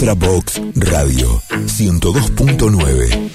Ultrabox Radio 102.9.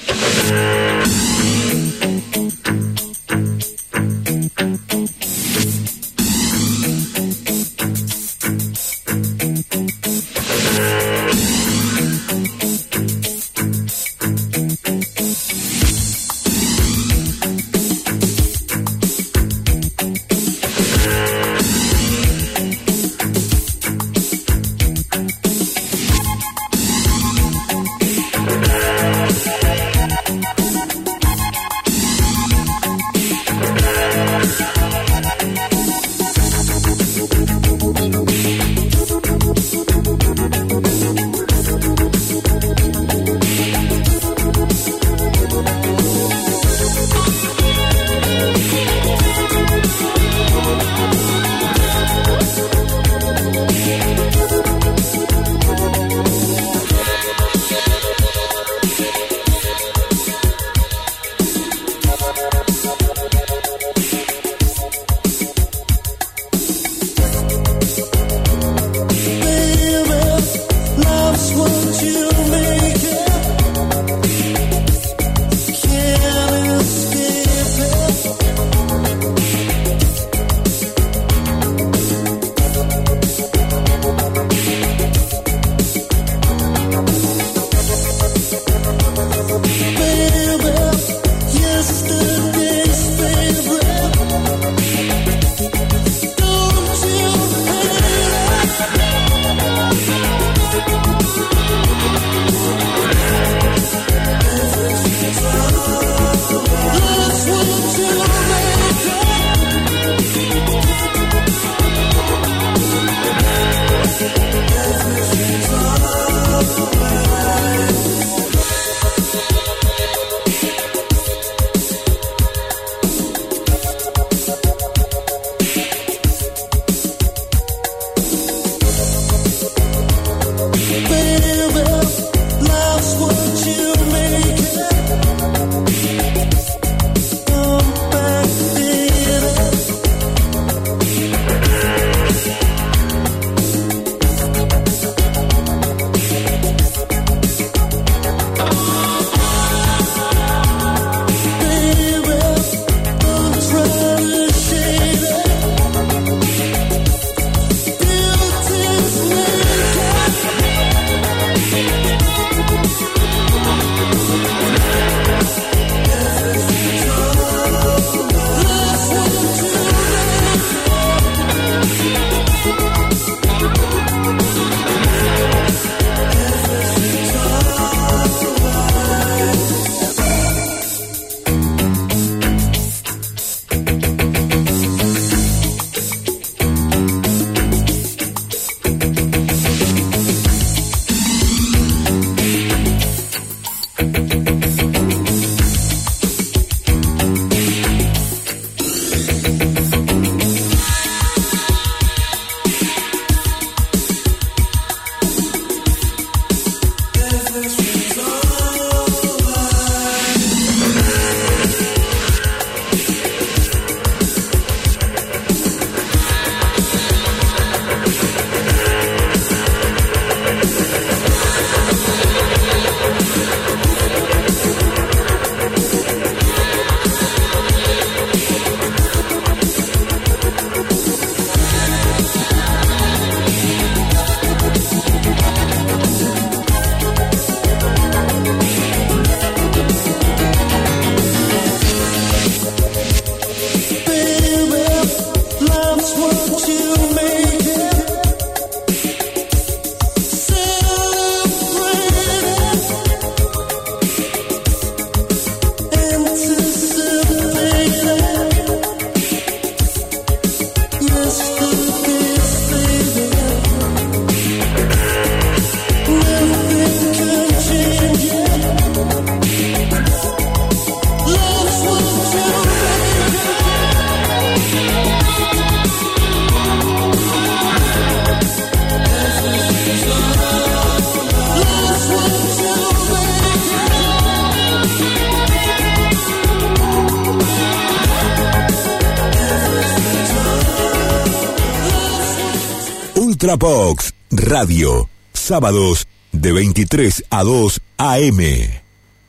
Ultrabox Radio, sábados de 23 a 2 a.m.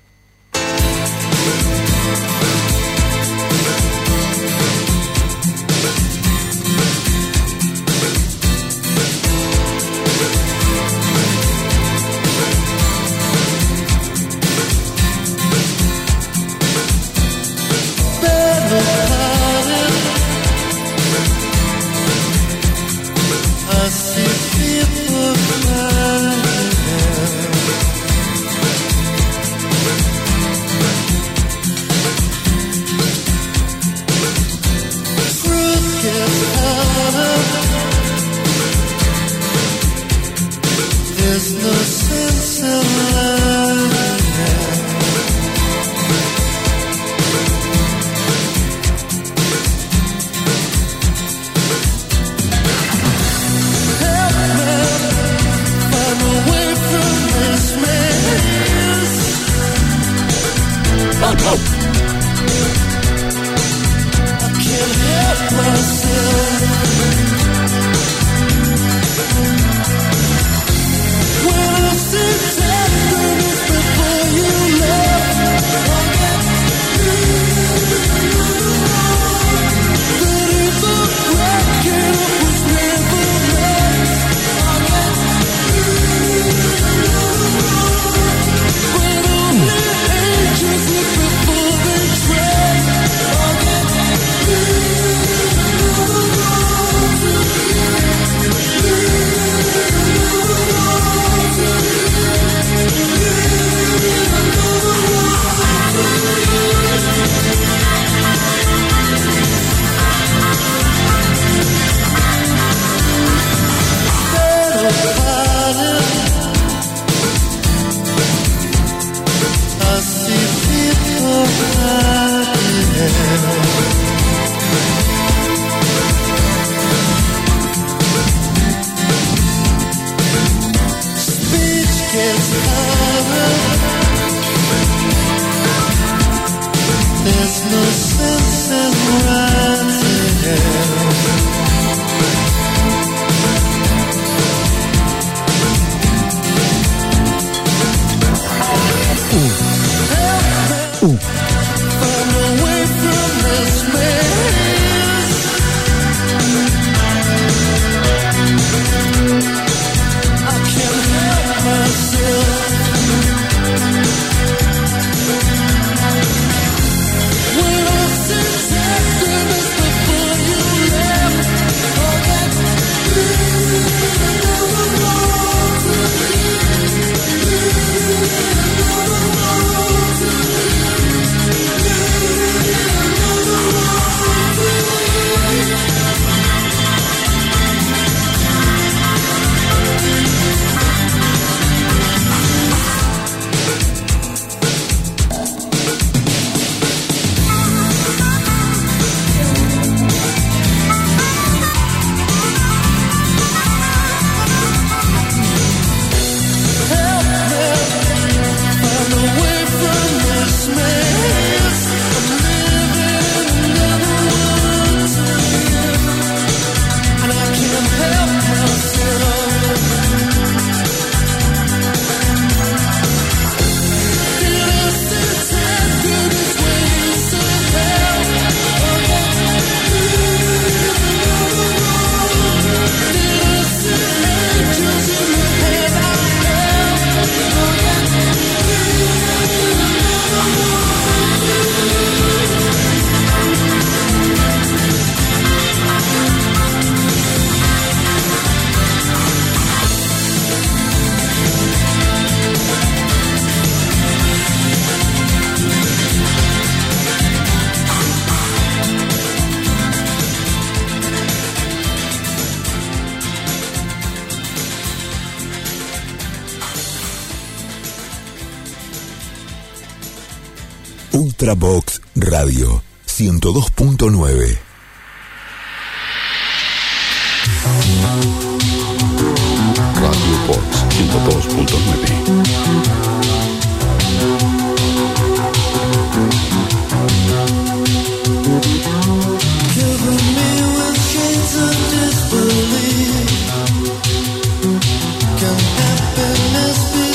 Ultravox Radio 102.9. Radio Vox 102.9. Can happiness be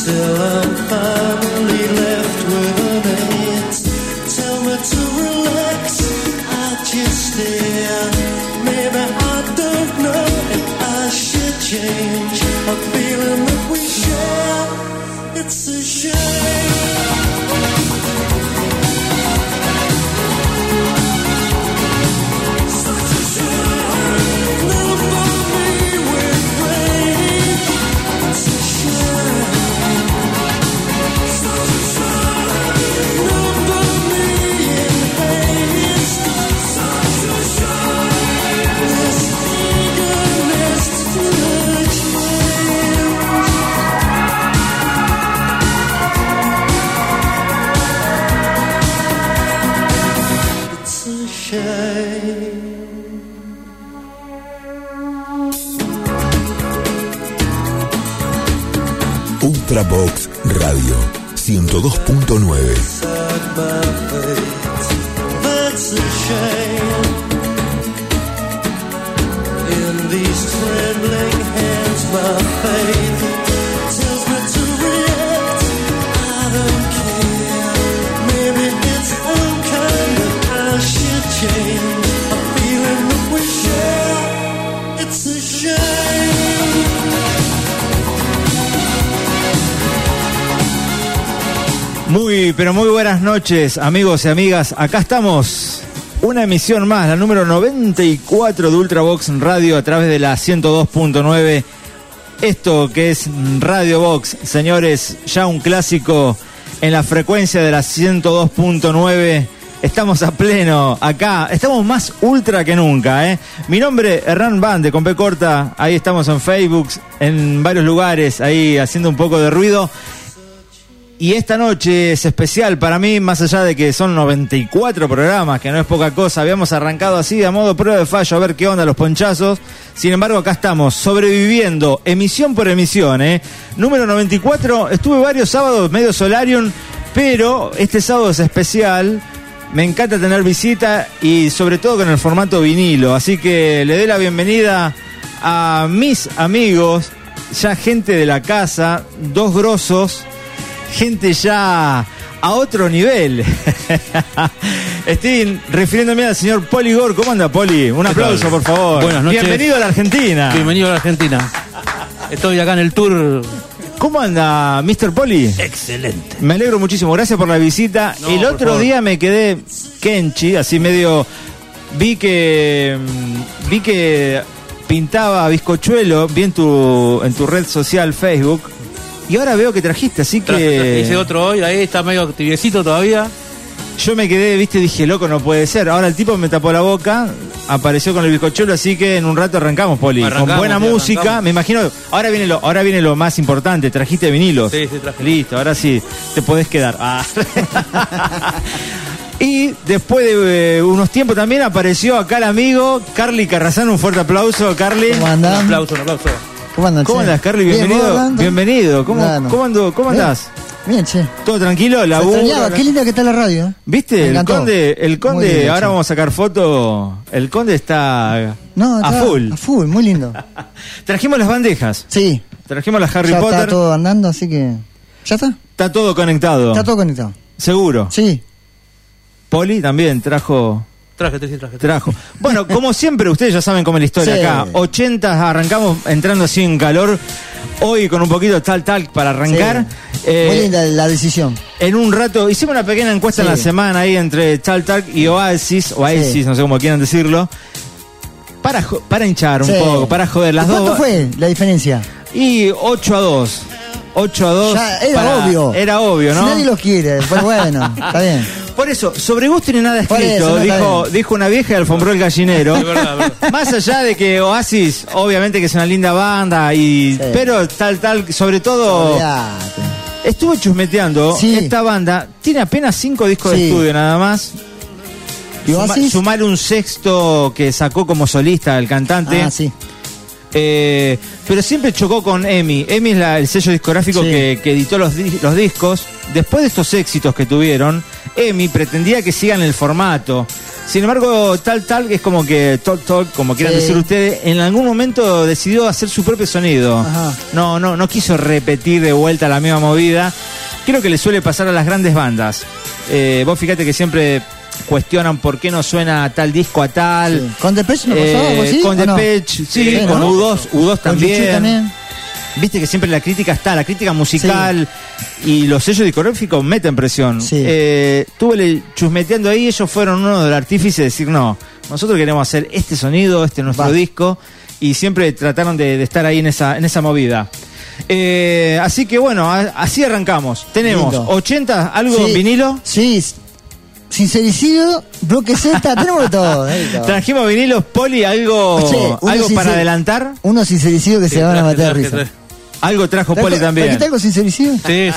Still I'm finally left with an it. Tell me to relax, I just stare. Maybe I don't know if I should change. A feeling that we share, it's a shame. Ultravox Radio 102.9. That's a shame. In these trembling hands, my faith tells me to react. I don't care. Maybe it's unkind, but I should change. A feeling that we share. It's a shame. Muy, pero muy buenas noches, amigos y amigas. Acá estamos, una emisión más, la número 94 de Ultravox Radio a través de la 102.9. Esto que es Radio Box, señores, ya un clásico en la frecuencia de la 102.9. Estamos a pleno acá, estamos más ultra que nunca, ¿eh? Mi nombre es Hernán Bande, con P corta, ahí estamos en Facebook, en varios lugares, ahí haciendo un poco de ruido. Y esta noche es especial para mí, más allá de que son 94 programas, que no es poca cosa. Habíamos arrancado así, a modo prueba de fallo, a ver qué onda los ponchazos. Sin embargo, acá estamos, sobreviviendo, emisión por emisión, ¿eh? Número 94, estuve varios sábados medio solarium, pero este sábado es especial. Me encanta tener visita y sobre todo con el formato vinilo. Así que le doy la bienvenida a mis amigos, ya gente de la casa, dos grosos. Gente ya a otro nivel. Estoy refiriéndome al señor Poli Gore. ¿Cómo anda, Poli? Un aplauso, por favor. Buenas noches. Bienvenido a la Argentina. Bienvenido a la Argentina. Estoy acá en el tour. ¿Cómo anda, Mr. Poli? Excelente. Me alegro muchísimo. Gracias por la visita. No, el otro día me quedé Kenchi, así medio... Vi que pintaba bizcochuelo, vi en tu red social Facebook. Y ahora veo que trajiste, así que... Hice otro hoy, ahí está medio tibiecito todavía. Yo me quedé, dije, loco, no puede ser. Ahora el tipo me tapó la boca, apareció con el bizcochuelo, así que en un rato arrancamos, Poli. Con buena música, arrancamos. Me imagino... Ahora viene lo más importante, trajiste vinilos. Sí, traje. Listo, ahora sí, te podés quedar. Ah. Y después de unos tiempos también apareció acá el amigo Carly Carrazán. Un fuerte aplauso, Carly. ¿Cómo andan? Un aplauso. ¿Cómo andan, ¿Cómo andás, Carly? Bienvenido. ¿Cómo andás? Bien, che. ¿Todo tranquilo? Se extrañaba, qué linda que está la radio. ¿Viste? El Conde, lindo, ahora che. vamos a sacar foto. El Conde está a full. A full, muy lindo. Trajimos las bandejas. Sí. Trajimos las Harry ya Potter. Está todo andando, así que... ¿Ya está? Está todo conectado. Está todo conectado. ¿Seguro? Sí. Poli también trajo. Trajo. Bueno, como siempre, ustedes ya saben cómo es la historia sí. Acá. 80 arrancamos entrando así en calor. Hoy con un poquito de tal para arrancar. Sí. Muy linda la decisión. En un rato hicimos una pequeña encuesta en la semana ahí entre tal y Oasis, no sé cómo quieran decirlo. Para hinchar un poco, para joder las dos. ¿Cuánto fue la diferencia? Y 8-2. 8-2. Ya obvio. Era obvio, ¿no? Si nadie los quiere, pues bueno, está bien. Por eso, sobre gusto ni nada escrito, eso, dijo una vieja y alfombró el gallinero. Es verdad. Más allá de que Oasis, obviamente que es una linda banda, pero tal, sobre todo... Olvídate. Estuve chusmeteando, esta banda tiene apenas 5 discos de estudio nada más. ¿Y Oasis? Sumar un sexto que sacó como solista el cantante. Ah, sí. Pero siempre chocó con EMI. EMI es el sello discográfico que editó los discos. Después de estos éxitos que tuvieron, EMI pretendía que sigan el formato. Sin embargo, Tal es como que Talk, como quieran Sí. decir ustedes, en algún momento decidió hacer su propio sonido. Ajá. No quiso repetir de vuelta la misma movida. Creo que le suele pasar a las grandes bandas. Vos fíjate que siempre cuestionan por qué no suena tal disco a tal. Sí. ¿Con Depeche no pasó algo así? Con ¿o no? Depeche, sí, Sí, con ¿no? U2 Con Chuchu también. también. Viste que siempre la crítica está, la crítica musical y los sellos discográficos meten presión. Sí. Estuve chusmeteando ahí, ellos fueron uno del artífice de decir, no, nosotros queremos hacer este sonido, este es nuestro Va. disco, y siempre trataron de estar ahí en esa movida. Así que bueno, así arrancamos. Tenemos Lindo. 80, algo Sí. en vinilo. Sí, Sincericidio, Bloque Z, tenemos de todo. Trajimos vinilos, Poli, algo Che, uno algo para sincer- adelantar. Unos sincericidios que Sí, se van a traje, matar de traje, risa. Algo trajo Poli también. ¿Trajiste algo sincericidio? Sí.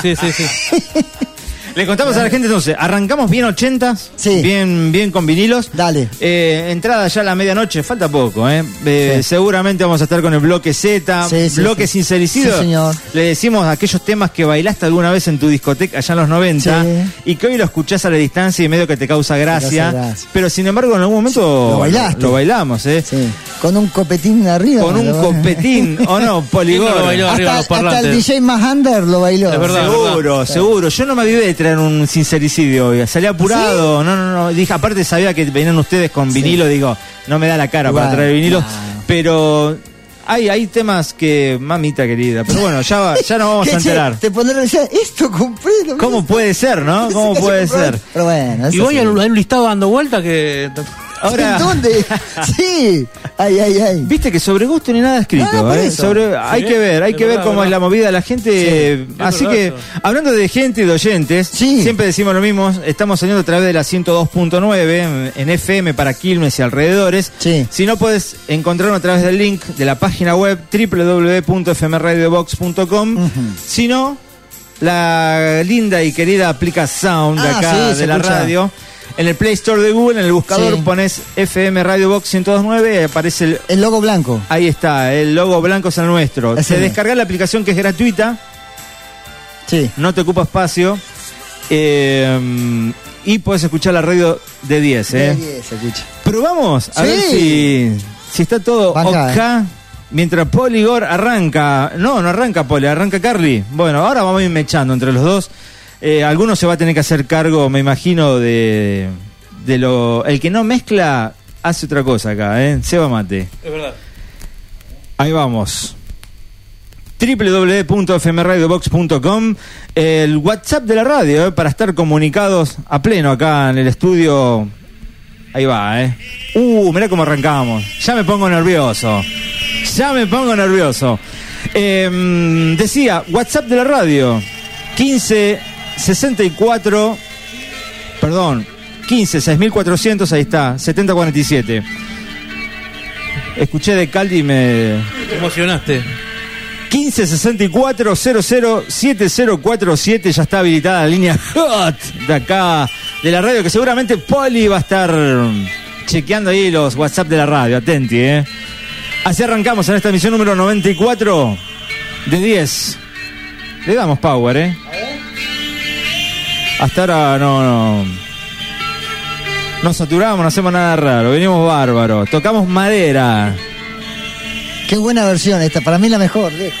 Le contamos a la gente entonces, arrancamos bien 80s, Sí. bien con vinilos. Dale. Entrada ya a la medianoche, falta poco, Sí. Seguramente vamos a estar con el bloque Z, Sí, sí, bloque sí. sincericidio. Sí, señor. Le decimos aquellos temas que bailaste alguna vez en tu discoteca allá en los 90 Sí. y que hoy lo escuchás a la distancia y medio que te causa gracia. gracia. Pero sin embargo en algún momento Lo bailaste. lo bailamos, Sí. Con un copetín arriba. Con un lo- copetín, ¿o no, Poligor? ¿Quién no lo bailó? Arriba los Hasta el parlantes. DJ más under lo bailó. Es verdad. Seguro. Yo no me avivé de traer un sincericidio hoy. Salí apurado. No. Dije, aparte sabía que venían ustedes con vinilo. Digo, no me da la cara para Bueno, traer vinilo. claro. Pero hay temas que, mamita querida. Pero bueno, ya nos vamos ¿Qué, a enterar. che? Te pondré a decir, esto compré. lo ¿Cómo mismo. puede ser, no? Sí, ¿Cómo que puede se compró. ser? Pero bueno. Y eso voy sí. a un listado dando vuelta que... Ahora, ¿En dónde? Sí. Ay. viste que sobre gusto ni nada escrito. No, por ¿eh? eso. Hay Sí, que ver es ver verdad, cómo verdad. es la movida de la gente. Sí, Así es que, verdad. hablando de gente y de oyentes, Sí. siempre decimos lo mismo. Estamos saliendo a través de la 102.9 en FM para Quilmes y alrededores. Sí. Si no, puedes encontrarnos a través del link de la página web www.fmradiobox.com. Si no, la linda y querida aplicación de Ah, acá sí, de se la escucha. radio. En el Play Store de Google, en el buscador, Sí. pones FM Radio Box 102.9, aparece El logo blanco. ahí está, el logo blanco es el nuestro. Ese Te es. descargas la aplicación que es gratuita, Sí. no te ocupa espacio, y puedes escuchar la radio de 10. Se escucha. Probamos a Sí. ver si está todo Banca, ok. Mientras Poligor arranca. No arranca Poli, arranca Carly. Bueno, ahora vamos a ir mechando entre los dos. Alguno se va a tener que hacer cargo, me imagino, de lo. El que no mezcla hace otra cosa acá, Seba Mate. Es verdad. Ahí vamos. www.fmradiobox.com, el WhatsApp de la radio, para estar comunicados a pleno acá en el estudio. Ahí va, mirá cómo arrancamos. Ya me pongo nervioso. Decía, WhatsApp de la radio, 15 6400, ahí está, 7047. Escuché de Caldi y me... Te emocionaste. 1564007047, ya está habilitada la línea hot de acá de la radio, que seguramente Poli va a estar chequeando ahí los WhatsApp de la radio, atenti, Así arrancamos en esta emisión número 94 de 10. Le damos power, Hasta ahora no saturamos, no hacemos nada raro, venimos bárbaros, tocamos madera. Qué buena versión esta, para mí la mejor, lejos.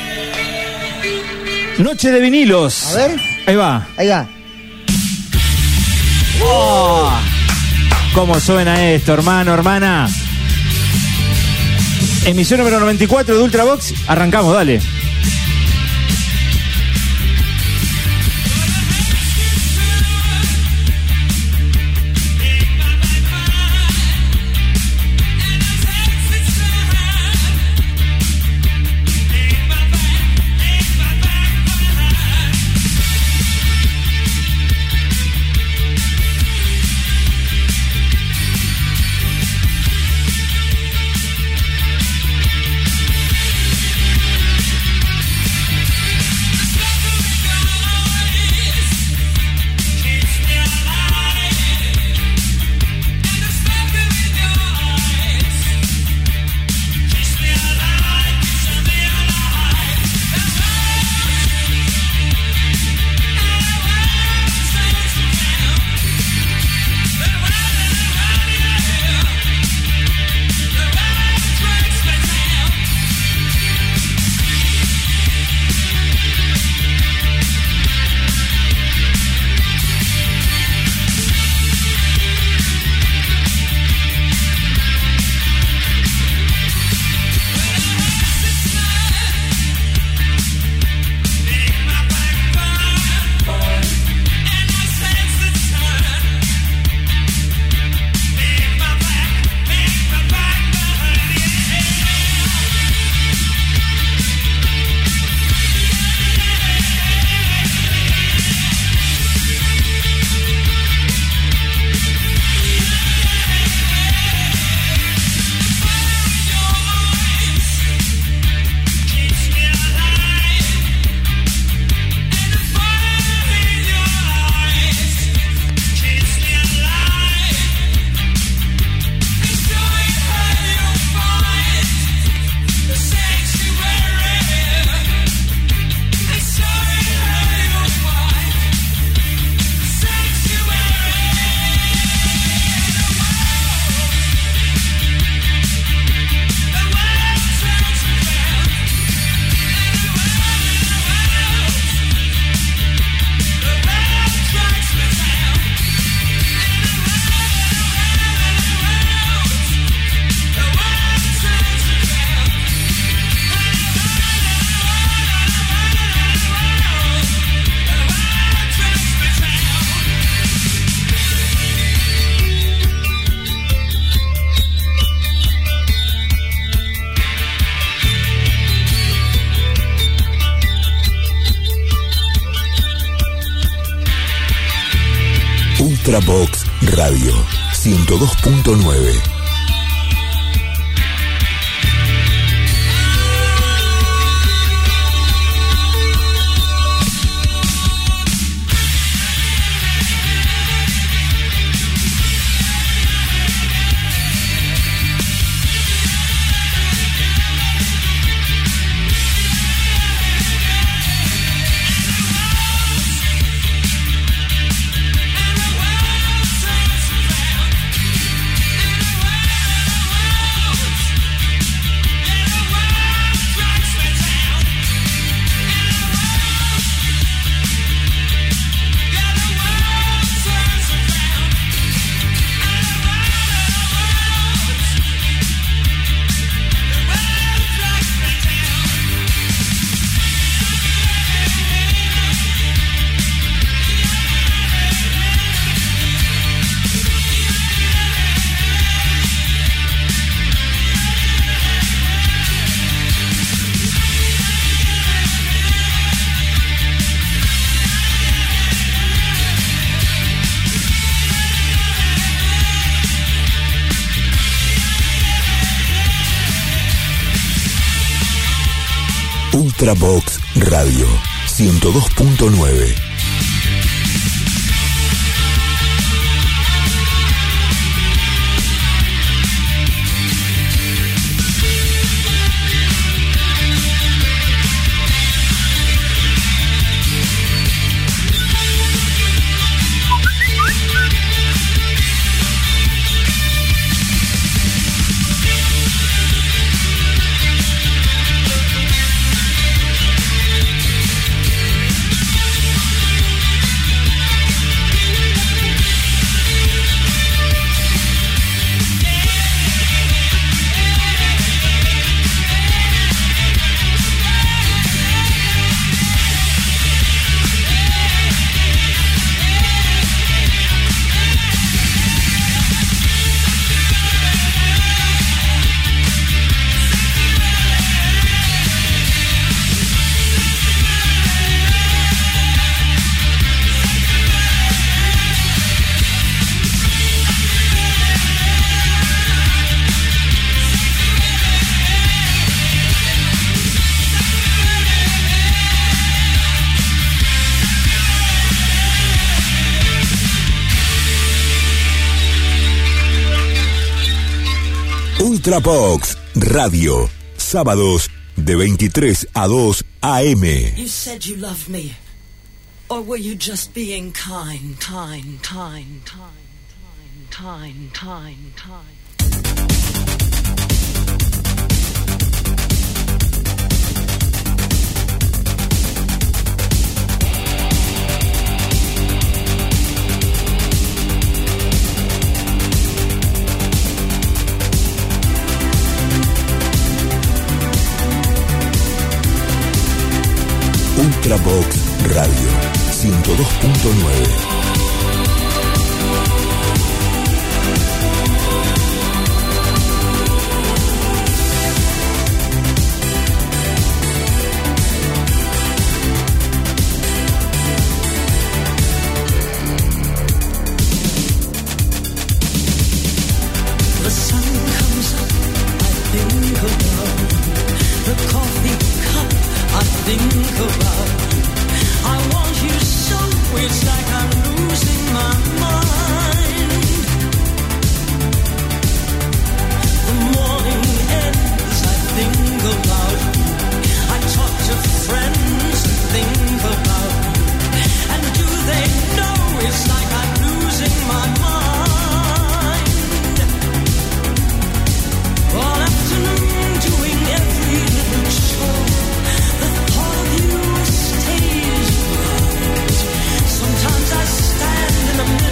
Noche de vinilos. A ver. Ahí va. Ahí va. Oh, ¿cómo suena esto, hermano, hermana? Emisión número 94 de Ultravox. Arrancamos, dale. Ultravox Radio 102.9. Ultravox Radio 102.9. Ultravox Radio, sábados de 23 a 2 a.m. You said you loved me, or were you just being kind? Ultravox Radio 102.9. Sometimes I stand in the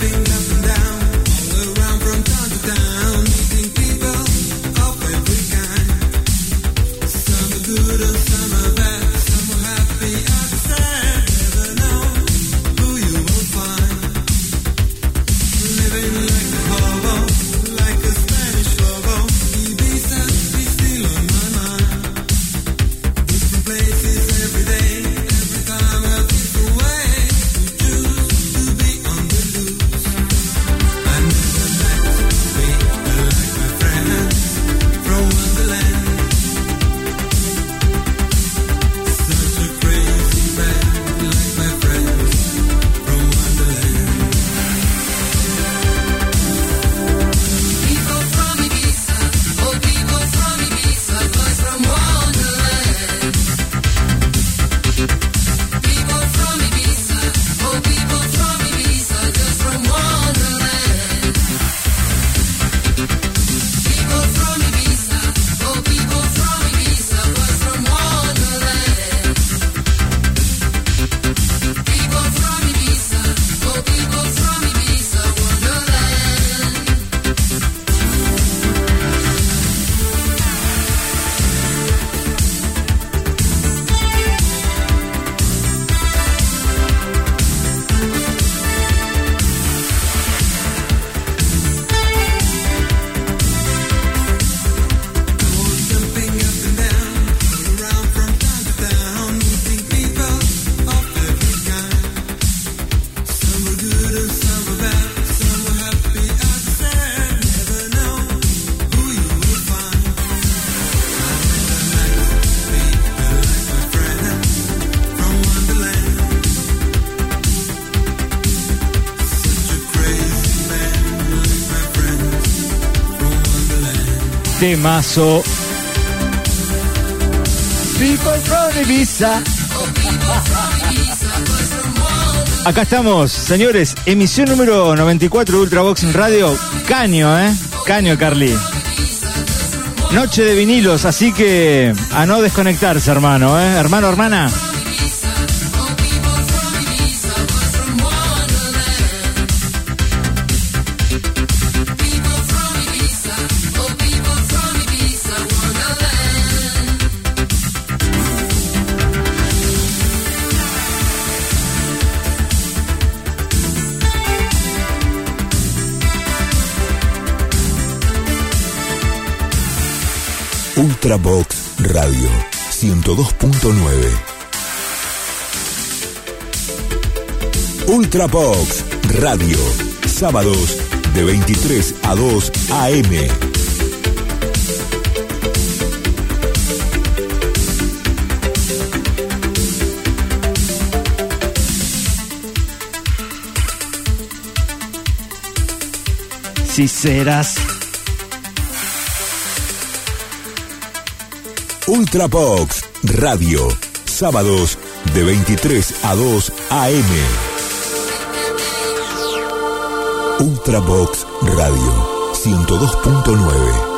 Temazo. People from Ibiza. Acá estamos, señores. Emisión número 94 de Ultravox Radio. Caño, Caño, Carly. Noche de vinilos, así que a no desconectarse, hermano, Hermano, hermana. Ultravox Radio 102.9. Ultravox Radio, sábados de 23 a 2 a.m. Si serás. Ultravox Radio, sábados de 23 a 2 a.m. Ultravox Radio 102.9.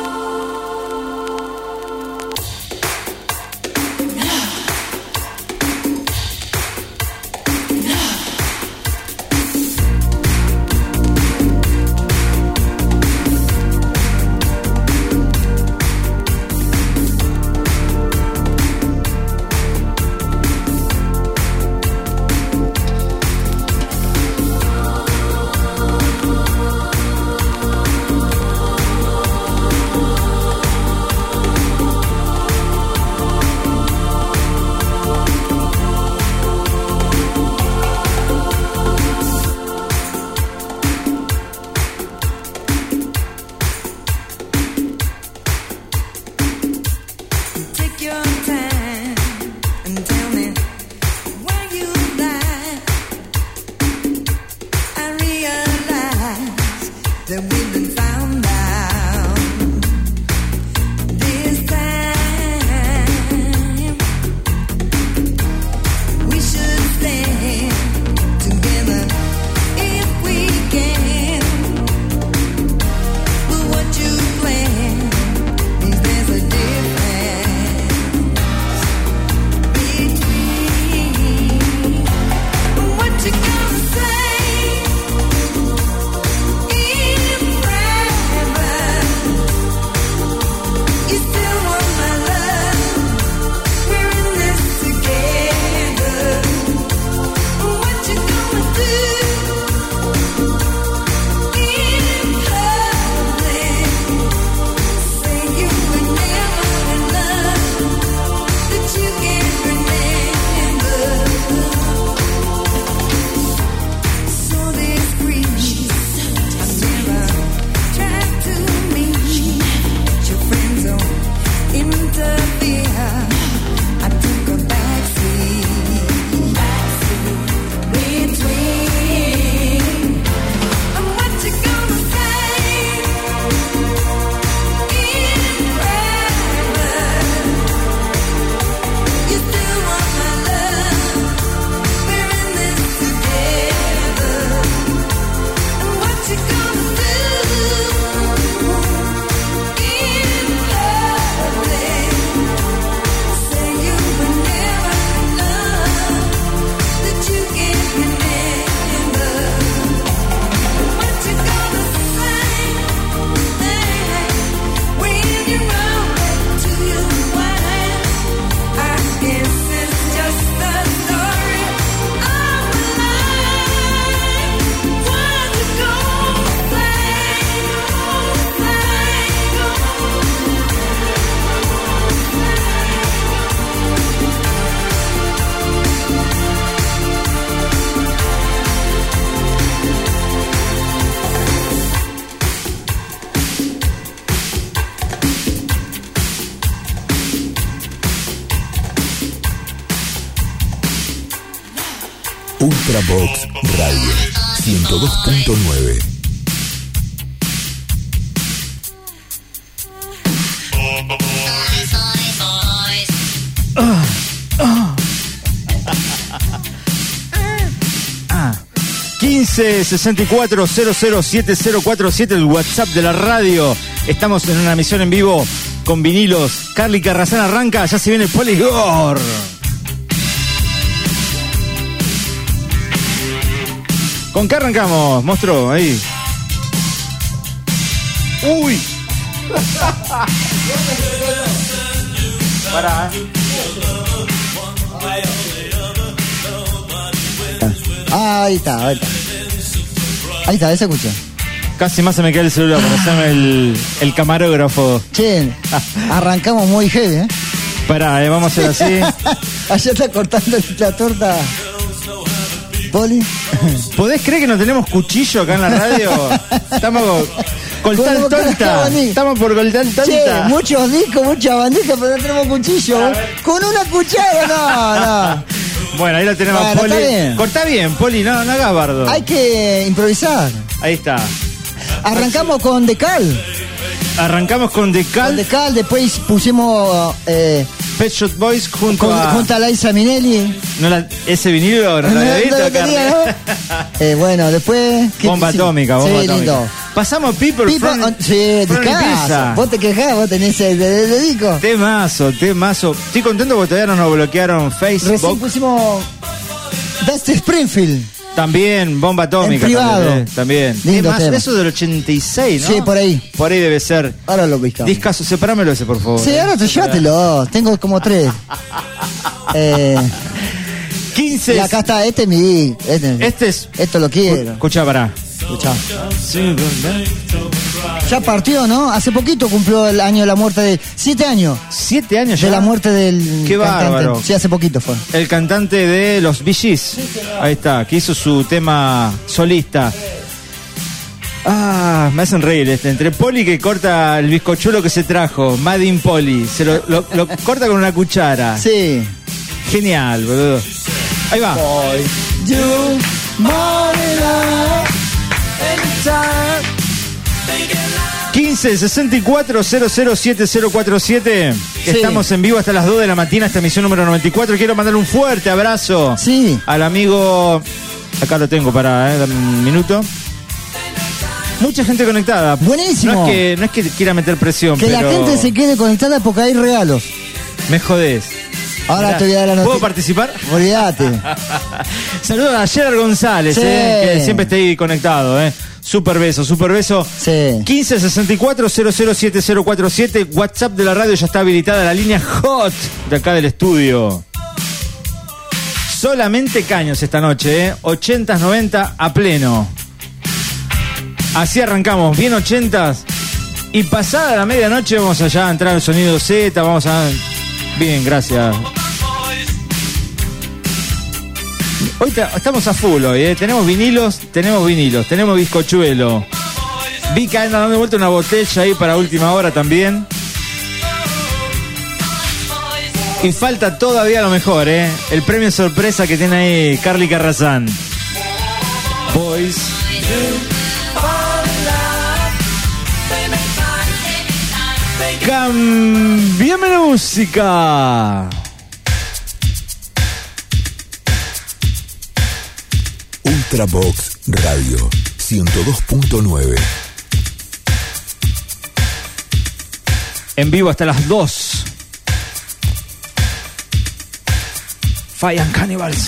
Ultravox Radio 102.9. Ah. 1564007047, el WhatsApp de la radio. Estamos en una emisión en vivo con vinilos. Carly Carrazán arranca, ya se viene Poligor. ¿Con qué arrancamos, monstruo? Ahí. ¡Uy! Pará, Ahí está. Ahí está, esa escucha. Casi más se me queda el celular para hacerme el camarógrafo. Che, arrancamos muy heavy, ¿eh? Pará, vamos a hacer así. Allá está cortando la torta. Poli. ¿Podés creer que no tenemos cuchillo acá en la radio? Estamos con tal Como tonta. abanico. Estamos por coltar Che, tonta. muchos discos, muchas bandijas, pero no tenemos cuchillo. Con una cuchara, no. Bueno, ahí lo tenemos, Bueno, Poli. está bien. Cortá bien, Poli, no hagas bardo. Hay que improvisar. Ahí está. Arrancamos con Decal. Arrancamos con Con Decal, Decal, después pusimos Pet Shop Boys junto a... junto a Liza Minnelli. ese vinilo no lo había visto, lo tenía, Carly. ¿no? Bueno, después... ¿qué Bomba hicimos? atómica, bomba Sí, atómica. lindo. Pasamos People, Pipo, from, sí, from de casa. Ibiza. Vos te quejás, vos tenés el dedico. Temazo. Estoy contento porque todavía no nos bloquearon Recién Facebook. pusimos Dusty Springfield. También, bomba atómica. En privado. También. Lindo Temazo, tema. eso del 86, ¿no? Sí, por ahí. Por ahí debe ser. Ahora lo buscamos. Discaso, separámelo ese, por favor. Sí, ahora llévatelo. Tengo como 3. 15. Y acá está, este es mi... Este es... Esto lo quiero. Escucha, pará. Escuchá. Ya partió, ¿no? Hace poquito cumplió el año de la muerte de... 7 años 7 años ya. de la muerte del Qué cantante. bárbaro. Sí, hace poquito fue. El cantante de los Bee Gees. Ahí está, que hizo su tema solista. Ah, me hacen reír entre Poli que corta el bizcochuelo que se trajo, Made in Poli, se lo corta con una cuchara. Sí. Genial, boludo. Ahí va. You, Marina. 1564007047. Sí. Estamos en vivo hasta las 2 de la mañana, esta emisión número 94. Quiero mandar un fuerte abrazo Sí. al amigo. Acá lo tengo, para dame un minuto. Mucha gente conectada. Buenísimo. No es que quiera meter presión, Que pero la gente se quede conectada porque hay regalos. me jodés. Ahora Mirá, te voy a dar la ¿puedo noticia. participar? Olvídate. Saludos a Gerard González, Sí. que siempre está ahí conectado. Super beso, super beso. Sí. 1564007047. WhatsApp de la radio, ya está habilitada la línea hot de acá del estudio. Solamente caños esta noche, 80s, 90 a pleno. Así arrancamos, bien 80s. Y pasada la medianoche vamos allá a entrar al sonido Z, vamos a... Bien, gracias. Hoy estamos a full hoy, tenemos vinilos, tenemos bizcochuelo. Vi que anda dando vuelta una botella ahí para última hora también. Y falta todavía lo mejor, el premio sorpresa que tiene ahí Carly Carrazán. Boys. Cambiame la música. Ultravox Radio 102.9. En vivo hasta las 2. Fire and Cannibals.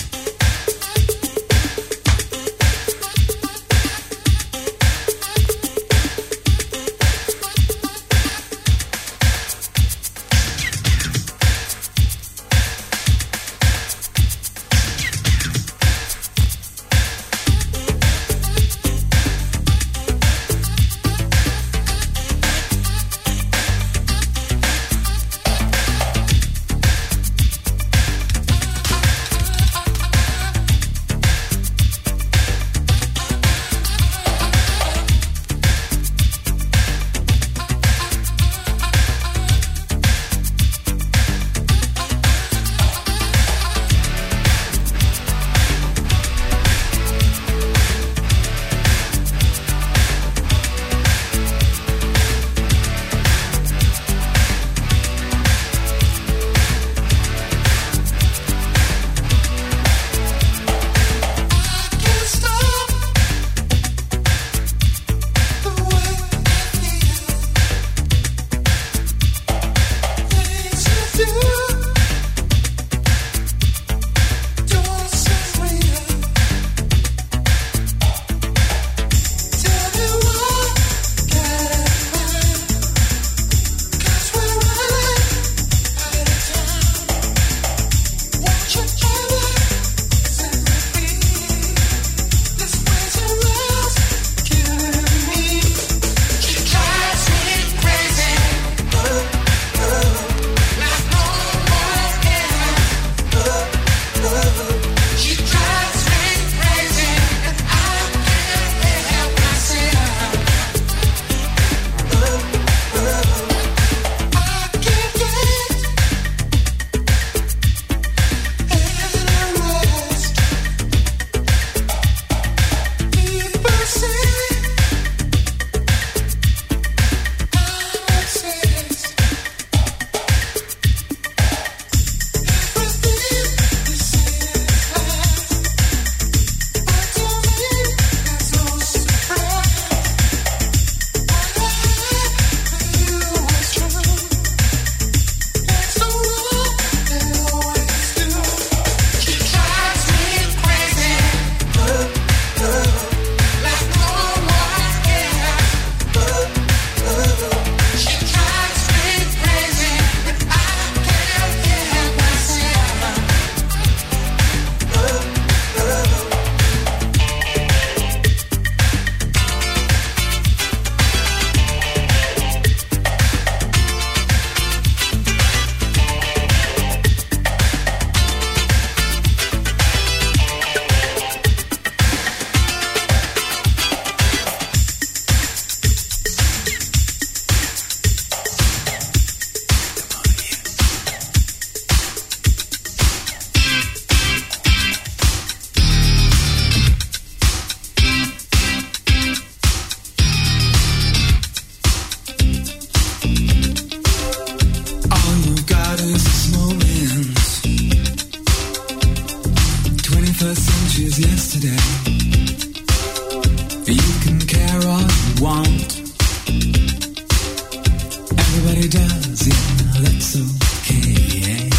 taken care of, want. Everybody does, yeah, that's okay.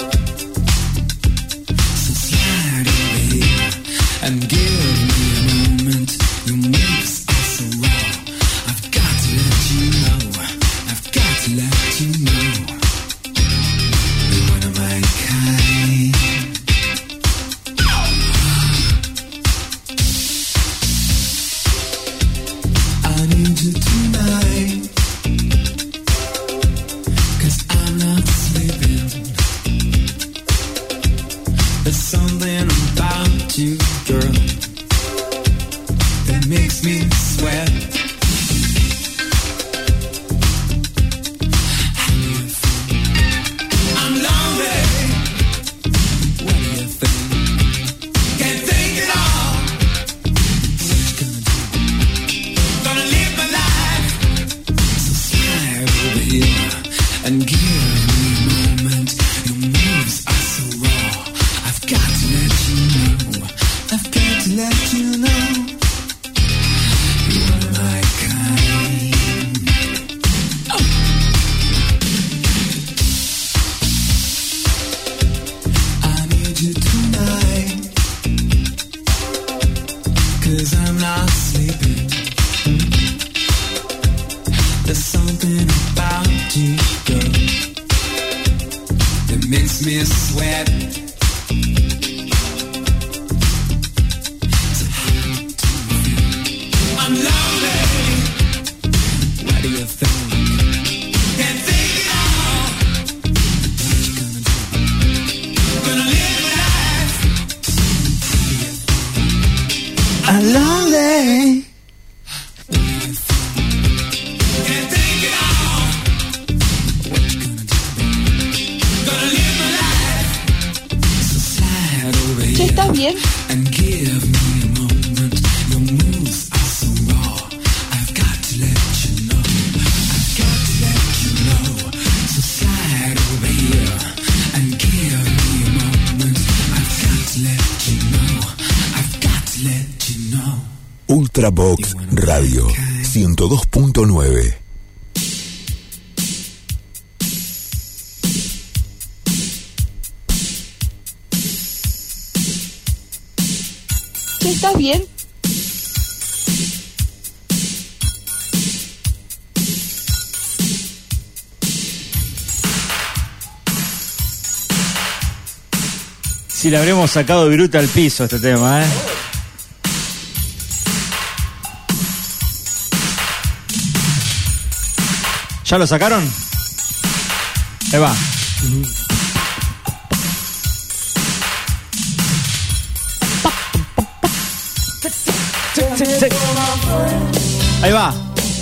So slide over here and give me a moment. Your moves are so raw. I've got to let you know. I've got to let you know. You're one of my kind. I need you tonight. 'Cause I'm not sleeping. There's something about you, girl, that makes me sweat. I'm lonely. What do you think? Can't think at all. What you gonna do? Gonna live my life. So slide over here and give me a moment. Your moves are so raw. I've got to let you know. I've got to let you know. You're my kind. Oh. I need you tonight. 'Cause I'm not sleeping. There's something about you, girl, that makes me sweat. I'm lonely. What do you think? Can't think at all. What you gonna do? Gonna live my life. I'm lonely. Can't think at all. What you gonna do? Gonna live my life. So slide over Che, here ¿estás bien? and give me a moment. Your moves are so raw. I've got to let you know. I've got to let you know. So slide over here and give me a moment. I've got to let you know. I've got to let you know. Ultravox Radio 102.9. Che, ¿estás bien? Si le habremos sacado viruta al piso este tema, ¿eh? ¿Ya lo sacaron? Ahí va. Ahí va.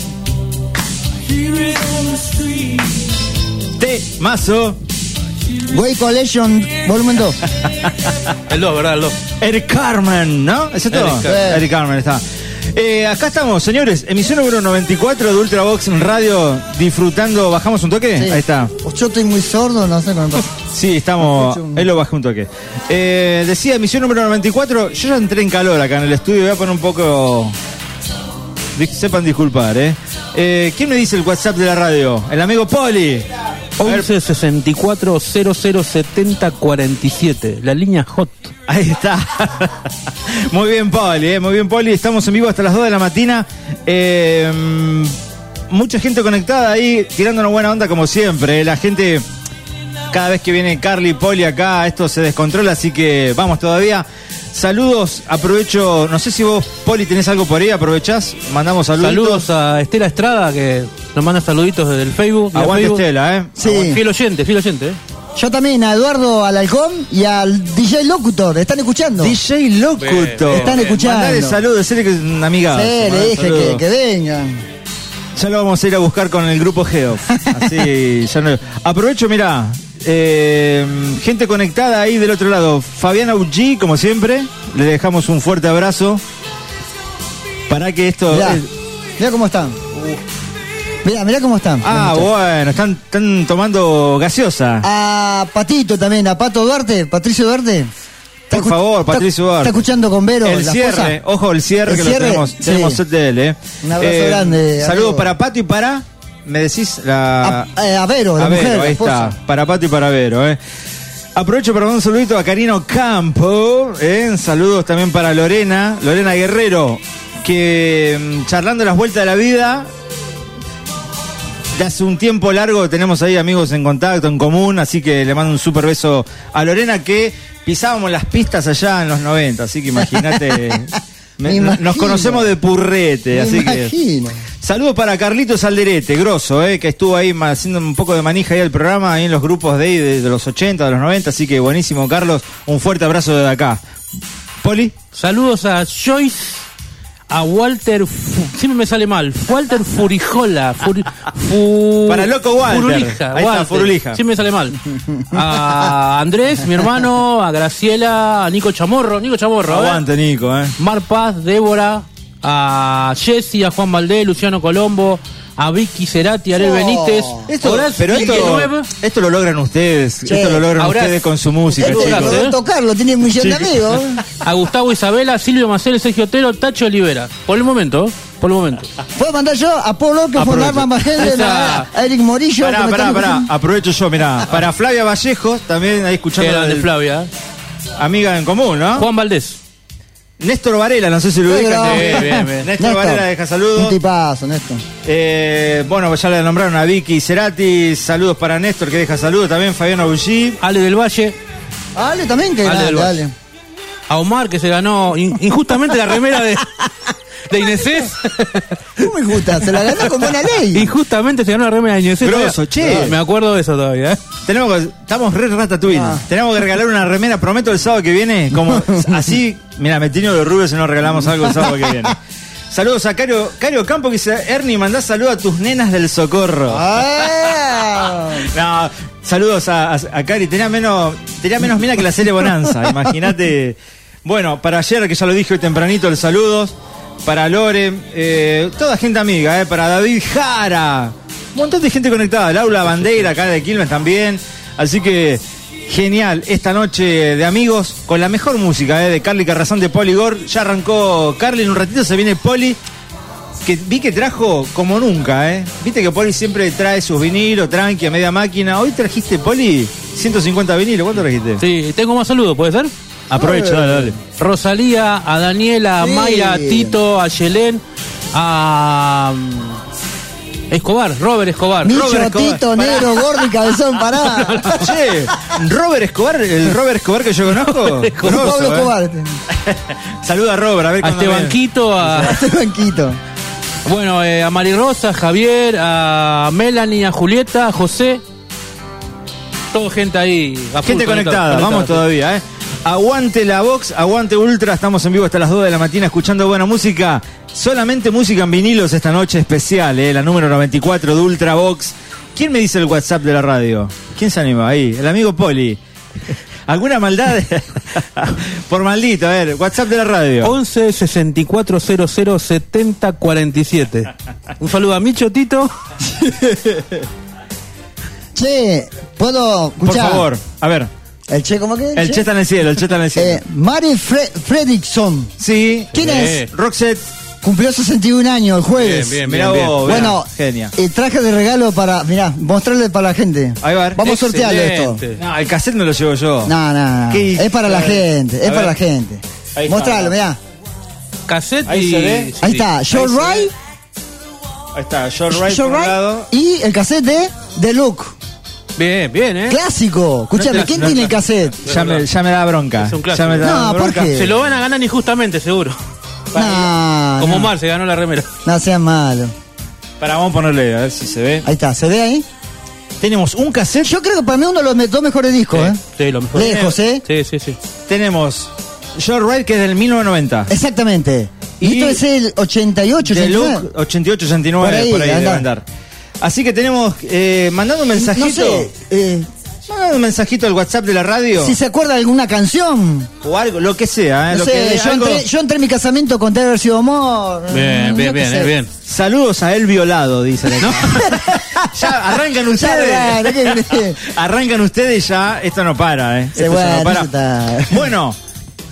Temazo. Way Collection, volumen 2. El 2, ¿verdad? El 2. Eric Carmen, ¿no? ¿Es esto? Eric Carmen. Eric Carmen está. Acá estamos, señores. Emisión número 94 de Ultravox Radio. Disfrutando. ¿Bajamos un toque? Sí. Ahí está. Yo estoy muy sordo, no sé cómo me pasa. Sí, estamos. Él lo bajó un toque. Decía, emisión número 94. Yo ya entré en calor acá en el estudio. Voy a poner un poco. Sepan disculpar, ¿quién me dice el WhatsApp de la radio? El amigo Poli. 11 64 00 70 47. La línea hot. Ahí está. Muy bien, Poli, muy bien, Poli. Estamos en vivo hasta las 2 de la mañana. Mucha gente conectada ahí, tirando una buena onda como siempre. La gente, cada vez que viene Carly y Poli acá, esto se descontrola, así que vamos todavía. Saludos, aprovecho, no sé si vos, Poli, tenés algo por ahí, aprovechás, mandamos saludos. Saludos a Estela Estrada, que nos manda saluditos desde el Facebook. Aguante Facebook. Estela, Sí. Fiel oyente, Yo también, a Eduardo Alalcón y al DJ Locutor. ¿Están escuchando? DJ Locutor. Están escuchando. Mandale saludos, decirle que es una amiga. Sí, le dije que vengan. Ya lo vamos a ir a buscar con el grupo Geo. Así, ya no. Aprovecho, mirá. Gente conectada ahí del otro lado. Fabiana Uji, como siempre. Le dejamos un fuerte abrazo. Para que esto. Mirá cómo están. Mirá cómo están. Ah, bueno, están tomando gaseosa. A Patito también, a Pato Duarte, Patricio Duarte. Está Por favor, Patricio Bar. Está escuchando con Vero. El la cierre, esposa. ojo, el cierre El que cierre, lo tenemos. sí. Tenemos set de él, Un abrazo grande, Saludos amigo. para Pato y para. ¿Me decís? La... A Vero, la a mujer, Vero, la ahí esposa. está. Para Pato y para Vero, Aprovecho para dar un saludito a Karino Campo, saludos también para Lorena Guerrero, que charlando las vueltas de la vida, de hace un tiempo largo tenemos ahí amigos en contacto, en común, así que le mando un súper beso a Lorena, que pisábamos las pistas allá en los 90, así que imagínate, nos conocemos de purrete, así que... Saludos para Carlitos Alderete, grosso, que estuvo ahí haciendo un poco de manija ahí al programa, ahí en los grupos de los 80, de los 90, así que buenísimo, Carlos, un fuerte abrazo desde acá. Poli. Saludos a Joyce, a Walter, siempre me sale mal, Walter Furijola, para loco Walter. Furulija, ahí está, Furulija. Siempre me sale mal. A Andrés, mi hermano, a Graciela, a Nico Chamorro, Aguante, Nico, Mar Paz, Débora, a Jessy, a Juan Valdés, Luciano Colombo, a Vicky Cerati, a Ariel Benítez. Pero esto lo logran ustedes, Sí. esto lo logran Ahora, ustedes con su música, Esto chicos. lo tocarlo, tiene un millón de amigos. A Gustavo Isabela, Silvio Macel, Sergio Otero, Tacho Olivera. Por el momento. Puedo mandar yo a Polo, que fue un arma más grande, a Eric Morillo. que me están Pará, escuchando. aprovecho yo, mirá. Para Flavia Vallejos, también ahí escuchando. Era de del- Flavia. Amiga en común, ¿no? Juan Valdés. Néstor Varela, no sé si lo Qué ubican. grande. Bien. Néstor Varela deja Un saludos. tipazo, Néstor. Bueno, ya le nombraron a Vicky Cerati. Saludos para Néstor, que deja saludos. También Fabiano Bullí. Ale del Valle. Ale también, que Ale grande, del Valle. Ale. A Omar, que se ganó injustamente la remera de Inesés. ¿Cómo injusta? Se la ganó con buena ley. Injustamente se ganó la remera de Inesés. Grosso, che. Me acuerdo de eso todavía. Estamos re ratatouille. Tenemos que regalar una remera, prometo el sábado que viene. Como así, mira, me tiño los rubios y nos regalamos algo el sábado que viene. Saludos a Cario Campo, que dice: Ernie, mandá saludos a tus nenas del Socorro. No, saludos a Cari. Tenía menos mina que la Cele Bonanza, imagínate. Bueno, para ayer, que ya lo dije hoy tempranito, el saludos. Para Lore, toda gente amiga, para David Jara. Un montón de gente conectada. Laura Bandeira, acá de Quilmes también. Así que genial esta noche de amigos con la mejor música de Carly Carrazán, de Poli Gore. Ya arrancó Carly, en un ratito se viene Poli, que vi que trajo como nunca, Viste que Poli siempre trae sus vinilos, tranqui, a media máquina. Hoy trajiste, Poli, 150 vinilos. ¿Cuánto trajiste? Sí, tengo más saludos, ¿puede ser? Aprovecho, dale. Rosalía, a Daniela, a Sí. Maya, a Tito, a Yelén, a Escobar, Robert Escobar. Micho, Robert Escobar. Tito, Negro, Gordo y Cabezón, pará. Che, Robert Escobar, el Robert Escobar que yo conozco. Grosso, Pablo Escobar. Saluda a Robert, a ver A cuándo viene. Estebanquito, a Este banquito. bueno, a Marirosa, a Javier, a Melanie, a Julieta, a José. Todo gente ahí. A full Gente conectada, vamos sí. todavía, Aguante la Vox, aguante Ultra, estamos en vivo hasta las 2 de la mañana escuchando buena música. Solamente música en vinilos esta noche especial, la número 94 de Ultra Vox. ¿Quién me dice el WhatsApp de la radio? ¿Quién se anima ahí? El amigo Poli. ¿Alguna maldad? Por maldito, a ver, WhatsApp de la radio. 11 6400 70 47. Un saludo a Micho, Tito. Che, ¿puedo Por escuchar? favor, a ver. ¿El Che cómo que? El Che está en el cielo, el Che está en el cielo. Mari Fredrickson. Sí. ¿Quién es? Roxette. Cumplió 61 años el jueves. Bien, Mirá vos, Bueno, genia. traje de regalo para, mirá, mostrarle para la gente. Ahí va. Vamos a sortearlo esto. Excelente. No, el cassette me lo llevo yo. No. ¿Qué? Es para la gente, es A para ver. la gente. Ahí está. Mostralo, mirá. Cassette Ahí y... se ve. Ahí está, Short se ve. Ride. Ahí está, Short Right Short por un Ride lado. y el cassette de The Look. Bien, Clásico. Escúchame, No te- ¿quién no tiene te- el cassette? Ya me da bronca. Es un clásico. Ya me da No, ¿por bronca. qué? Se lo van a ganar injustamente, seguro. Como No, Omar se ganó la remera. no sean malos. Para, vamos a ponerle, a ver si se ve. Ahí está, ¿se ve ahí? Tenemos un cassette. Yo creo que para mí uno de los dos mejores discos, Sí, lo mejor. Lejos, Sí. Tenemos Short Ride, que es del 1990. Exactamente. Y Y esto es el 88, The 89. Look 88, 89, por ahí debe andar. Así que tenemos, mandando un mensajito. No sé, Mandando un mensajito al WhatsApp de la radio. si se acuerda de alguna canción. O algo, lo que sea. No lo sé, que, algo- yo entré en mi casamiento con haber sido amor. Bien, yo qué sé. bien. Saludos a él violado, dicen acá. Ya arrancan Ya, ustedes. bueno, ¿qué? Arrancan ustedes ya. Esto no para, Sí, Esto ya bueno, no para. eso está. Bueno,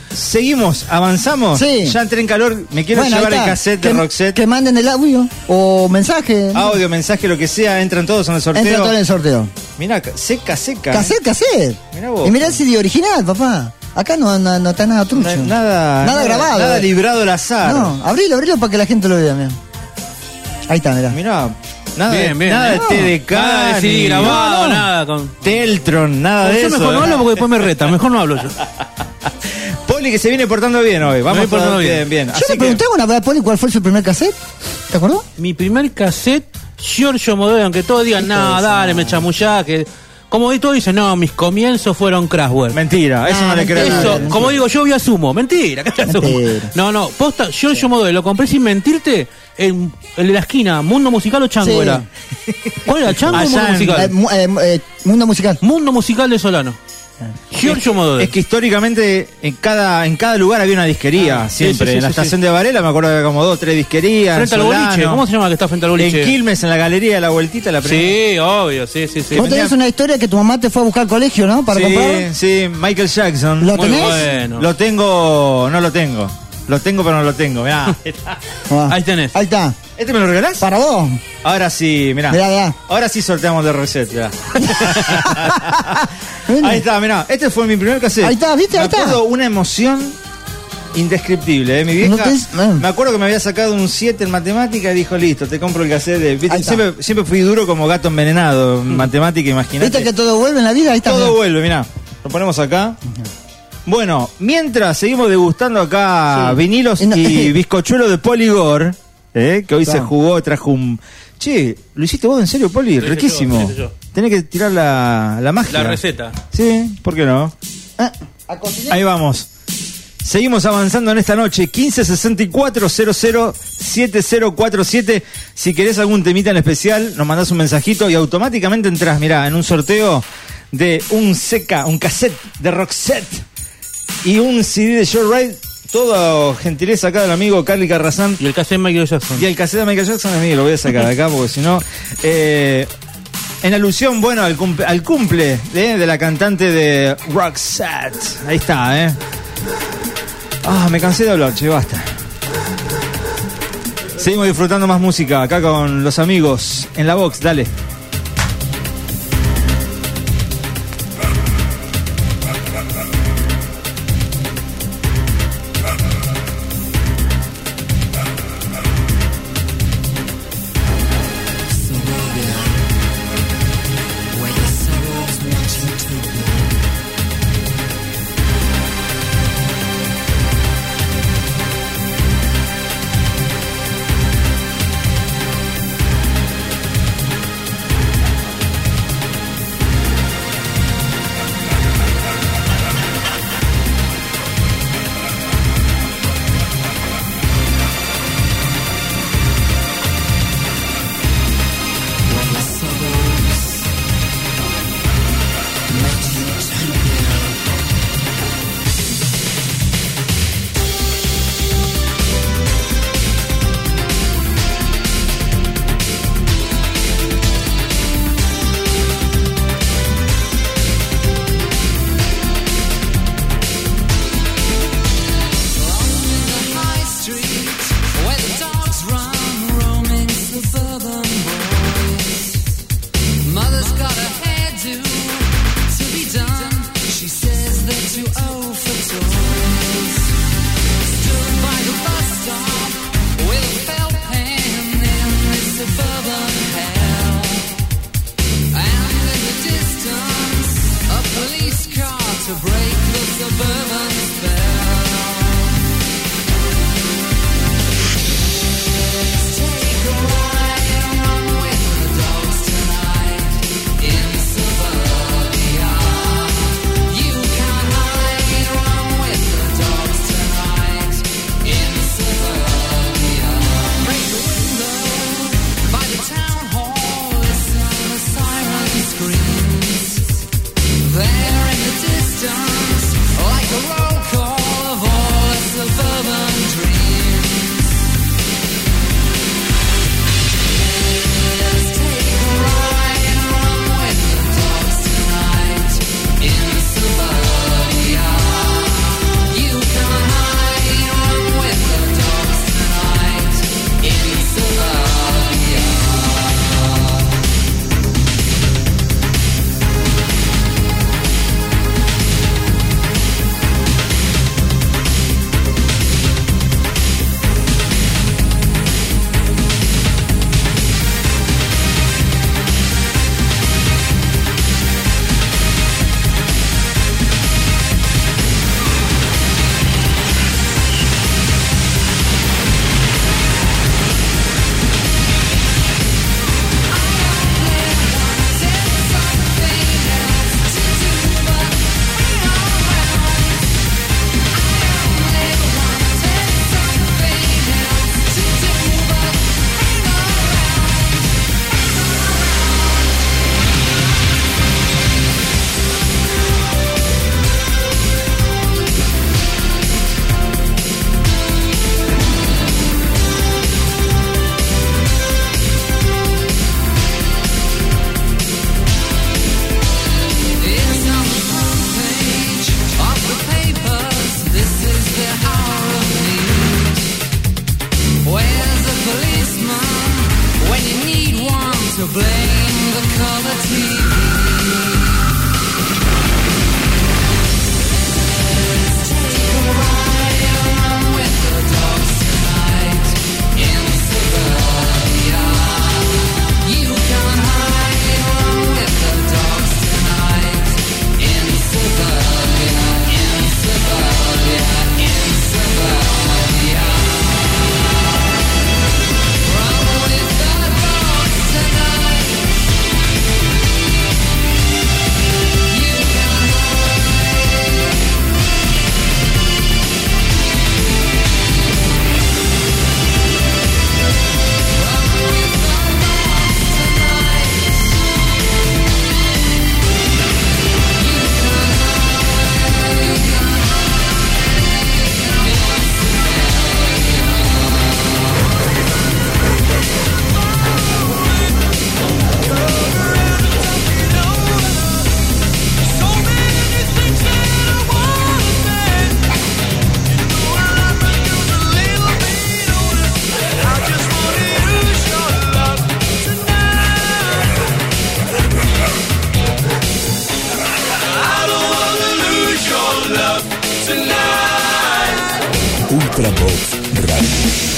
seguimos, avanzamos. Sí. Ya entré en calor, me quiero Bueno, ahí llevar el está. cassette de Roxette. Que manden el audio o mensaje. Audio, mensaje, lo que sea, entran todos en el sorteo. Entra todo en el sorteo. Mirá, seca. Cassette. Mirá vos. Y mirá el CD original, papá. Acá no está nada trucho. Nada grabado. Nada librado al azar. No, abrilo para que la gente lo vea, mirá. Ahí está, mirá. Mirá, nada, Bien, bien. nada No, de TDK, nada de CD ni grabado, nada con... Teltron, nada de Yo eso. mejor no hablo porque después me retan, mejor no hablo yo. Poli que se viene portando bien hoy. Vamos portando bien. Yo le pregunté una vez a Poli cuál fue su primer cassette. ¿Te acordás? Mi primer cassette, Giorgio Moroder, aunque todos digan, nada, dale, me chamullá, que... Como todos dicen, no, mis comienzos fueron Kraftwerk. Mentira, eso no le creo. Eso, mentira. como digo yo, voy a Sumo. Mentira, ¿qué asumo? Mentira. No, posta, Giorgio Moroder, lo compré sin mentirte, el de la esquina, Mundo Musical o Chango Sí. era. ¿Cuál era, Chango o Allá Mundo en- Musical? Mundo musical. Mundo Musical de Solano. Giorgio Moroder. Es que históricamente en cada lugar había una disquería, siempre. sí, En la sí, estación de Varela me acuerdo que había como 2 o 3 disquerías. Frente en al boliche, Solano, ¿cómo se llama que está frente al boliche? En Quilmes, en la galería de la vueltita, la primera. Sí, obvio, sí. Vos tenés una historia que tu mamá te fue a buscar al colegio, ¿no? Para comprar. Sí, Michael Jackson. ¿Lo Muy tenés? bueno. Lo tengo, no lo tengo. Lo tengo, pero no lo tengo. Mirá. Ah, Ahí tenés. Ahí está. ¿Este me lo regalás? Para vos. Ahora sí, mirá. Mirá. Ahora sí sorteamos de Roxette, mirá. Bueno. Ahí está, mirá. Este fue mi primer cassette. Ahí está, ¿viste? Me Ahí está. acuerdo una emoción indescriptible, Mi vieja, No te- me acuerdo que me había sacado un 7 en matemática y dijo, listo, te compro el cassette de... ¿viste? Ahí está. Siempre fui duro como gato envenenado en matemática, imagínate. ¿Viste que todo vuelve en la vida? Ahí está. Todo mirá. vuelve, mirá. Lo ponemos acá. Bueno, mientras seguimos degustando acá Sí. vinilos Y no- y bizcochuelo de Poligor, que hoy se Claro. jugó, trajo un... Che, ¿lo hiciste vos en serio, Poli? Lo hice Riquísimo. yo, lo hice yo. Tenés que tirar la magia. La receta. Sí, ¿por qué no? A cocinar. Ahí vamos. Seguimos avanzando en esta noche. 1564-007047. Si querés algún temita en especial, nos mandás un mensajito y automáticamente entras, mirá, en un sorteo de un cassette de Roxette y un CD de Joyride. Todo gentileza acá del amigo Carly Carrazán. Y el cassette de Michael Jackson. Y el cassette de Michael Jackson es mío, lo voy a sacar de acá porque si no... en alusión, bueno, al cumple de la cantante de Roxette. Ahí está, me cansé de hablar, che, basta. Seguimos disfrutando más música acá con los amigos en la box, dale. Where the sorrows want you to be. Ultra Box Radio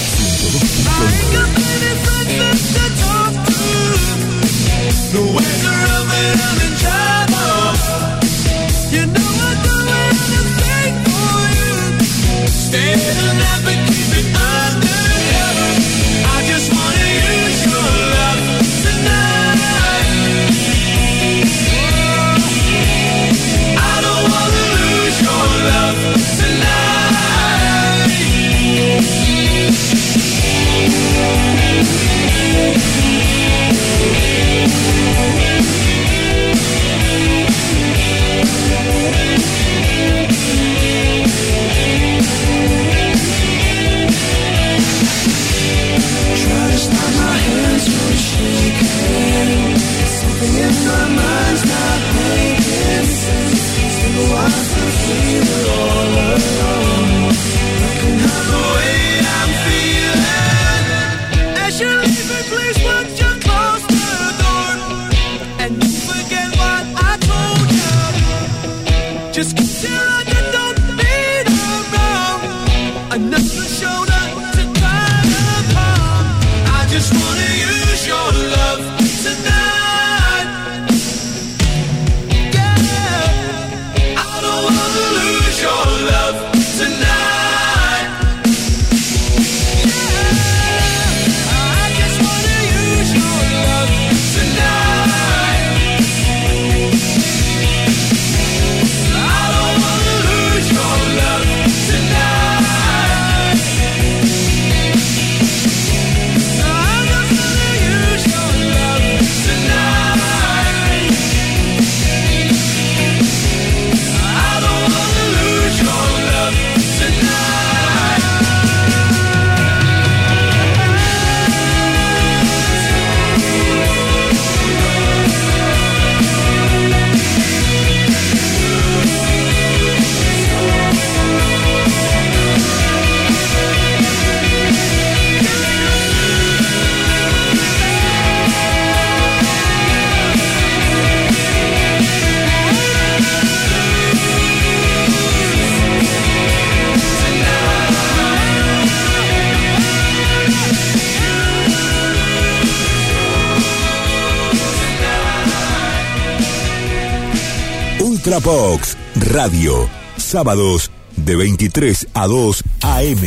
'Ultra Box Radio, sábados de 23 a 2 AM.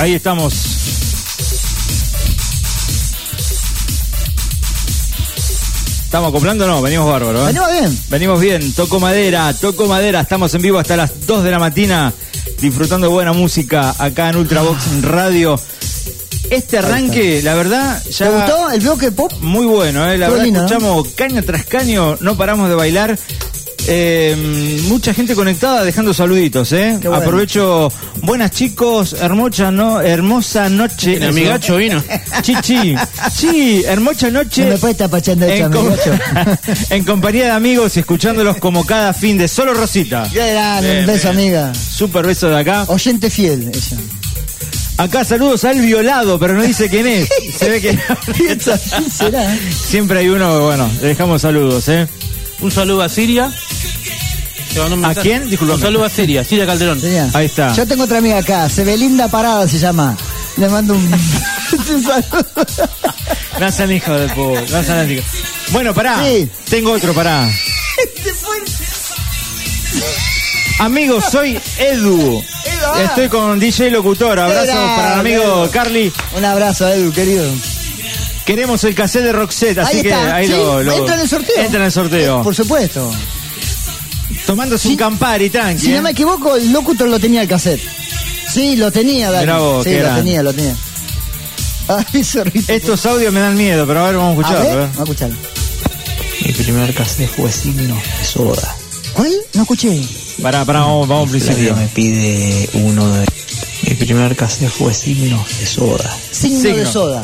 Ahí estamos. ¿Estamos acoplando o no? Venimos bárbaros, ¿eh? Venimos bien. Venimos bien. Toco madera. Estamos en vivo hasta las 2 de la mañana, disfrutando de buena música acá en Ultravox Radio. Este arranque, la verdad, ya... ¿Te gustó el bloque pop? Muy bueno, la Fue verdad, lindo, escuchamos caño tras caño, no paramos de bailar. Mucha gente conectada dejando saluditos, Qué bueno. Aprovecho, buenas chicos, hermosa noche. El amigacho vino. Chichi, sí, hermosa noche. No me puede estar pachando esto, amigacho. En compañía de amigos y escuchándolos como cada fin de solo Rosita. Qué grande, un beso, amiga. Súper beso de acá. Oyente fiel, ella. Acá saludos al violado, pero no dice quién es. Se ve que... ¿Quién será? Siempre hay uno, bueno, le dejamos saludos, Un saludo a Siria. ¿A quién? Disculpa. Un saludo a Siria Calderón. Sería. Ahí está. Yo tengo otra amiga acá, Sebelinda Parada se llama. Le mando un saludo. No sean hijo de puta, no sean hijo. Bueno, pará. Sí. Tengo otro, pará. Amigos, soy Edu. Estoy con DJ Locutor. Abrazo para el amigo Carly. Un abrazo, Edu, querido. Queremos el cassette de Roxette, así Ahí que está. ahí Sí, lo... entra en el sorteo. Entra en el sorteo. Por supuesto. Tomándose un Campari, tranqui. Si no me equivoco, el Locutor lo tenía el cassette. Sí, lo tenía, Dani. Mirá vos, sí, qué lo grande. tenía. Ay, zorrito. Estos audios me dan miedo, pero a ver, vamos a A ver, escucharlo. vamos a escucharlo. Mi primer cassette fue Signos de Soda. ¿Cuál? No escuché. Pará, vamos al principio. Me pide uno de... Mi primer cassette fue Signos de Soda. Signo de soda.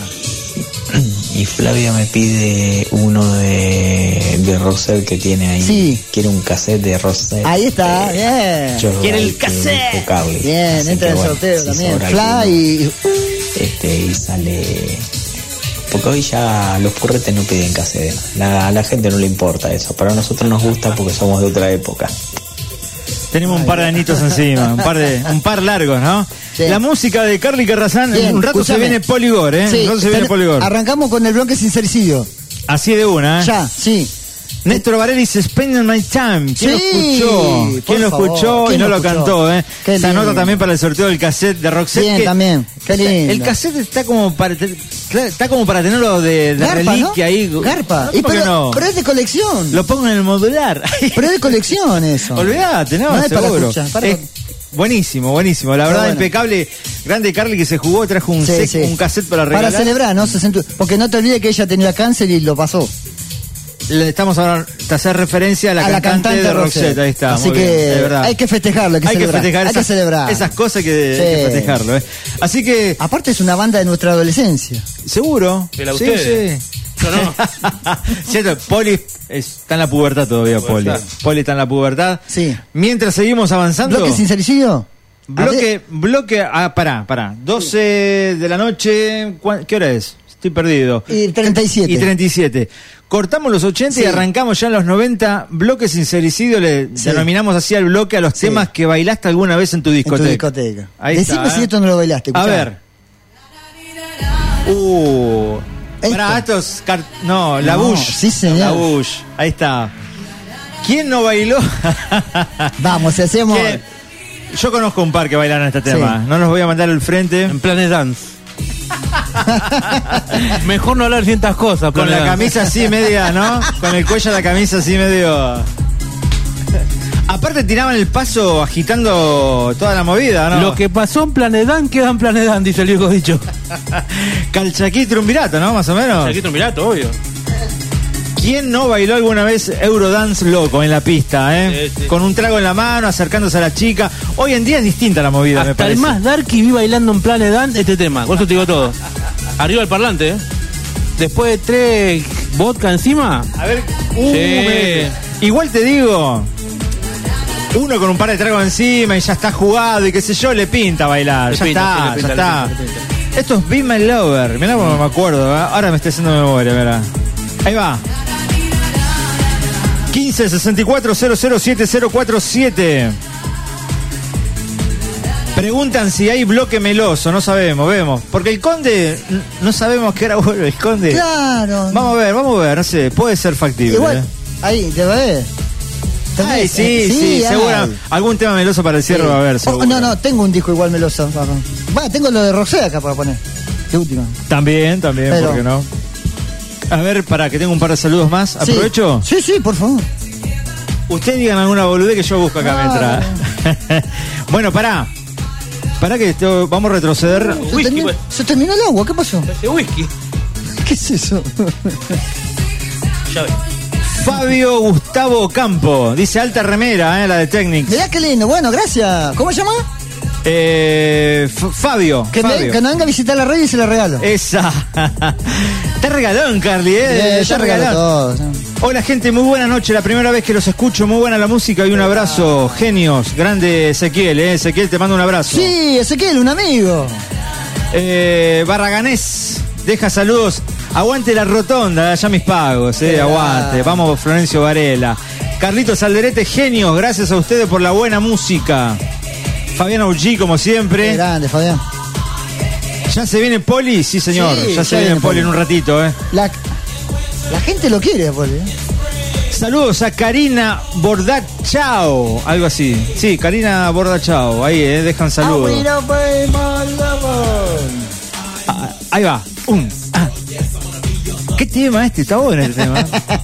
Y Flavia me pide uno de Rosel que tiene ahí. Sí. Quiere un cassette de Rosel. Ahí está, bien. Quiere el cassette. Bien, Así entra que en el bueno, sorteo si también. sobra Fly y sale... Porque hoy ya los curretes no piden cassette. A la gente no le importa eso. Pero a nosotros nos gusta porque somos de otra época. Tenemos un par de anitos encima, un par largos, ¿no? Sí. La música de Carly Carrazán, Bien, un rato escúchame. se viene Poligor, Sí, un rato se viene Poligor. arrancamos con el bloque sincericidio. Así de una, Ya, sí. Néstor Varela dice Spending My Time. ¿Quién lo Sí, escuchó? por ¿Quién lo favor, escuchó y ¿quién no lo lo escuchó? cantó, Qué Esa lindo. nota también para el sorteo del cassette de Roxette. Bien, también. Qué lindo. El cassette está como para tenerlo de Garpa, reliquia ¿no? ahí. Garpa. ¿Cómo que no? Pero es de colección. Lo pongo en el modular. Pero es de colección eso. Olvídate, no, No es para seguro. escuchar, para- Es buenísimo. La verdad, bueno. impecable. Grande Carly que se jugó, trajo un, Sí, sí. un cassette para regalar. Para celebrar, ¿no? Porque no te olvides que ella tenía cáncer y lo pasó. Le estamos ahora te hacer referencia a la cantante de Roxette. Ahí está. Así muy bien, de que verdad. hay que festejarlo, hay que celebrar. festejar hay que celebrar. esas cosas que Sí. hay que festejarlo. Así que, Aparte es una banda de nuestra adolescencia. seguro. De la Sí, ustedes. sí. Yo no. Cierto, Poli está en la pubertad todavía, Poli. Pubertad. Poli está en la pubertad. Sí. Mientras seguimos avanzando. ¿Bloque sincericidio? Bloque, pará. 12 de la noche. ¿Qué hora es? Estoy perdido. Y 37. Y 37. Cortamos los 80 Sí. y arrancamos ya en los 90. Bloque sincericidio, le Sí. denominamos así al bloque a los Sí. temas que bailaste alguna vez en tu En tu discoteca. discoteca. Ahí Decime está, si esto no lo bailaste. A escuchá. ver. Esto. La No, Bush. sí, señor. La Bush. Ahí está. ¿Quién no bailó? Vamos, hacemos. ¿Quién? Yo conozco un par que bailaron este Sí. tema. No los voy a mandar al frente. En Planet Dance. Mejor no hablar ciertas cosas. Con Planet la Dance. camisa así media, ¿no? Con el cuello de la camisa así medio... Aparte tiraban el paso agitando toda la movida, ¿no? Lo que pasó en Planet Dance queda en Planet Dance, dice el viejo dicho. Calchaquí Triunvirato, ¿no? Más o menos. Aquí Mirato, obvio. ¿Quién no bailó alguna vez Eurodance loco en la pista, Sí, sí. Con un trago en la mano, acercándose a la chica. Hoy en día es distinta la movida, me Hasta parece. el más darky vi bailando en Planet Dance este tema. Por eso te digo todo. Arriba el parlante, Después de 3 vodka encima. A ver, Sí. igual te digo, uno con un par de tragos encima y ya está jugado y qué sé yo, le pinta bailar. Le Ya pinta, está, sí, le pinta, ya le está. pinta. Esto es Be My Lover. Mirá cómo me acuerdo, ahora me estoy haciendo memoria, mirá. Ahí va. 15 64 007 Preguntan si hay bloque meloso, no sabemos, vemos. Porque el Conde, no sabemos qué hora vuelve el Conde. Claro. Vamos a ver, no sé, puede ser factible. Igual, ahí, te va a ver. Ay, sí, seguro. Algún tema meloso para el cierre va a haber, seguro. No, tengo un disco igual meloso. Va, tengo lo de Rosé acá para poner. De última. También, ¿por qué no? A ver, para que tenga un par de saludos más. ¿Aprovecho? Sí, por favor. Ustedes digan alguna boludez que yo busco acá mientras. Bueno, pará que vamos a retroceder. Se terminó el agua, ¿qué pasó? Ese whisky. ¿Qué es eso? Ya ves. Fabio Gustavo Campo, dice alta remera, la de Technics. Mirá qué lindo, bueno, gracias. ¿Cómo se llama? Fabio. Que no venga a visitar la radio y se la regalo. Esa. Te regalón, Carly, te regaló todo. Hola, gente, muy buena noche. La primera vez que los escucho, muy buena la música y un abrazo. Genios, grande Ezequiel, Ezequiel, te mando un abrazo. Sí, Ezequiel, un amigo. Barraganés, deja saludos. Aguante la rotonda, ya mis pagos, aguante. Vamos, Florencio Varela. Carlitos Alderete, genios, gracias a ustedes por la buena música. Fabián Augi, como siempre. Qué grande, Fabián. ¿Ya se viene Poli? Sí, señor, Sí, ya se viene Poli en un ratito, La gente lo quiere, Poli. Saludos a Karina Bordachao, algo así. Sí, Karina Bordachao, ahí, dejan saludos. Ahí va. ¿Qué tema este? Está bueno el tema.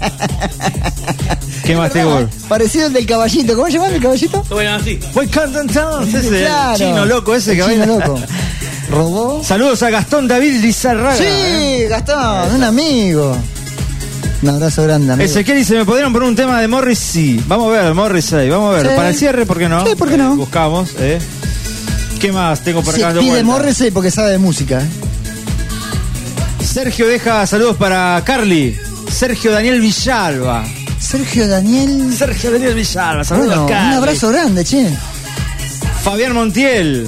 ¿Qué más tengo? Parecido al del caballito. ¿Cómo se llama el caballito? Bueno, así. Voy cantando. Ese Claro. chino loco ese que Chino baila. loco. ¿Robó? Saludos a Gastón David Lizarraga. Sí, Gastón, un amigo. Un abrazo grande, amigo. Ezequiel dice, ¿me podrían poner un tema de Morrissey? Vamos a ver, Morrissey, vamos a ver. Sí. Para el cierre, ¿por qué no? Sí, ¿por qué no? Buscamos, ¿Qué más tengo por acá? Sí, de pide vuelta? Morrissey porque sabe de música. Sergio deja saludos para Carly. Sergio Daniel Villalba. Sergio Daniel Villalba, saludos, bueno, Carly. un abrazo grande, che. Fabián Montiel.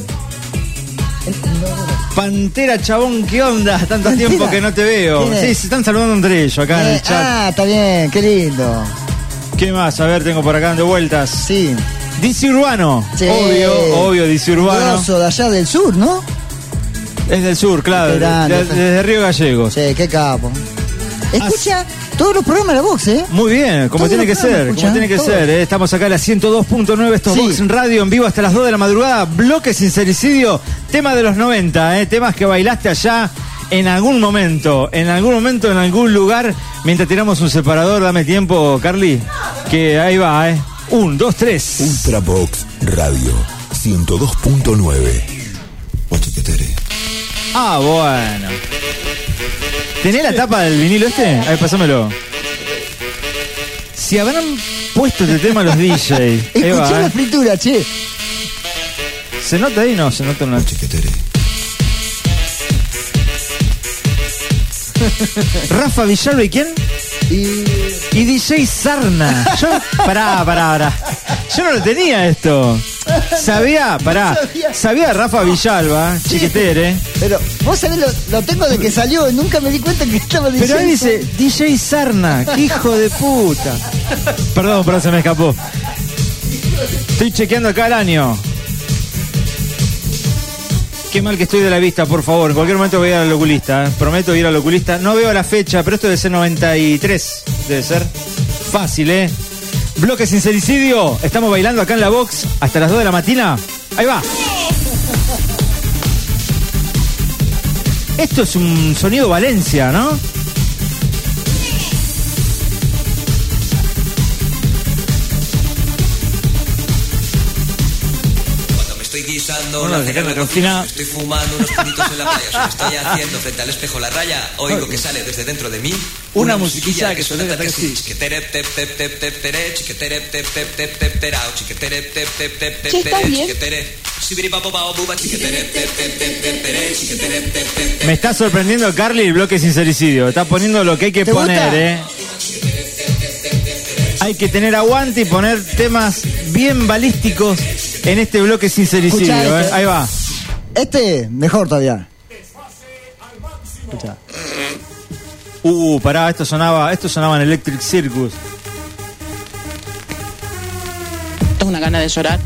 Pantera Chabón, ¿qué onda? Tanto ¿Pantera? tiempo que no te veo. ¿Quién es? Sí, se están saludando entre ellos acá en el chat. Está bien, qué lindo. ¿Qué más? A ver, tengo por acá dando vueltas. Sí. DC Urbano. Sí. Obvio, DC Urbano. Grosso de allá del sur, ¿no? Es del sur, claro. Qué grande. Desde Río Gallegos. Sí, qué capo. Escucha todos los programas de la Vox, Muy bien, como Todos tiene que los programas, ser, escucha, como tiene que todos. ser. Estamos acá a las 102.9, esto es Sí. Vox Radio en vivo hasta las 2 de la madrugada. Bloque Sincericidio, tema de los 90, temas que bailaste allá en algún momento, en algún lugar. Mientras tiramos un separador, dame tiempo, Carly, que ahí va, 1, 2, 3. Ultravox Radio 102.9. Ah, bueno. ¿Tenés la tapa del vinilo este? A ver, pásamelo. Si habrán puesto este tema los DJs. Ahí Escuché va, la fritura, che. ¿Se nota ahí? No, se nota una chiquetere. Rafa Villalba, ¿y quién? Y DJ Sarna. Yo, pará. Yo no lo tenía esto. Sabía Rafa Villalba, chiquetere. Pero vos sabés, lo tengo de que salió, nunca me di cuenta que estaba diciendo. Pero ahí dice DJ Sarna, qué hijo de puta. Perdón, se me escapó. Estoy chequeando acá el año. Qué mal que estoy de la vista, por favor. En cualquier momento voy a ir al oculista. Prometo ir al oculista. No veo la fecha, pero esto debe ser 93. Debe ser fácil, Bloque Sincericidio. Estamos bailando acá en la Vox hasta las 2 de la mañana. Ahí va. Esto es un sonido Valencia, ¿no? Estoy guisando Bueno, la cena cocina. estoy fumando unos puritos en la playa, se me estoy haciendo frente al espejo la raya, oigo que sale desde dentro de mí una musiquilla que suena que así. chiquetere tep tep tep tep tere, chiquetere tep tep tep tep terao, chiquetere tep tep tep tep ¿Qué está tere, bien? chiquetere sibiripapo bao buba, chiquetere tep tep tep tep tere, chiquetere tep tep tep. Me está sorprendiendo Carly el bloque Sincericidio. Está poniendo lo que hay que ¿Te poner, gusta? Hay que tener aguante y poner temas bien balísticos en este bloque Sincericidio. Escuchá este. Ahí va. Este, mejor todavía. Escuchá. Pará, esto sonaba en Electric Circus. Tengo una gana de llorar.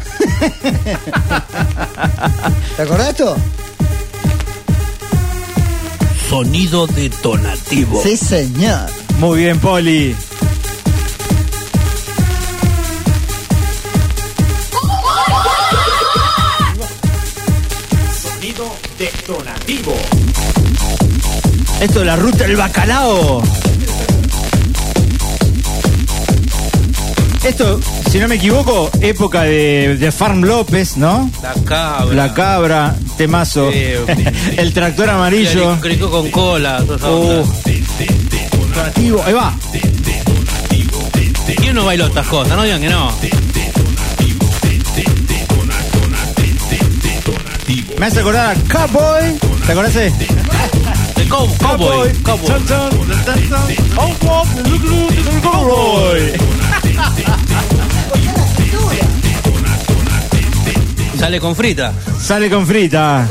¿Te acordás de esto? Sonido detonativo. Sí, señor. Muy bien, Poli. Detonativo. Esto es la ruta del bacalao. Esto, si no me equivoco, época de Farm López, ¿no? La cabra, temazo. El tractor amarillo. El crico con cola. Detonativo, ahí va. ¿Quién no bailó estas cosas? No digan que no. Me hace acordar a Cowboy. ¿Te acordás de? Cowboy. Cowboy. Sale con frita. Sale con frita.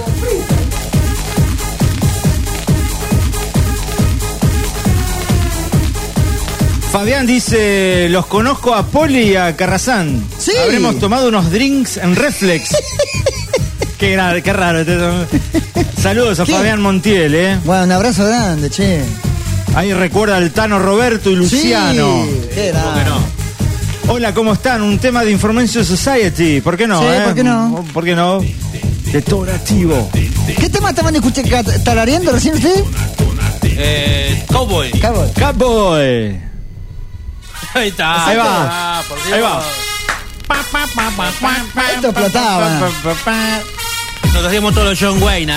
Fabián dice, los conozco a Poli y a Carrazán. Sí. Habremos tomado unos drinks en Reflex. Qué raro. Saludos a Fabián Montiel, Bueno, un abrazo grande, che. Ahí recuerda al Tano Roberto y Luciano. Sí, qué ¿Por qué no? Hola, ¿cómo están? Un tema de Information Society. ¿Por qué no? Sí, ¿por qué no? ¿Por qué no? Detonativo. ¿Qué tema estaban tarareando recién usted? Cowboy. Cowboy. Ahí está. Ahí va. Por Dios. Ahí va. Esto explotaba. Nos hacíamos todos los John Wayne,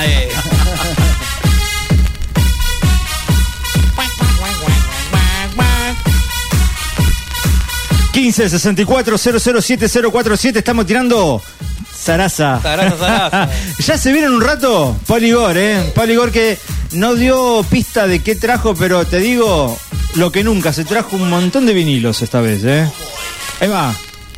15 64 007 047. Estamos tirando Zaraza. Ya se viene en un rato Poligor, Poligor que no dio pista de qué trajo, pero te digo lo que nunca. Se trajo un montón de vinilos esta vez, Ahí va.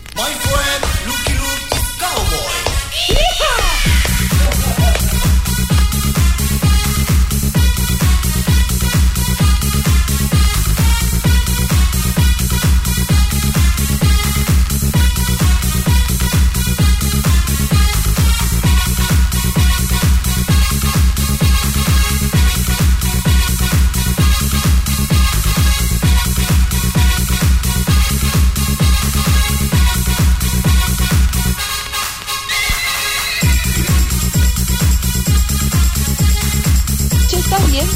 ¿Estás bien?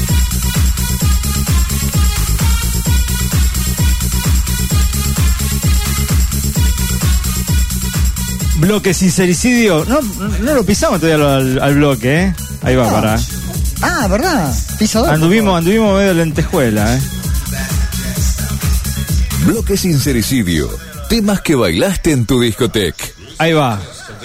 Bloque sincericidio. No lo pisamos todavía al bloque, Ahí va, para. Ah, ¿verdad? Pisador. Anduvimos medio lentejuela, Bloque sincericidio. Temas que bailaste en tu discoteca. Ahí va.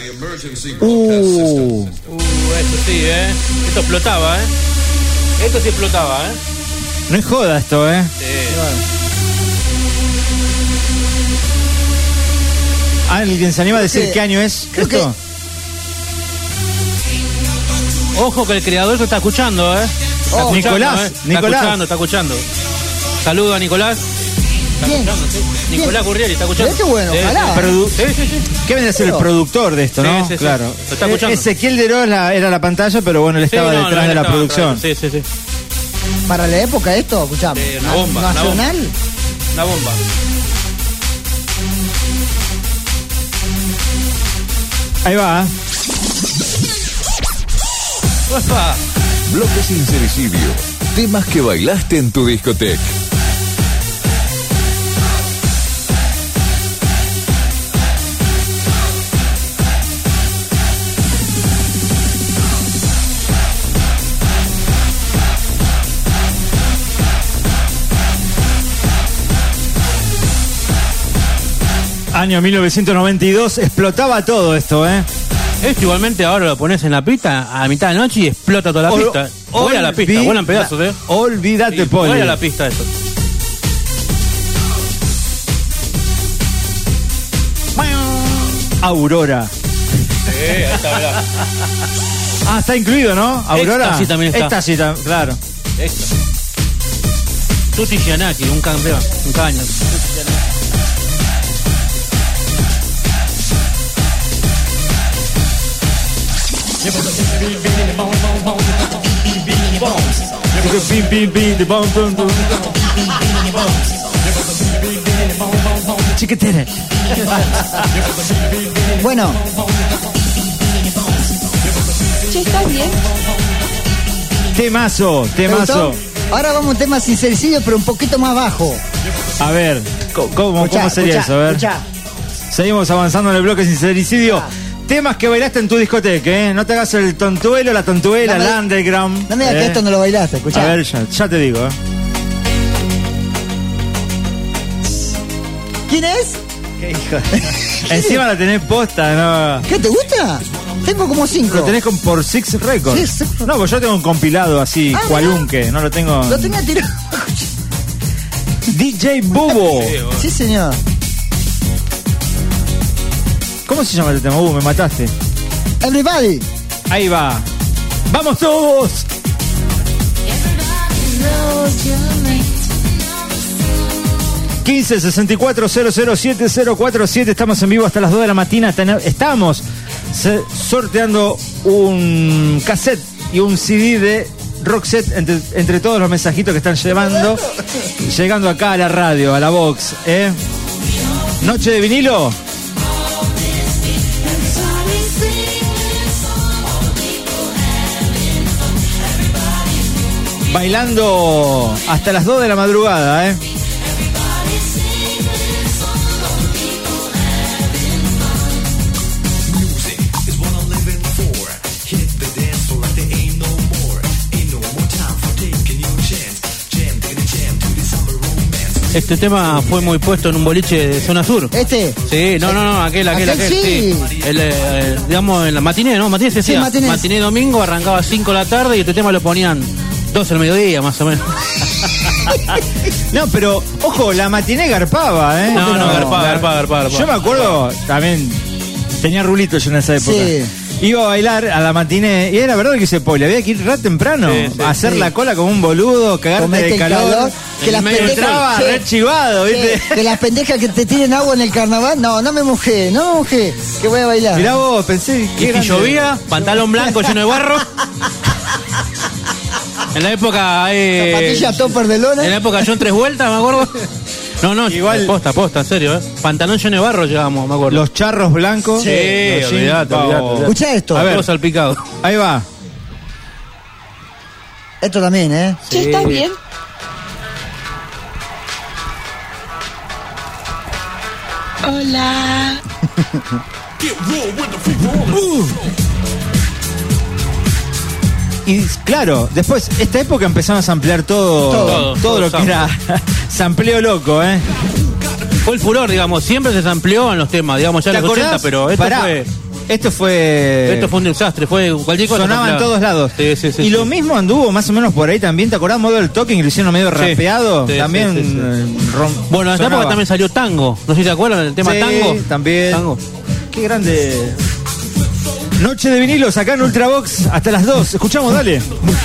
Esto sí, Esto explotaba, Esto sí explotaba, No es joda esto, Sí. ¿Alguien se anima a decir qué año es creo esto? Ojo que el creador se está escuchando, Está escuchando, Nicolás. Está escuchando. Saludo a Nicolás. Está ¿Quién? escuchando, sí. Nicolás Gurrieri está escuchando. Qué bueno, ojalá. Sí. ¿Qué viene a ser el productor de esto, no? Sí. Claro. Lo está escuchando. Ezequiel Deró era la pantalla, pero bueno, él estaba detrás de la producción. Sí. Para la época esto, escuchamos. Una bomba. Nacional. Una bomba. Ahí va. Bloque sincericidio. Temas que bailaste en tu discoteca. Año 1992, explotaba todo esto, Esto igualmente ahora lo pones en la pista a mitad de noche y explota toda la pista. Vuela la pista, vuelan pedazos, Olvídate, Poli. Vuela la pista eso. Aurora. Ahí está, mirá. Ah, está incluido, ¿no? Aurora. Esta sí también está. Esta sí, claro. Esto. Tutti Giannacchi, un campeón, un caño. Chiquitera. Bueno. Che, ¿estás bien? Temazo. ¿Te gustó? Ahora vamos a un tema sincericidio, pero un poquito más bajo. A ver, ¿cómo sería eso? A ver. Escuchá. Seguimos avanzando en el bloque sincericidio. Temas que bailaste en tu discoteca, ¿eh? No te hagas el tontuelo, la tontuela, el underground. No me digas que esto no lo bailaste, escuchá. A ver, ya te digo, ¿eh? ¿Quién es? ¿Qué hijo? Encima la tenés posta, ¿no? ¿Qué, te gusta? Tengo como 5. Lo tenés por Six Records. Sí. No, pues yo tengo un compilado así, cualunque, no lo tengo. Lo tenía tirado. DJ Bubo. Sí, señor. ¿Cómo se llama el tema? Me mataste. Everybody. Ahí va. ¡Vamos todos! 15 64 007 047. Estamos en vivo hasta las 2 de la mañana. Estamos sorteando un cassette y un CD de Roxette entre todos los mensajitos que están llegando acá a la radio, a la box, ¿eh? Noche de vinilo. Bailando hasta las 2 de la madrugada, ¿eh? Este tema fue muy puesto en un boliche de zona sur. ¿Este? Sí, no, aquel, sí. Digamos, en la matiné, ¿no? Matiné se hacía. Sí, matiné domingo, arrancaba a 5 de la tarde y este tema lo ponían 12 del mediodía, más o menos. No, pero, ojo, la matiné garpaba, ¿eh? No, garpaba. Yo me acuerdo, también, tenía rulito yo en esa época. Sí. Iba a bailar a la matiné y era verdad que dice Poli, había que ir re temprano a hacer la cola como un boludo, cagarte de calor. Que las entraba re chivado, ¿viste? Que las pendejas que te tiren agua en el carnaval, no me mojé, que voy a bailar. Mirá vos, pensé que si llovía, pantalón blanco lleno de barro. En la época zapatilla topper de lona. En la época John 3 vueltas, me acuerdo. No, igual posta, en serio, pantalón lleno de barro llegábamos, me acuerdo. Los charros blancos. Sí, olvidate. Escucha esto. A ver, todo salpicado. Ahí va. Esto también, ¿eh? Sí. ¿Estás bien? Hola. Y claro, después, esta época empezamos a ampliar todo lo que era sampleo loco, ¿eh? Fue el furor, digamos, siempre se sampleó en los temas, digamos, ya en los 80, pero esto fue un desastre, fue cualquier cosa. Sonaba en todos lados. Sí, y lo mismo anduvo más o menos por ahí también. ¿Te acordás modo del talking? Lo hicieron medio rapeado. Sí, también. Bueno, en esta época también salió tango. No sé si te acuerdan del tema tango. También. Tango. Qué grande. Noche de vinilos acá en Ultravox hasta las 2. Escuchamos, dale.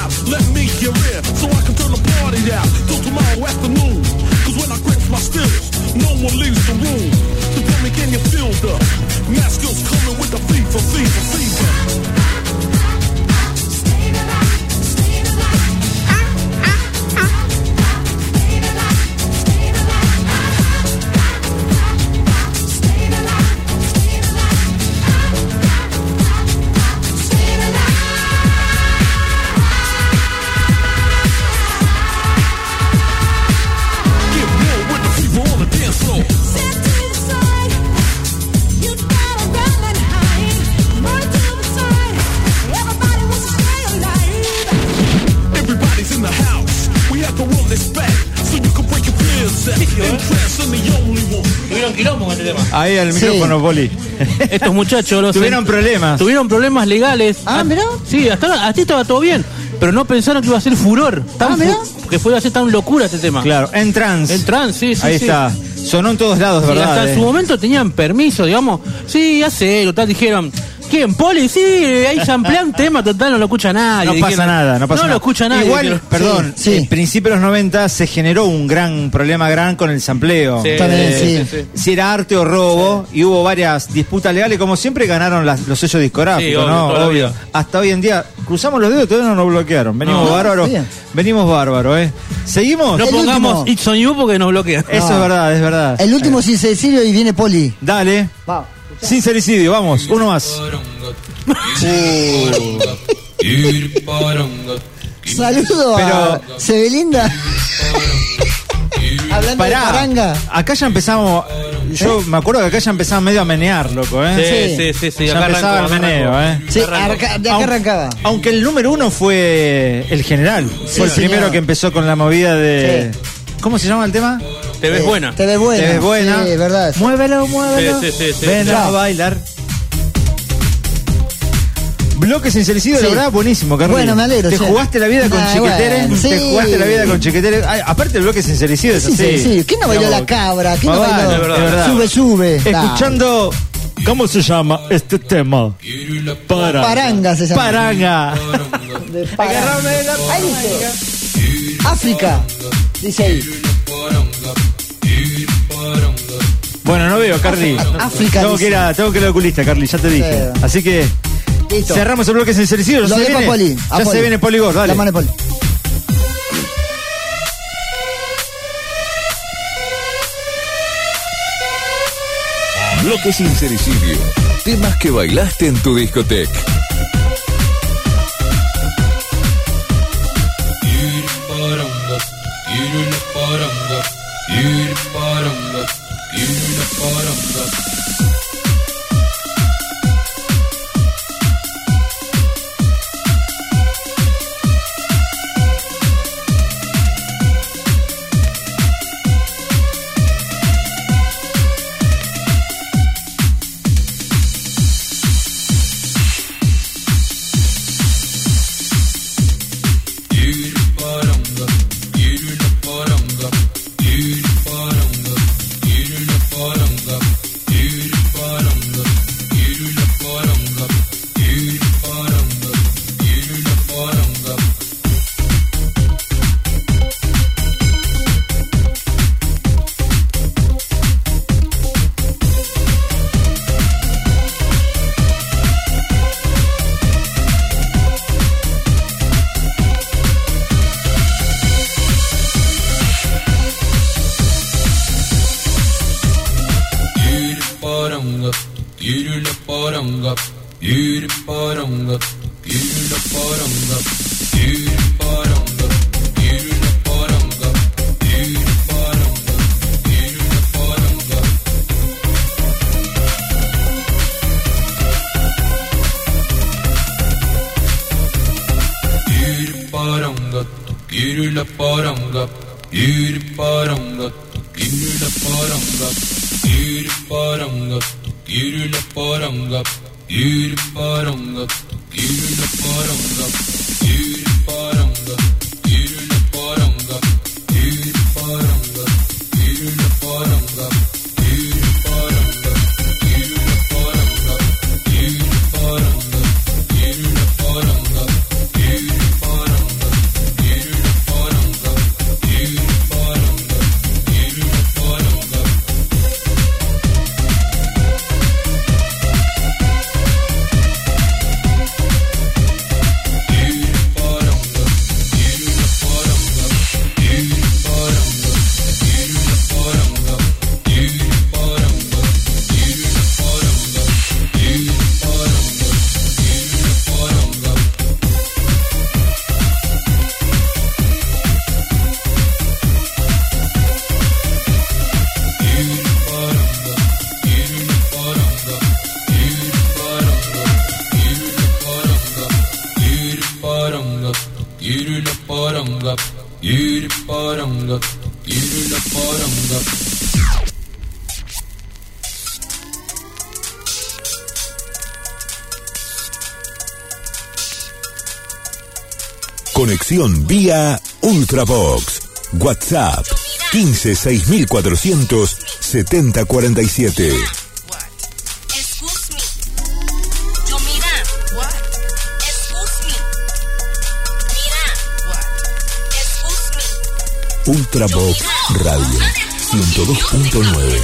Tuvieron quilombo con este tema. Ahí al micrófono, Poli. Estos muchachos tuvieron problemas legales. Mirá. Sí, hasta estaba todo bien, pero no pensaron que iba a ser furor. Que fuera a ser tan locura este tema. Claro, en trance, sí. Ahí está. Sonó en todos lados, Sí, ¿verdad? hasta en su momento tenían permiso, digamos. Sí, hacelo, tal, dijeron. ¿Quién? ¿Poli? Sí, ahí samplean un tema, total, no lo escucha nadie. No pasa nada. No lo escucha nadie. Igual, perdón, en principio de los 90 se generó un problema con el sampleo. Si era arte o robo, y hubo varias disputas legales, como siempre ganaron los sellos discográficos, sí, ¿no? obvio. Hasta hoy en día, cruzamos los dedos, todavía no nos bloquearon. Venimos bárbaros, ¿eh? ¿Seguimos? No pongamos It's on You porque nos bloquean. Eso es verdad. El último sincericidio y viene Poli. Dale. Sincericidio, vamos, uno más. Saludo a Sebelinda. Hablando de paranga. Acá ya empezamos. Yo me acuerdo que acá ya empezaba medio a menear, loco, Sí. Ya Acá empezaba el meneo, Sí, de acá arrancaba. Aunque el número uno fue el general. Fue el primero que empezó con la movida de. Sí. ¿Cómo se llama el tema? Te ves buena. Te ves buena. Te ves buena. Sí, verdad. Muévelo. Sí. Ven a bailar. Bloque Sincericidio, la verdad, buenísimo, Carlos. Bueno, me alegro. ¿Te jugaste la vida con Chiquetere? Bueno, sí. ¿Te jugaste la vida con Chiquetere? Ay, aparte el bloque Sincericidio es así. Sí. ¿Quién no bailó la cabra? ¿Quién no bailó? Es verdad. Sube. Escuchando, ¿cómo se llama este tema? Paranga se llama. Paranga. Agarrame la paranga. Ahí dice. África. Dice ahí. Bueno, no veo, Carly. África. Tengo que ir al oculista, Carly, ya te dije. Sí. Así que Listo. cerramos el bloque Sincericidio. Lo dejo a Poli. Ya se viene Poligor, dale. La mano de Poli. Bloque Sincericidio. Temas que bailaste en tu discoteca. Conexión vía Ultravox. WhatsApp 15 6400 7047. Ultravox Radio 102.9.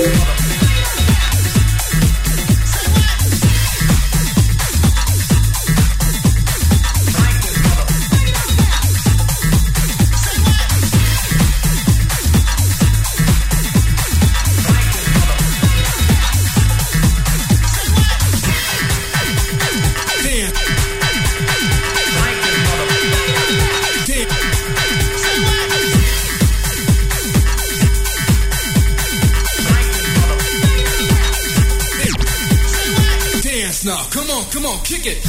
Come on, kick it.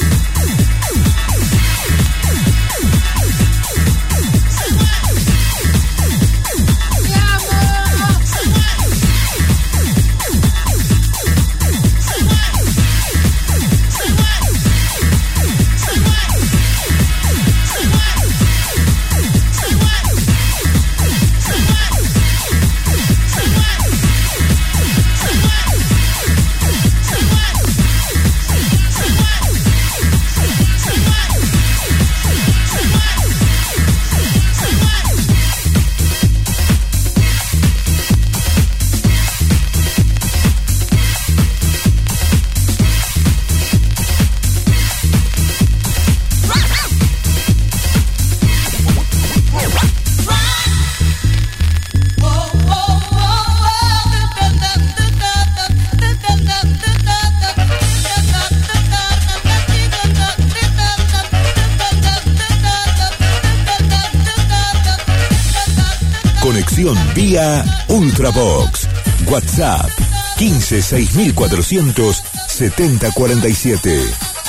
Conexión vía Ultravox. WhatsApp 15 6400 7047.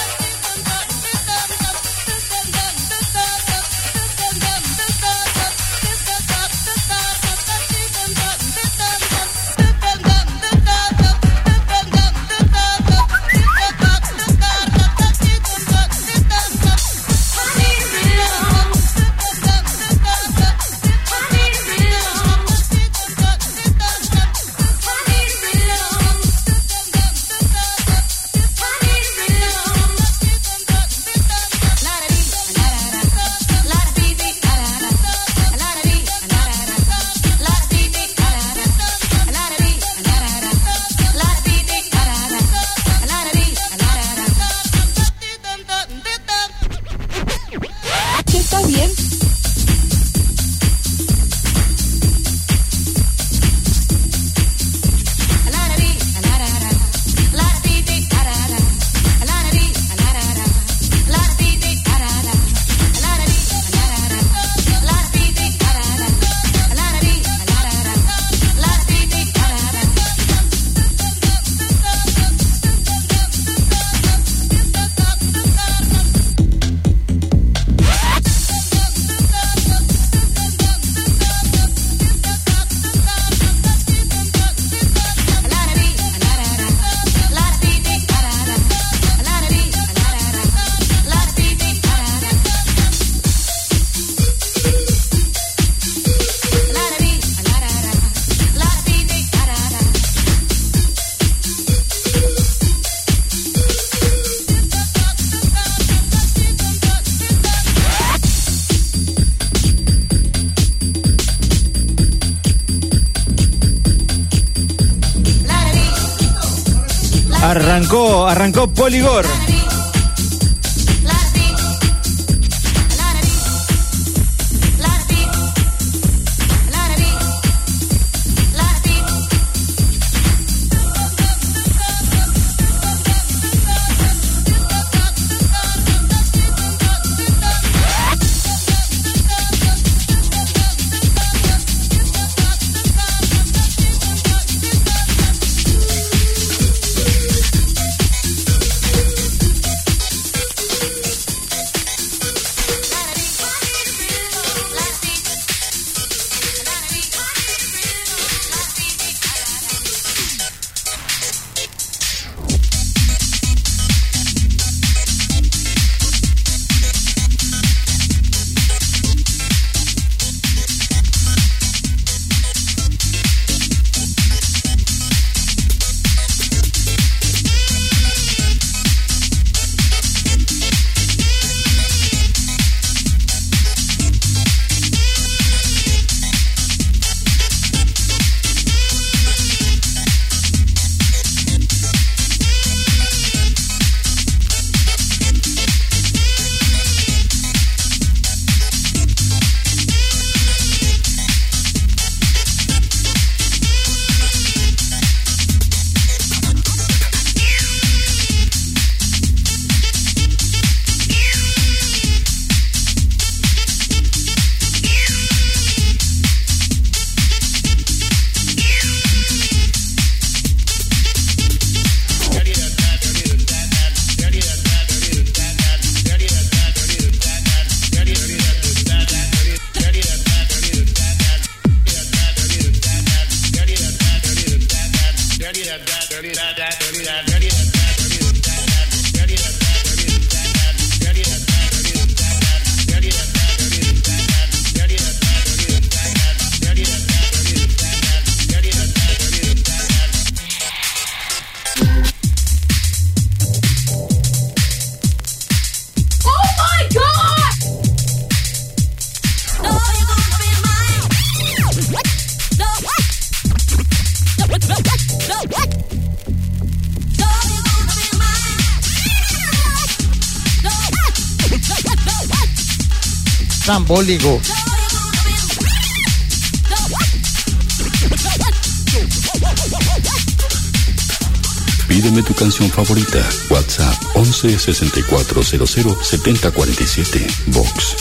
¿Estás bien? Arrancó Poligor. Trambólico. Pídeme tu canción favorita. WhatsApp 11 6400 7047. Vox.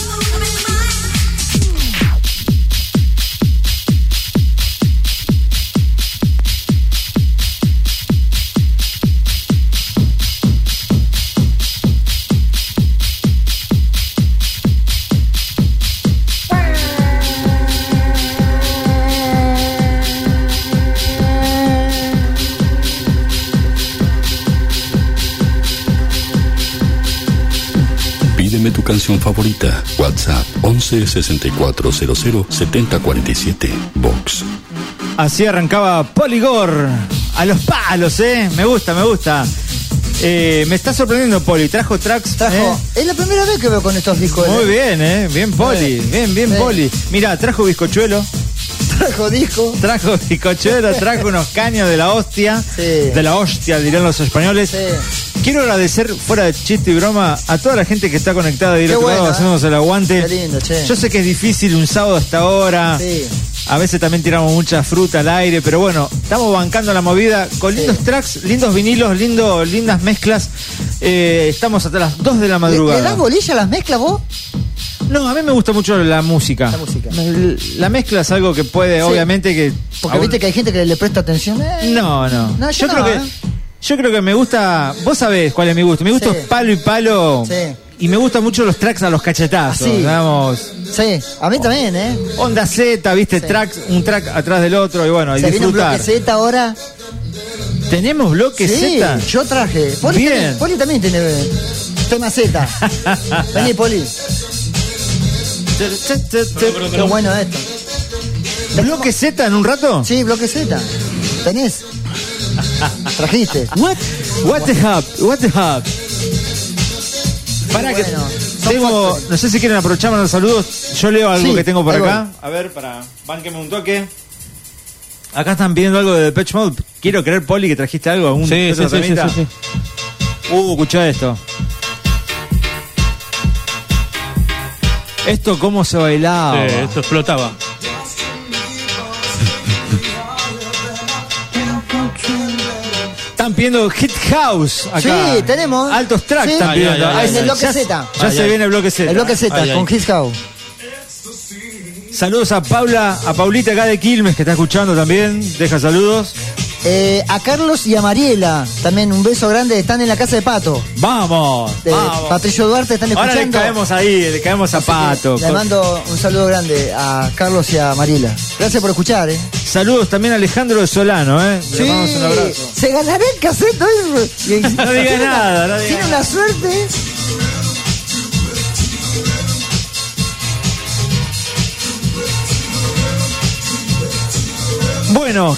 Pídeme tu canción favorita. WhatsApp 11 6400 7047. Vox. Así arrancaba Poligor. A los palos, Me gusta, me gusta. Me está sorprendiendo Poli. Trajo tracks. Es la primera vez que veo con estos discos. Muy bien, Bien Poli. Bien Poli. Mira, trajo bizcochuelo. Trajo disco. Trajo bizcochuelo, trajo unos caños de la hostia. Sí. De la hostia, dirán los españoles. Sí. Quiero agradecer, fuera de chiste y broma, a toda la gente que está conectada y haciéndose el aguante. Qué lindo, che. Yo sé que es difícil un sábado hasta ahora. Sí. A veces también tiramos mucha fruta al aire, pero bueno, estamos bancando la movida con lindos tracks, lindos vinilos, lindas mezclas. Estamos hasta las 2 de la madrugada. ¿Le das bolilla a las mezclas vos? No, a mí me gusta mucho la música. La música. La mezcla es algo que puede, Sí. obviamente que... Porque viste que hay gente que le presta atención. No. yo creo no, que... Yo creo que me gusta... Vos sabés cuál es mi gusto. Mi gusto Sí. es palo y palo. Sí. Y me gustan mucho los tracks a los cachetazos. Así. Digamos, Sí, a mí también, onda Z, viste, Sí. tracks, un track atrás del otro y bueno, y Se viene un disfrutar. bloque Z ahora. ¿Tenemos bloque Sí, Z? yo traje. Bien. Poli también tiene tema Z. Vení, Poli. Qué bueno esto. ¿Bloque Z en un rato? Sí, bloque Z. Tenés. Trajiste. What the hub? What the hub? Para que bueno, tengo, no sé si quieren aprovecharme los saludos. Yo leo algo Sí, que tengo por ahí acá. A ver, bánqueme un toque. Acá están pidiendo algo de Depeche Mode. Quiero creer, Poli, que trajiste algo. ¿Algún Sí. Escuchá esto. Esto cómo se bailaba. Esto explotaba. Están pidiendo Hit House acá. Sí, tenemos. Altos tracks Sí. están pidiendo. Ay, ay, ay, En el bloque Ya- Z. Ya se viene el bloque Z. El bloque Z Ay, ay. con His House. Saludos a Paulita acá de Quilmes que está escuchando también. Deja saludos. A Carlos y a Mariela. También un beso grande. Están en la casa de Pato. Vamos. De vamos. Patricio Duarte están escuchando. Ahora le caemos ahí, le caemos a Así que Pato. Le mando un saludo grande a Carlos y a Mariela. Gracias por escuchar, Saludos también a Alejandro de Solano, Le mandamos un abrazo. se ganará el cassette hoy. No diga nada, no diga Tiene nada. una suerte. Bueno,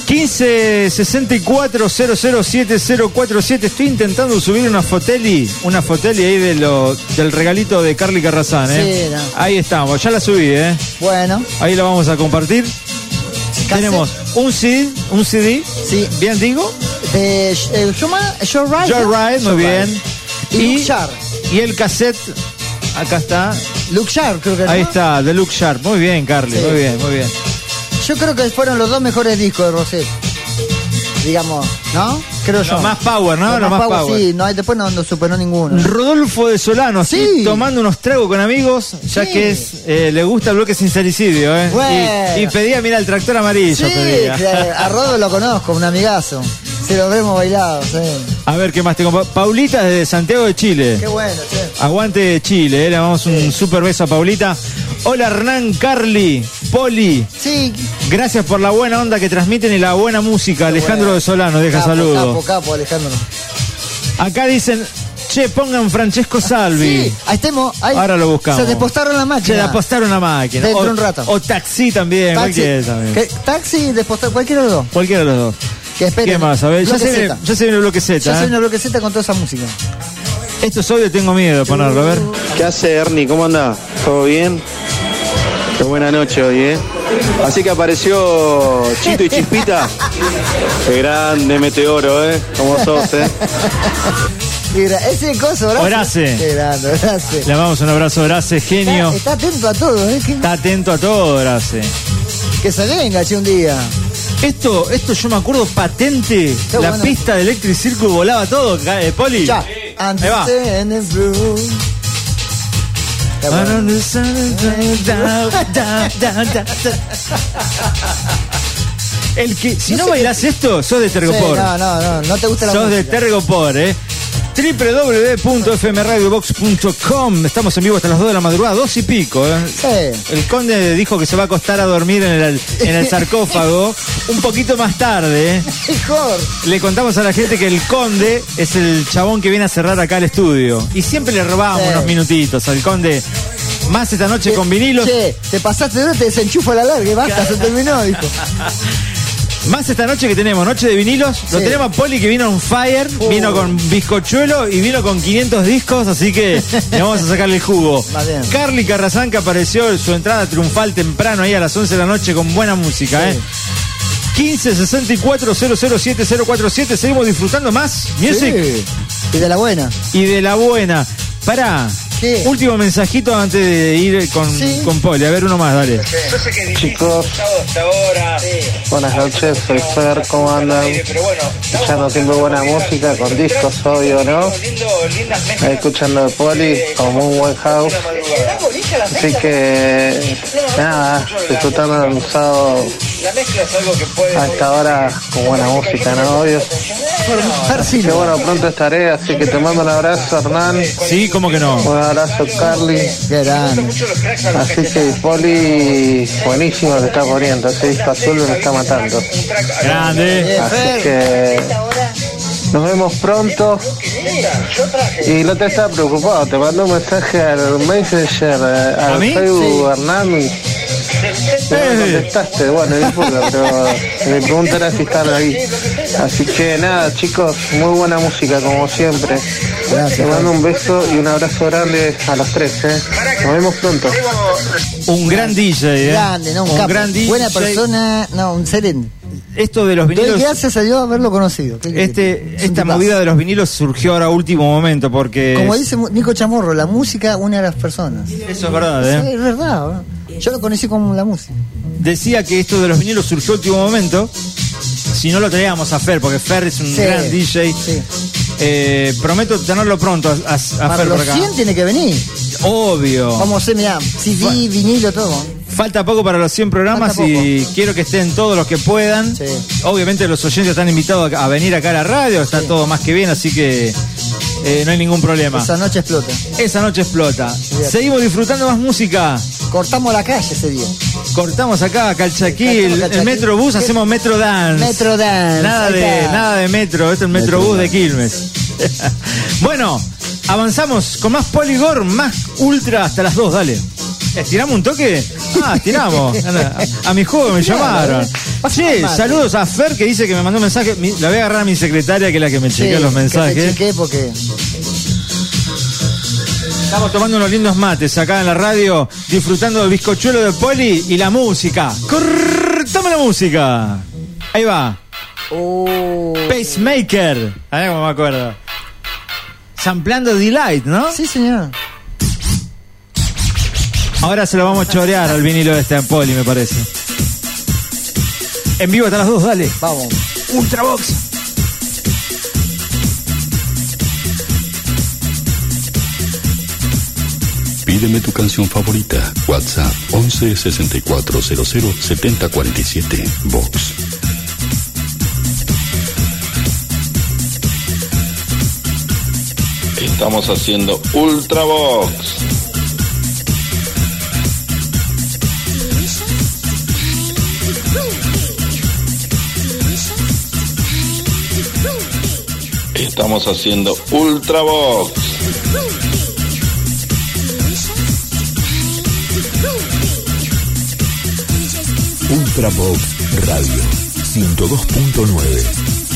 1564007047. Estoy intentando subir una foteli ahí del regalito de Carly Carrazán, Sí, no. Ahí estamos, ya la subí, Bueno, Ahí la vamos a compartir. cassette. Tenemos un CD, Sí. bien digo. Joyride. Joyride, muy bien. Y Luke Sharp. Y el cassette, acá está. Luke Sharp, creo que Ahí ¿no? está, de Luke Sharp. Muy bien, Carly, Sí. muy bien, muy bien. Yo creo que fueron los dos mejores discos de Rosette. Digamos, ¿no? Creo yo. Lo más power, ¿no? Lo más power. Sí, no, después no superó ninguno. Rodolfo de Solano, Sí. tomando unos tragos con amigos, ya Sí. que le gusta el bloque sincericidio, Bueno. y pedía, mira, el tractor amarillo, Sí, pedía. que a Rodo lo conozco, un amigazo. Se lo vemos bailado, sí. A ver, ¿qué más tengo? Paulita desde Santiago de Chile. Qué bueno, che. Aguante Chile, le damos un super beso a Paulita. Hola Hernán, Carly, Poli. Sí, Gracias por la buena onda que transmiten y la buena música. Alejandro de Solano deja saludos. Capo, Alejandro. Acá dicen, che, pongan Francesco Salvi. Sí, ahí estemos. Ahí. Ahora lo buscamos. Se despostaron la máquina. Se despostaron la máquina. Dentro de un rato. O Taxi también. Cualquiera también. Taxi, despostar, cualquiera de los dos. Cualquiera de los dos. Que esperen. ¿Qué más? A ver, ya se viene el bloque Z. Ya se viene el bloque Z con toda esa música. Esto es obvio, tengo miedo de ponerlo, a ver. ¿Qué hace, Ernie? ¿Cómo anda? ¿Todo bien? Qué buena noche hoy, ¿eh? Así que apareció Chito y Chispita. Qué grande Meteoro, ¿eh? ¿Cómo sos, Ese coso, Horace. Horace. Qué grande, Horace. Le damos un abrazo, Horace, genio. Está atento a todo, ¿eh? Está atento a todo, Horace. Que se venga, che, un día. Esto yo me acuerdo patente. Qué la bueno. pista de Electric Circus volaba todo, Poli. Ya. Ahí va. El que, si no bailás esto, sos de Tergopor. Sí, no te gusta la sos música. de Tergopor, www.fmradiobox.com. Estamos en vivo hasta las 2 de la madrugada, 2 y pico. Sí. El conde dijo que se va a acostar a dormir en el sarcófago un poquito más tarde. Mejor. Le contamos a la gente que el conde es el chabón que viene a cerrar acá el estudio. Y siempre le robamos unos minutitos al conde. Más esta noche con vinilos. Che, te pasaste de hora, te desenchufa la larga y basta, se terminó, dijo. Más esta noche que tenemos, noche de vinilos. Lo tenemos a Poli que vino on fire, vino con bizcochuelo y vino con 500 discos, así que le vamos a sacarle el jugo. Carly Carrazán, que apareció su entrada triunfal temprano ahí a las 11 de la noche con buena música, 1564-007-047. Seguimos disfrutando más music. Sí. Y de la buena. Y de la buena. Pará. ¿Qué? Último mensajito antes de ir con Poli. A ver, uno más, dale. Chicos, buenas noches, soy Fer, ¿cómo andan? Escuchando siempre buena música, con discos, obvio, ¿no? Ahí escuchando de Poli, como un buen house. Así que, nada, disfrutando del sábado a esta hora con buena música, ¿no? Obvio. Así que bueno, pronto estaré, así que te mando un abrazo, Hernán. Sí, ¿cómo que no? Un abrazo, Carly. Qué grande. Así que Poli, buenísimo que está poniendo, ese disco azul me está matando. Grande. Así que nos vemos pronto. Y no te estás preocupado, te mando un mensaje al Messenger, al Facebook, Hernán. No contestaste, bueno, no importa, pero mi pregunta era si están ahí. Así que nada, chicos, muy buena música como siempre. Gracias. Te mando un beso y un abrazo grande a los tres, Nos vemos pronto. Un gran DJ, Grande, ¿no? Un gran DJ. Buena persona, un sereno. Esto de los vinilos. Doy gracias a Dios haberlo conocido. Esta movida de los vinilos surgió ahora a último momento porque. Como dice Nico Chamorro, la música une a las personas. Eso es verdad, Sí, es verdad, ¿no? Yo lo conocí como la música. Decía que esto de los vinilos surgió a último momento. Si no lo traíamos a Fer, porque Fer es un gran DJ. Sí. Prometo tenerlo pronto a Para Fer los por acá. 100 tiene que venir. Obvio. Vamos a hacer, mirá, CD, vinilo, todo. Falta poco para los 100 programas y quiero que estén todos los que puedan. Sí. Obviamente los oyentes están invitados a venir acá a la radio, está todo más que bien, así que no hay ningún problema. Esa noche explota. Esa noche explota. Fíjate. Seguimos disfrutando más música. Cortamos la calle ese día. Cortamos acá, Calchaquí, el Metrobús, hacemos Metro Dance. Metro Dance. Nada de metro, esto es el Metrobús de Quilmes. Bueno, avanzamos con más Poligor, más Ultra hasta las 2, dale. ¿Estiramos un toque? Ah, estiramos. A mi juego me llamaron. Che, saludos a Fer que dice que me mandó un mensaje. La voy a agarrar a mi secretaria que es la que me chequea los mensajes. Que te chequeé porque... Estamos tomando unos lindos mates acá en la radio, disfrutando del bizcochuelo de Poli y la música. ¡Cortame la música! Ahí va. Pacemaker. A ver cómo me acuerdo. Sampleando Delight, ¿no? Sí, señor. Ahora se lo vamos a chorear al vinilo de este Poli, me parece. En vivo hasta las 2, dale. Vamos. Ultravox. Pídeme tu canción favorita. WhatsApp 11 6400 7047. Vox. Estamos haciendo Ultravox. Estamos haciendo Ultravox. Ultravox Radio 102.9.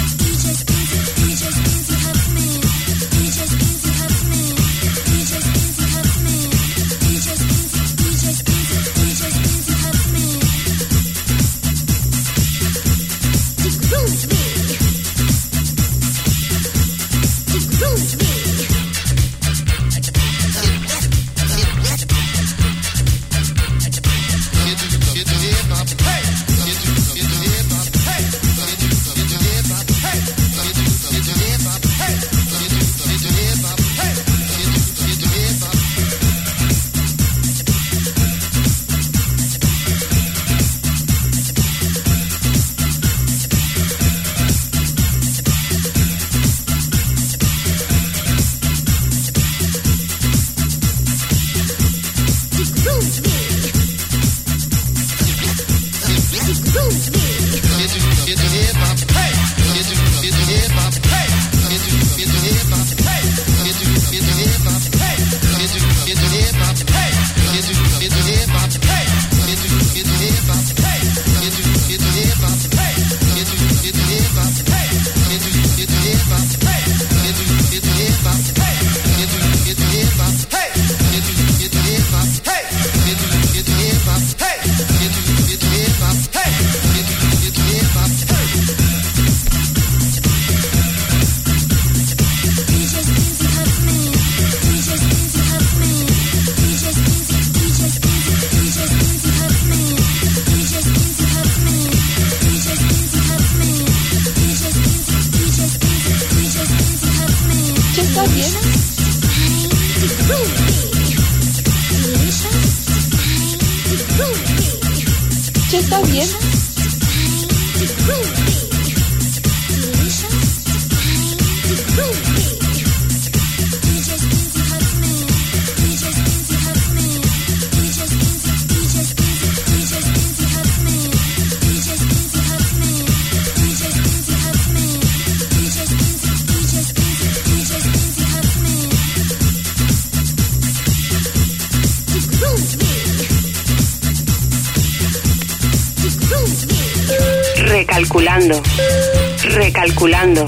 Recalculando.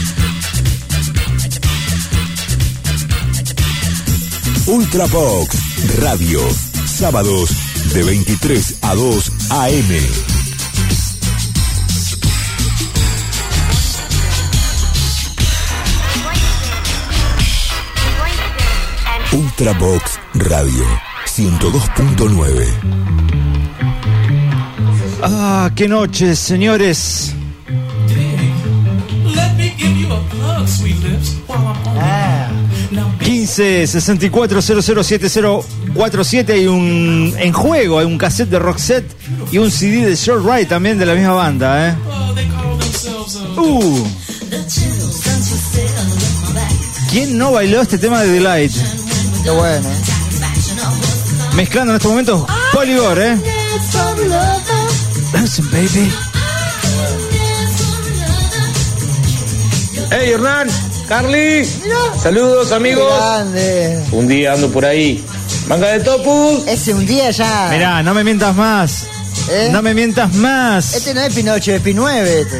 Ultravox Radio, sábados de 23 a 2 a.m. Ultravox Radio 102.9. Ah, qué noche, señores. 15-64-007047. Hay un en juego, hay un cassette de Roxette y un CD de Short Ride también de la misma banda, ¿Quién no bailó este tema de Delight? Qué bueno. Mezclando en estos momentos Polygor, Dancing, baby. Hey, Hernán, Carly, saludos amigos. Grande. Un día ando por ahí. Manga de Topus. Ese un día ya. Mirá, no me mientas más. No me mientas más. Este no es Pinocho, es Pi9 este.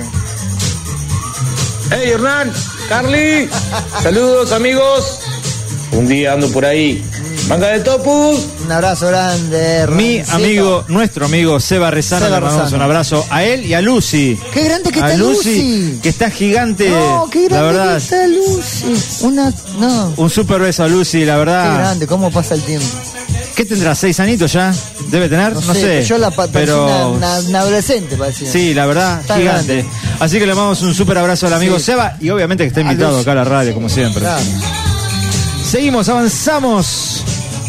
Hey, Hernán, Carly, saludos amigos. Un día ando por ahí. Manga de Topus. Un abrazo grande. Mi amigo, nuestro amigo Seba Rezano, le mandamos un abrazo a él y a Lucy. Qué grande que está Lucy, que está gigante. No, qué grande, la verdad, que está Lucy. Un super beso a Lucy, la verdad. Qué grande, cómo pasa el tiempo. ¿Qué tendrá? 6 añitos ya? ¿Debe tener? No sé. Yo la pero una adolescente parecía. Sí, la verdad, está gigante. Grande. Así que le mandamos un super abrazo al amigo Seba y obviamente que está invitado acá a la radio, como siempre. Claro. Seguimos, avanzamos.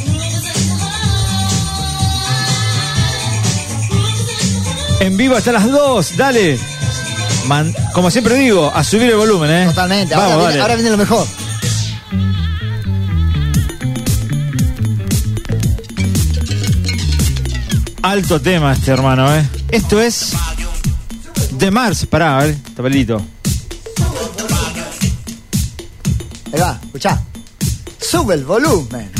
En vivo hasta las 2, dale. Como siempre digo, a subir el volumen, Totalmente, vamos, ahora viene lo mejor. Alto tema este, hermano, Esto es The Mars, pará, a ver, tapelito. Ahí va, escuchá. Sube el volumen.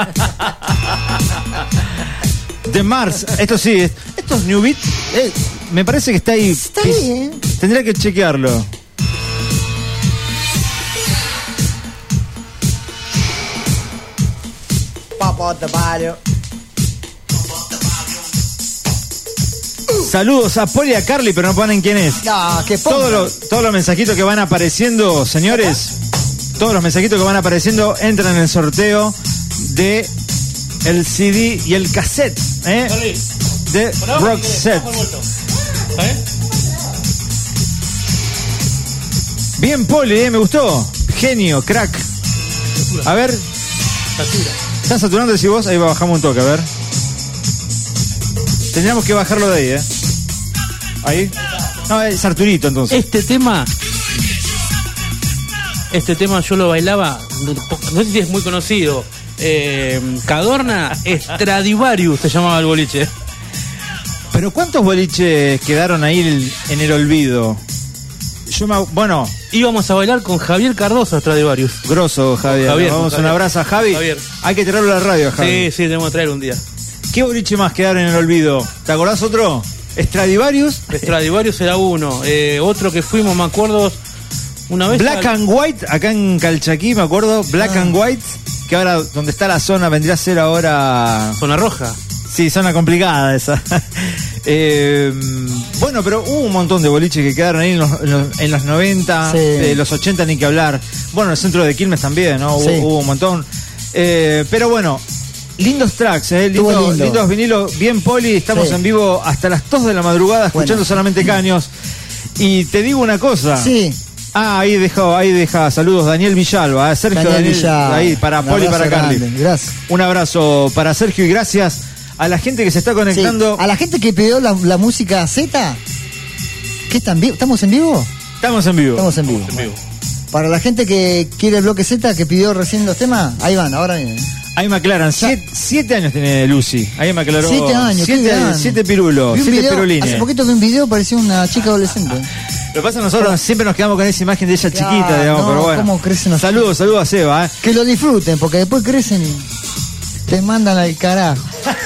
The Mars, esto sí, esto es New Beat. Me parece que está ahí. Está bien. Tendría que chequearlo. Papote pario. Saludos a Poli y a Carly, pero no ponen quién es. No, que todos los mensajitos que van apareciendo, señores, todos los mensajitos que van apareciendo entran en el sorteo de el CD y el cassette, de Roxette. Bien, Poli, me gustó. Genio, crack. A ver. ¿Están saturando, decís vos? Ahí bajamos un toque, a ver. Tendríamos que bajarlo de ahí, Ahí. No, es Arturito, entonces. Este tema yo lo bailaba, no sé si es muy conocido. Cadorna Stradivarius se llamaba el boliche. Pero ¿cuántos boliches quedaron ahí en el olvido? Bueno, íbamos a bailar con Javier Cardoso Stradivarius. Grosso, Javier. Vamos, un abrazo a Javi. Javier. Hay que traerlo a la radio, Javi. Sí, tenemos que traer un día. ¿Qué boliche más quedaron en el olvido? ¿Te acordás otro? ¿Stradivarius? Stradivarius era uno. Otro que fuimos, me acuerdo, una vez. Black and White, acá en Calchaquí, me acuerdo. Black and White, que ahora donde está la zona vendría a ser ahora... Zona roja. Sí, zona complicada esa. Bueno, pero hubo un montón de boliches que quedaron ahí en los 90, los 80 ni que hablar. Bueno, en el centro de Quilmes también, ¿no? Hubo un montón. Pero bueno, lindos tracks, lindos vinilos, bien Poli. Estamos en vivo hasta las 2 de la madrugada escuchando solamente caños. Y te digo una cosa. Sí. Ahí deja saludos Daniel Villalba, Sergio Daniel, ahí para Poli y para Carly. Gracias. Un abrazo para Sergio y gracias a la gente que se está conectando. Sí. A la gente que pidió la música Z. ¿Qué están vivo? ¿Estamos en vivo? Estamos en vivo. Para la gente que quiere el bloque Z, que pidió recién los temas, ahí van, ahora vienen. Ahí me aclaran, 7 años tiene Lucy. Ahí me aclaró. 7 años, 7 pirulos, 7 pirulines. Hace poquito vi un video, parecía una chica adolescente. Lo que pasa, nosotros siempre nos quedamos con esa imagen de ella chiquita, digamos, pero bueno. ¿Cómo crecen? Saludos a Seba. Que lo disfruten, porque después crecen y te mandan al carajo.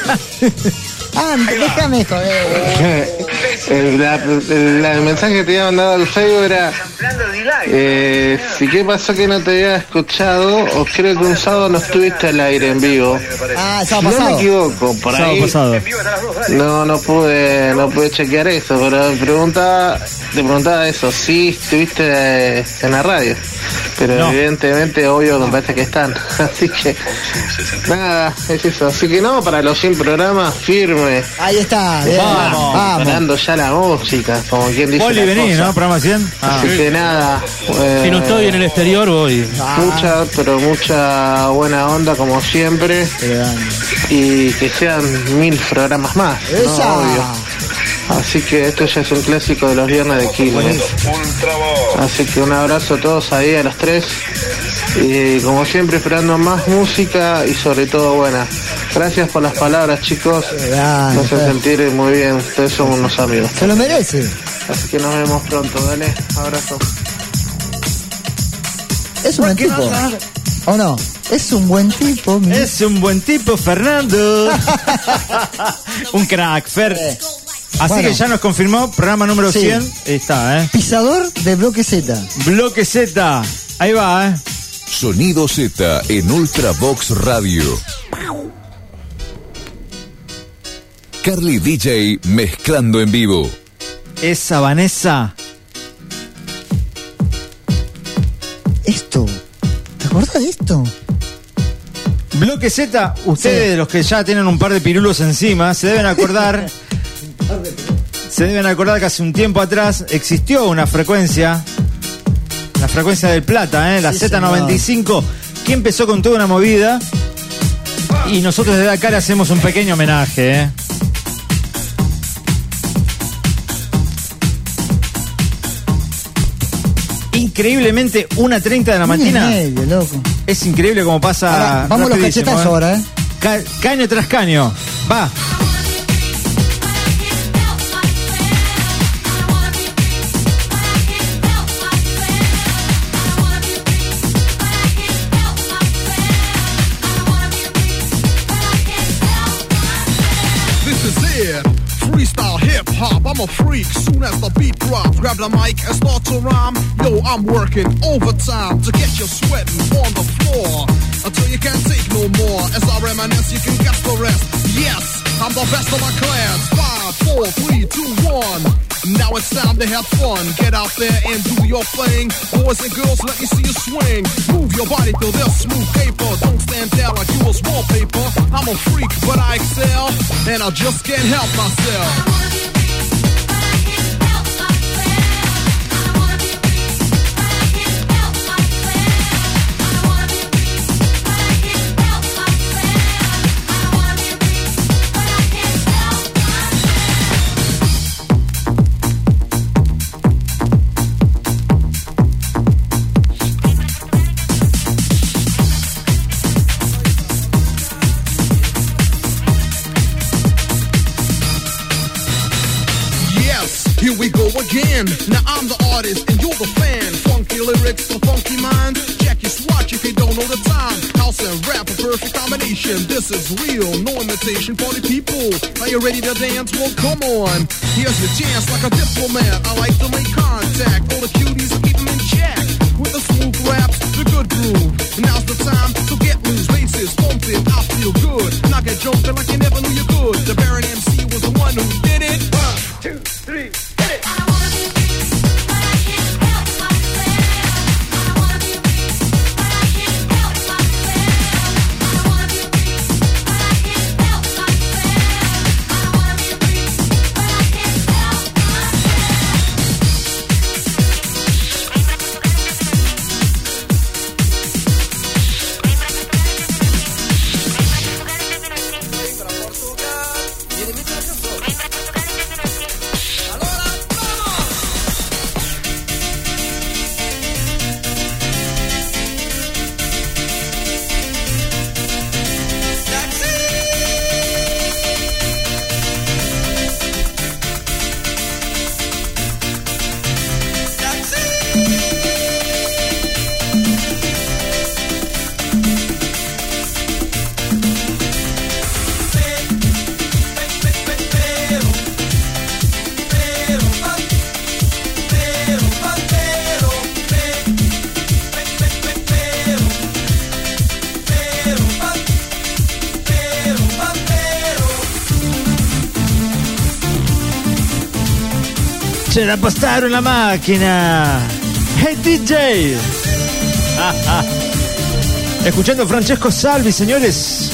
Déjame joder. El mensaje que te había mandado al Facebook era si qué pasó que no te había escuchado, o creo que un sábado no estuviste al aire en vivo. Sábado pasado. No me equivoco, por ahí no pude chequear eso, pero te preguntaba eso, sí estuviste en la radio, pero evidentemente obvio me parece que están, así que nada, es eso, así que no, para los 100 programas firme. Ahí está, vamos. Parando ya la música, como quien dice. Poli, venís, ¿no? Programa 100. Así que nada. Si no estoy en el exterior, voy. Mucha buena onda, como siempre. Y que sean 1000 programas más, ¿no? Obvio. Así que esto ya es un clásico de los viernes de Quilmes. Así que un abrazo a todos ahí, a los 3. Y como siempre, esperando más música y sobre todo buena. Gracias por las palabras, chicos. Me hace sentir muy bien. Ustedes son unos amigos. Se lo merece. Así que nos vemos pronto. Dale, abrazo. Es un buen tipo. ¿O no? Es un buen tipo. Es un buen tipo, Fernando. Un crack, Fer. Así que ya nos confirmó, programa número 100. Está, Pisador de Bloque Z. Bloque Z. Ahí va, Sonido Z en Ultravox Radio. Carly DJ mezclando en vivo. Esa Vanessa. Esto. ¿Te acordás de esto? Bloque Z, ustedes, los que ya tienen un par de pirulos encima, se deben acordar. Que hace un tiempo atrás existió una frecuencia. La frecuencia del Plata, la Z95, que empezó con toda una movida. Y nosotros desde acá le hacemos un pequeño homenaje, Increíblemente, 1:30 de la mañana. Loco. Es increíble cómo pasa. Ahora, vamos a los cachetazos ahora, Caño tras caño. Va. I'm a freak, soon as the beat drops. Grab the mic and start to rhyme. Yo, I'm working overtime to get you sweating on the floor until you can't take no more. As I reminisce, you can guess the rest. Yes, I'm the best of my class. 5, 4, 3, 2, 1. Now it's time to have fun. Get out there and do your thing. Boys and girls, let me see you swing. Move your body till there's smooth paper. Don't stand there like you was wallpaper. I'm a freak, but I excel, and I just can't help myself. Here we go again. Now I'm the artist and you're the fan. Funky lyrics for funky minds. Check your swatch if you don't know the time. House and rap, a perfect combination. This is real, no imitation. Party people, are you ready to dance? Well, come on. Here's your chance like a diplomat. I like to make contact. All the cuties, keep them in check. With the smooth raps, the good groove. Now's the time to get loose. Bases pumping, I feel good. Knock it jumping like you never knew you could. The Baron MC was the one who did it. 1, 2, 3. Se la postaron la máquina. Hey DJ. Escuchando Francesco Salvi, señores.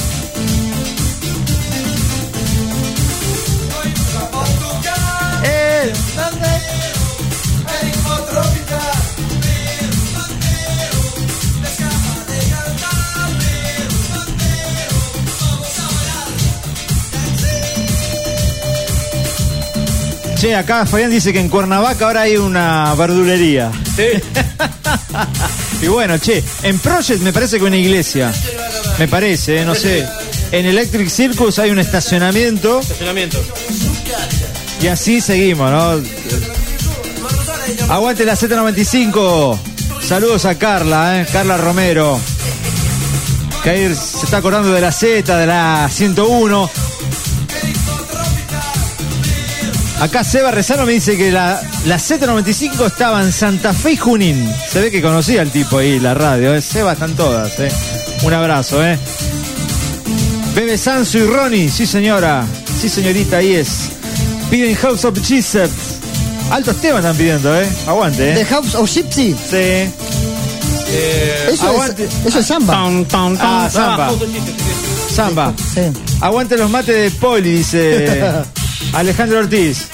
Che, acá Fabián dice que en Cuernavaca ahora hay una verdulería. Sí. Y bueno, che, en Project me parece que una iglesia. Me parece, no sé. En Electric Circus hay un estacionamiento. Y así seguimos, ¿no? Aguante la Z95. Saludos a Carla, Carla Romero. Que ahí se está acordando de la Z, de la 101. Acá Seba Rezano me dice que la Z95 estaba en Santa Fe y Junín. Se ve que conocía al tipo ahí, la radio. Seba están todas. Un abrazo. Bebe Sanso y Ronnie. Sí, señora. Sí, señorita, ahí es. Piden House of Jesus. Altos temas están pidiendo, Aguante, ¿The House of Gypsy? Sí. Eso es samba. Samba. Samba. Sí. Aguante los mates de Poli, dice Alejandro Ortiz.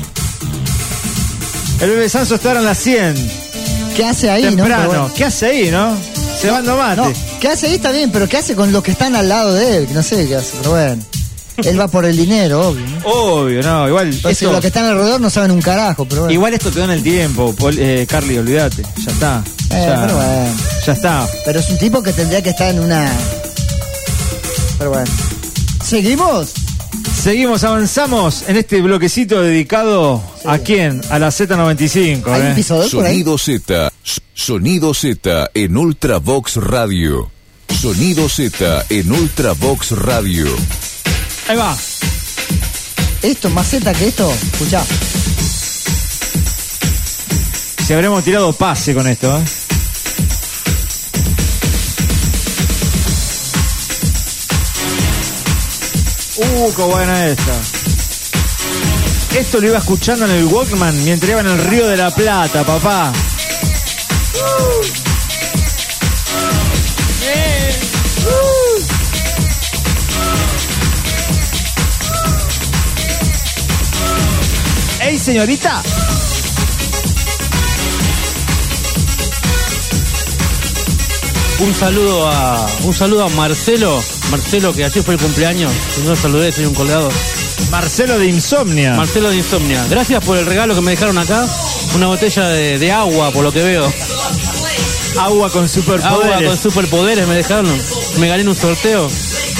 El Bebe Sanso está en las 100. ¿Qué hace ahí, temprano? ¿No? Bueno. ¿Qué hace ahí, no? Cebando mate. No, ¿qué hace ahí? Está bien, pero ¿qué hace con los que están al lado de él? No sé qué hace, pero bueno. Él va por el dinero, obvio, ¿no? Obvio, no, igual. Entonces, los que están alrededor no saben un carajo, pero bueno. Igual esto quedó en el tiempo, Carly, olvídate. Ya está. Pero bueno. Ya está. Pero es un tipo que tendría que estar en una. Pero bueno. ¿Seguimos? Seguimos, avanzamos en este bloquecito dedicado ¿a quién? A la Z95. ¿Hay un pisador por ahí? Sonido Z. Sonido Z en Ultravox Radio. Sonido Z en Ultravox Radio. Ahí va. Esto, más Z que esto, escuchá. Si habremos tirado pase con esto, ¿eh? Qué buena esta. Esto lo iba escuchando en el Walkman mientras iba en el Río de la Plata, papá. ¡Ey, señorita! Un saludo a Marcelo, que ayer fue el cumpleaños. No lo saludé, soy un colgado. Marcelo de Insomnia. Gracias por el regalo que me dejaron acá. Una botella de agua, por lo que veo. Agua con superpoderes me dejaron. Me gané en un sorteo.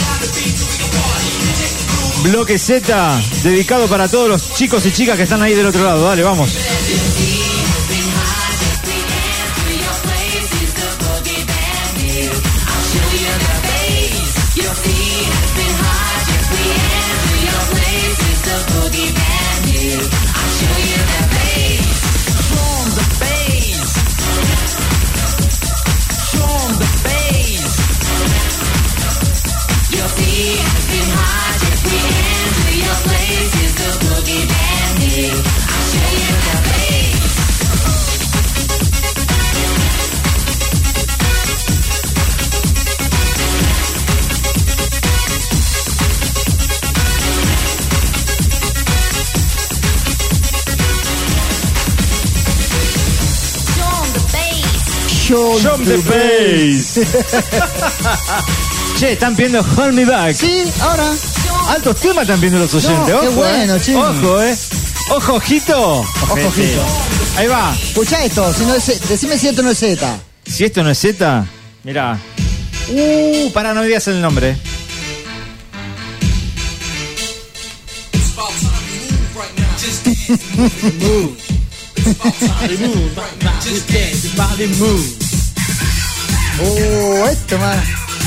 Bloque Z, dedicado para todos los chicos y chicas que están ahí del otro lado. Dale, vamos. Show the bass. Che, están pidiendo Hold Me Back. Sí, ahora. Altos temas están pidiendo los oyentes. No, ojo, qué bueno, che. Ojo, Ojo, ojito. Ojito. Ahí va. Escuchá esto, si no es, decime si esto no es Z. Si esto no es Z, mirá. Pará, no me digas el nombre. Esto más.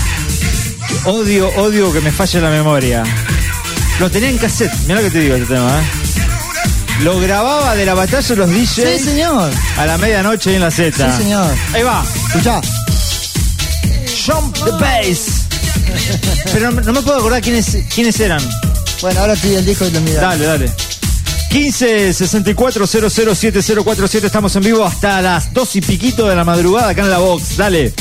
Odio que me falle la memoria. Lo tenía en cassette, mirá lo que te digo este tema, Lo grababa de la batalla de los DJs. Sí, señor. A la medianoche en la Z. Sí, señor. Ahí va. Escuchá. Jump the bass. Pero no me puedo acordar quiénes eran. Bueno, ahora estoy el disco y lo mira. Dale. 15 64 00 7047. Estamos en vivo hasta las 2 y piquito de la madrugada acá en la box. Dale.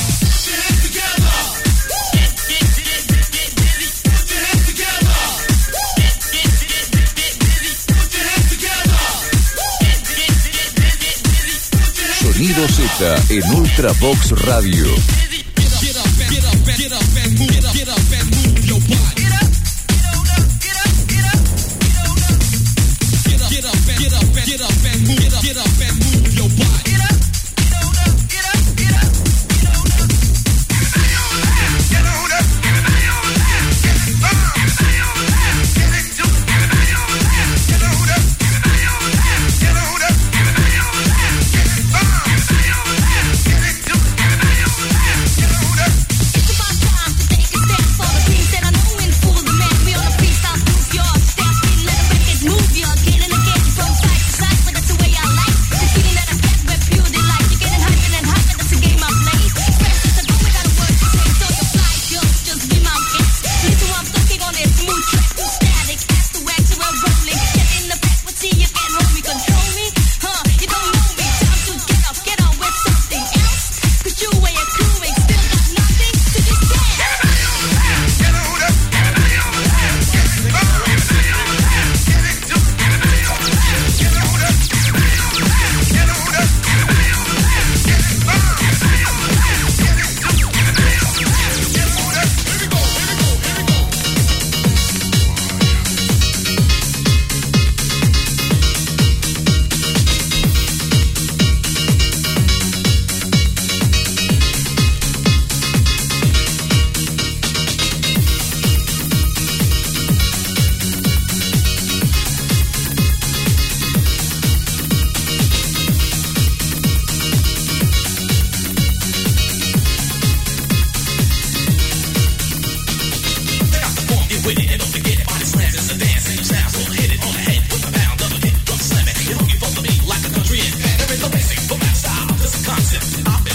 Sonido Z en Ultravox Radio. It's about time to take a step for the things that I know and for the man.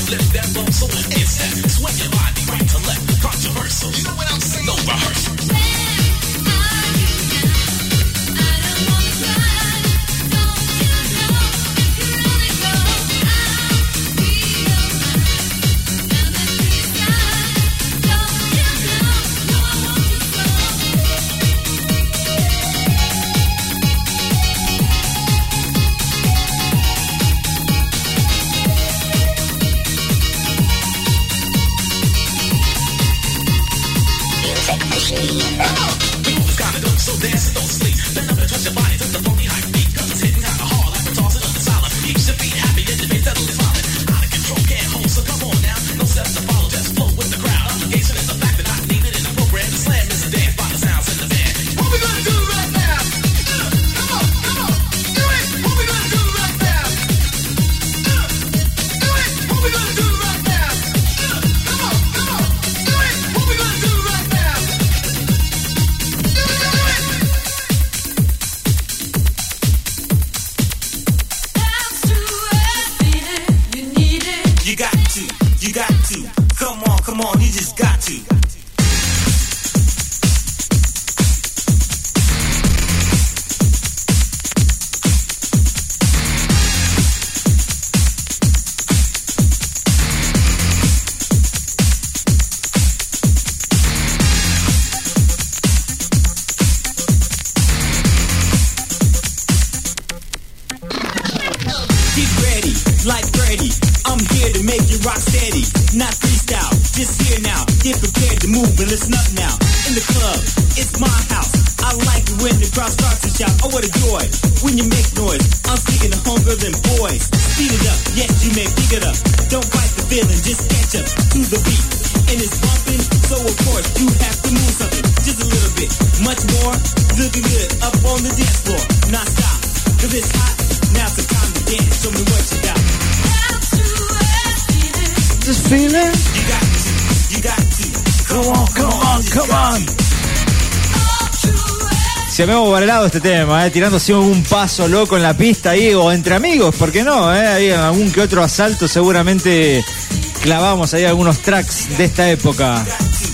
Se me ha ovalado este tema, tirándose un paso loco en la pista ahí, o entre amigos, ¿por qué no? Ahí en algún que otro asalto seguramente clavamos ahí algunos tracks de esta época.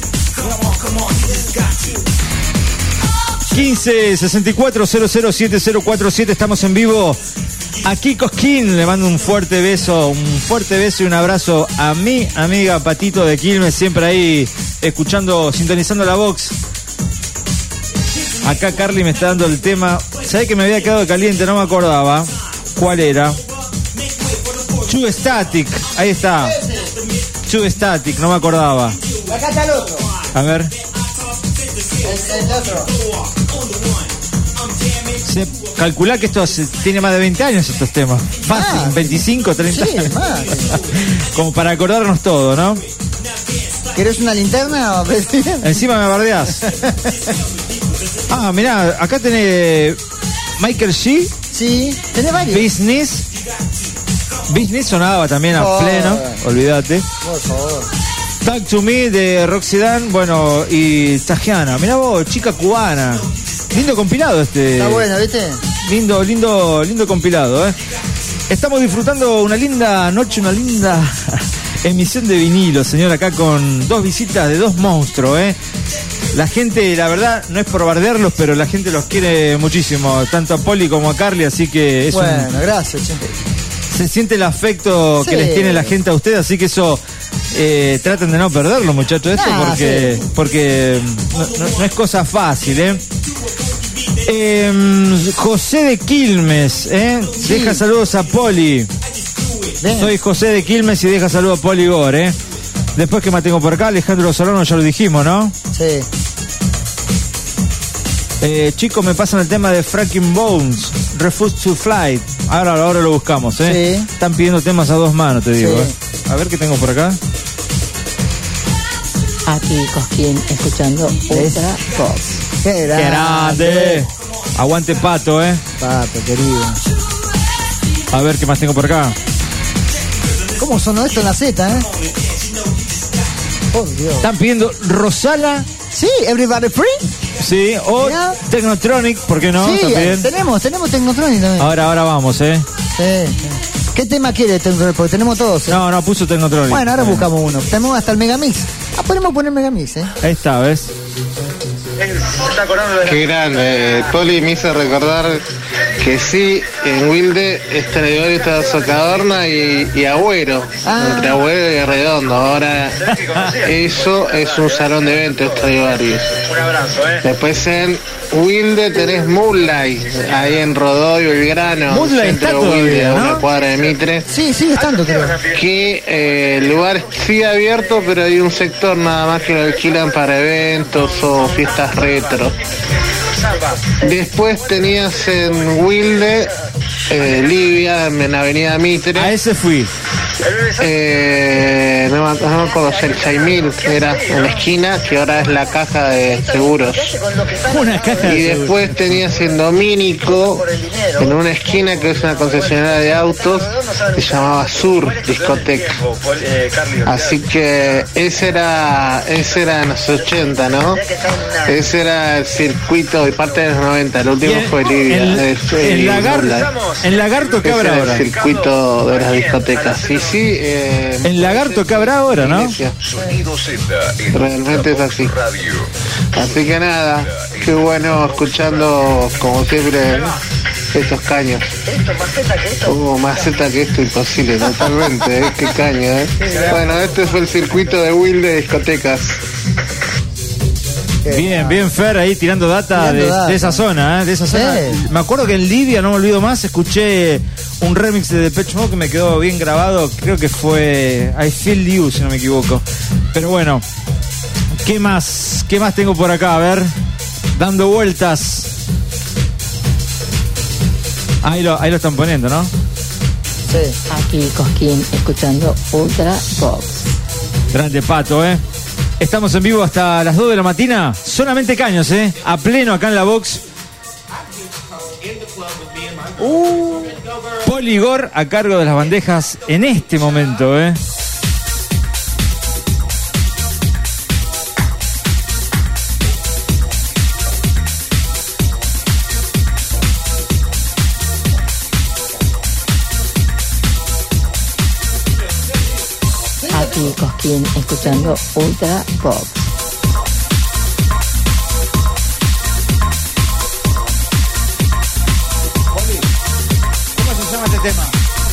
15 64 00 7047, estamos en vivo. Aquí Cosquín, le mando un fuerte beso y un abrazo a mi amiga Patito de Quilmes, siempre ahí escuchando, sintonizando la box. Acá Carly me está dando el tema. ¿Sabés que me había quedado caliente? No me acordaba. ¿Cuál era? Tube Static. Ahí está. Tube Static, no me acordaba. Acá está el otro. A ver. El otro. Calculá que esto tiene más de 20 años estos temas. Fácil, 25, 30 sí, años. más. Como para acordarnos todo, ¿no? ¿Querés una linterna? Encima me bardeás. Ah, mirá, acá tenés Michael G. Sí, tenés varios. Business sonaba también a pleno, olvídate. Por favor. Talk to Me de Roxy Dan, bueno, y Tajiana. Mirá vos, chica cubana. Lindo compilado este. Está bueno, ¿viste? Lindo compilado, Estamos disfrutando una linda noche, una linda emisión de vinilo, señor, acá con dos visitas de dos monstruos, La gente, la verdad, no es por bardearlos, pero la gente los quiere muchísimo, tanto a Poli como a Carly, así que es gracias, che. Se siente el afecto que les tiene la gente a ustedes, así que eso traten de no perderlo, muchachos, porque no es cosa fácil, José de Quilmes, Sí. deja saludos a Poli. Soy José de Quilmes y deja saludos a Poli Gor, Después que me tengo por acá, Alejandro Solano, ya lo dijimos, ¿no? Sí. Chicos, me pasan el tema de Fracking Bones, Refuse to Fly. Ahora lo buscamos, Sí. Están pidiendo temas a dos manos, te digo, Sí. A ver qué tengo por acá. Aquí Cosquín, escuchando Ultra Box. ¡Qué grande! Aguante Pato, Pato, querido. A ver qué más tengo por acá. ¿Cómo sonó esto en la Z, Por Dios. Están pidiendo Rosala. Sí, Everybody Free. Sí, o Mirá. Technotronic, ¿por qué no? Sí, También. tenemos Technotronic también. Ahora vamos, Sí. ¿Qué tema quiere Tecnotronic? Porque tenemos todos. No, puso Tecnotronic. Bueno, ahora buscamos uno. Tenemos hasta el Megamix. Podemos poner Megamix, Ahí está, ¿ves? Qué grande. Poli me hizo recordar que sí, en Wilde Stradivarius estaba Socadorna y Agüero. Entre Agüero y Redondo. Ahora eso es un salón de eventos Stradivarius. Un abrazo, Después en Wilde tenés Moonlight, ahí en Rodó y Belgrano. Moonlight está Wilde, todavía, ¿no? una cuadra de Mitre. Sí, sigue estando, creo. Que el lugar sigue abierto, pero hay un sector nada más que lo alquilan para eventos o fiestas retro. Después tenías en Wilde, Livia, en Avenida Mitre. A ese fui. No me acuerdo, el Chaimil era en la esquina, que ahora es la caja de seguros. Una caja de y después seguros. tenías en Domínico, en una esquina que es una concesionaria de autos, que se llamaba Sur Discoteca. Así que ese era en los 80, ¿no? Ese era el circuito de parte de los 90, el último fue Livia. En Lagarto, ¿qué habrá ahora? El circuito de las discotecas. Sí, en Lagarto, ¿qué habrá ahora, no? Realmente es así. Así que nada, qué bueno escuchando como siempre estos caños. Más zeta que esto, imposible, totalmente, qué caño, Bueno, este fue el circuito de Will de discotecas. Bien, Fer, ahí tirando data de esa zona, de esa zona. Me acuerdo que en Libia, no me olvido más, escuché un remix de Depeche Mode que me quedó bien grabado. Creo que fue I Feel You, si no me equivoco. Pero bueno, ¿qué más tengo por acá? A ver, dando vueltas. Ahí lo están poniendo, ¿no? Sí. Aquí Cosquín, escuchando Ultra Box. Grande Pato, Estamos en vivo hasta las 2 de la mañana. Solamente caños, a pleno acá en la box. Poligor a cargo de las bandejas en este momento, Aquí Cosquín, escuchando Ultra Box. ¿Cómo se llama este tema?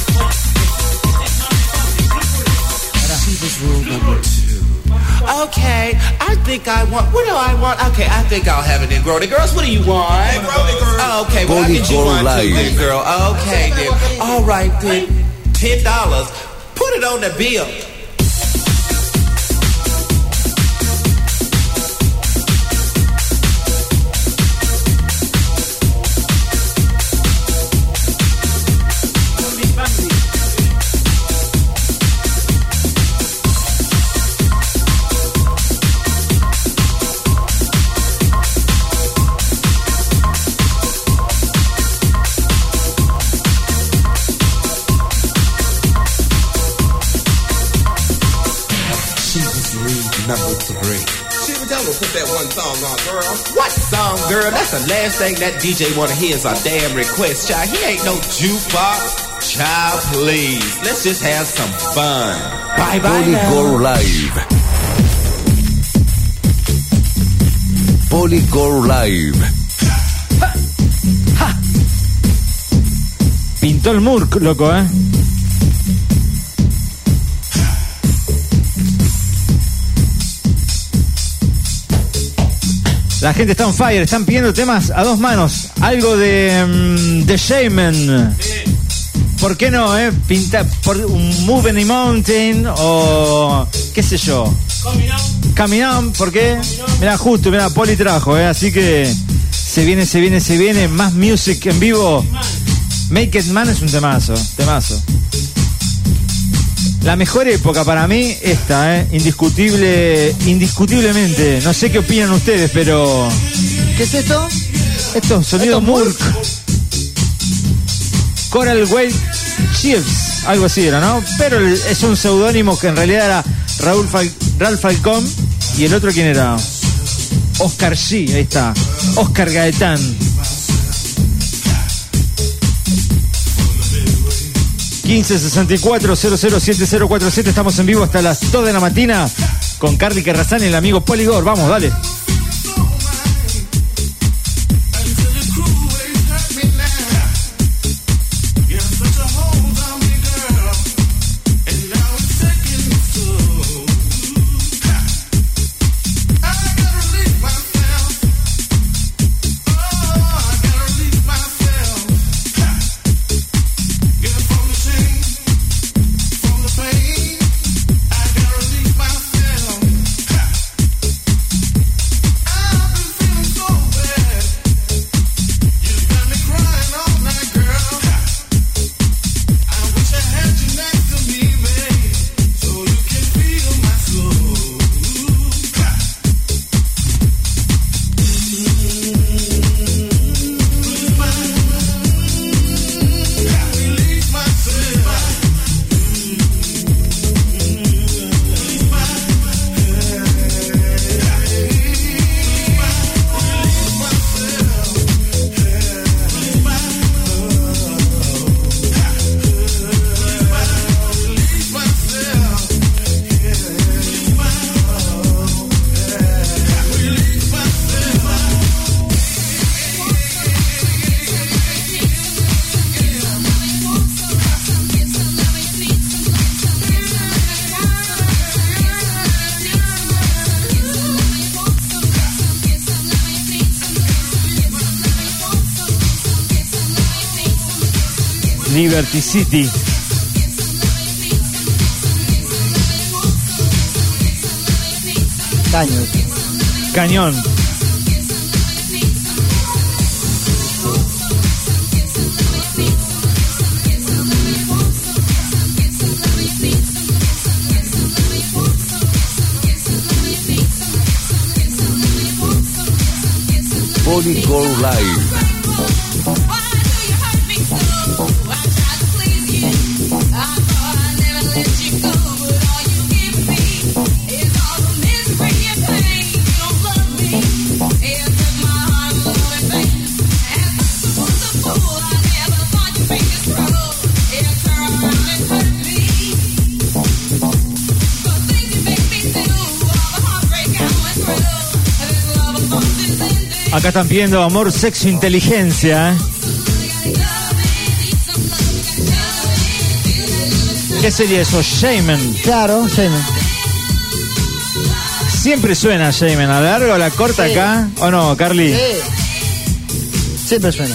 Okay, I think I want. What do I want? Okay, I think I'll have it in Grody Girls. What do you want? Okay, well, I get you one too, big girl. Okay, then. All right, then. $10. Put it on the bill. Number 3. Shit, tell me put that one song on, girl. What song, girl? That's the last thing that DJ wanna hear is a damn request, child. He ain't no jukebox. Child, please. Let's just have some fun. Bye bye Poligor Live. Poligor Live. Pintó el Murk, loco, La gente está on fire, están pidiendo temas a dos manos. Algo de Shaman. ¿Por qué no, Pinta por un Move Any Mountain o qué sé yo. Coming On, ¿por qué? Mirá, justo, mirá, Poli trajo, así que se viene más music en vivo. Make It Man es un temazo. La mejor época para mí, esta, indiscutiblemente. No sé qué opinan ustedes, pero... ¿Qué es esto? Esto es sonido Murk. Coral Wave Chiefs, algo así era, ¿no? Pero es un seudónimo que en realidad era Ralph Falcón. ¿Y el otro quién era? Oscar G, ahí está. Oscar Gaetán. 1564-007047. Estamos en vivo hasta las 2 de la mañana con Carly Carrazán y el amigo Poligor. Vamos, dale. Liberty City. Cañón. Polycore Live. Acá están pidiendo amor, sexo, inteligencia. ¿Qué sería eso? Shaman. Claro, Shaman. Siempre suena Shaman. ¿A la larga o la corta sí. Acá? ¿O no, Carly? Sí. Siempre suena.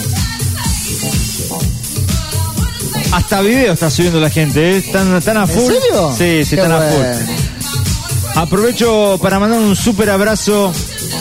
Hasta video está subiendo la gente, ¿eh? ¿Están a full? ¿En serio? Sí, sí, están a full. Aprovecho para mandar un súper abrazo.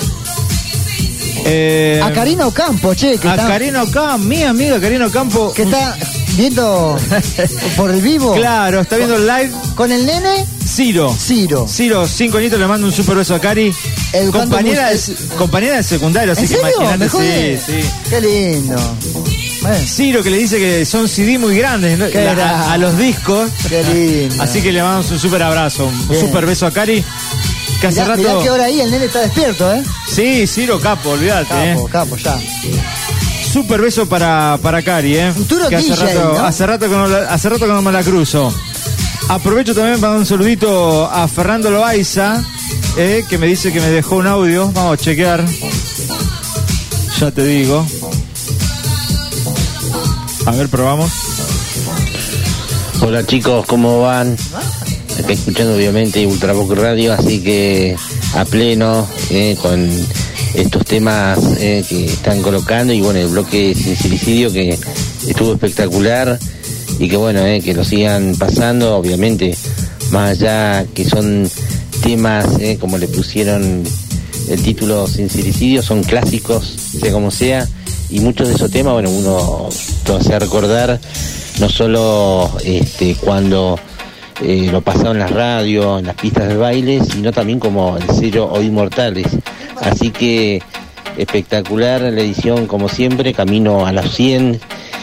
A Karina Ocampo, che. Karina Ocampo, mi amiga Karina Ocampo. Que está viendo por el vivo. Claro, está viendo el live. ¿Con el nene? Ciro, 5 añitos, le mando un súper beso a Cari. Compañera de secundario, así que imagínate. Sí. Qué lindo. Bueno. Ciro, que le dice que son CD muy grandes, ¿no? a los discos. Qué lindo. Así que le mandamos un súper abrazo, un súper beso a Cari. Que hace rato... Mirá que ahora ahí el nene está despierto, ¿eh? Sí, Ciro, capo, olvídate. Capo, ya. Súper beso para Cari, ¿eh? Futuro que DJ, ¿no? hace rato que no me la cruzo. Aprovecho también para dar un saludito a Fernando Loaiza, que me dice que me dejó un audio. Vamos a chequear. Ya te digo. A ver, probamos. Hola chicos, ¿cómo van? Acá escuchando obviamente Ultravox Radio, así que a pleno con estos temas que están colocando, y bueno, el bloque Sincericidio que estuvo espectacular, y que bueno, que lo sigan pasando, obviamente, más allá que son temas, como le pusieron el título Sincericidio, son clásicos, sea como sea, y muchos de esos temas, bueno, uno lo hace recordar, no solo cuando lo pasaba en las radios, en las pistas de baile, sino también como el sello Hoy Inmortales. Así que espectacular la edición, como siempre, camino a los 100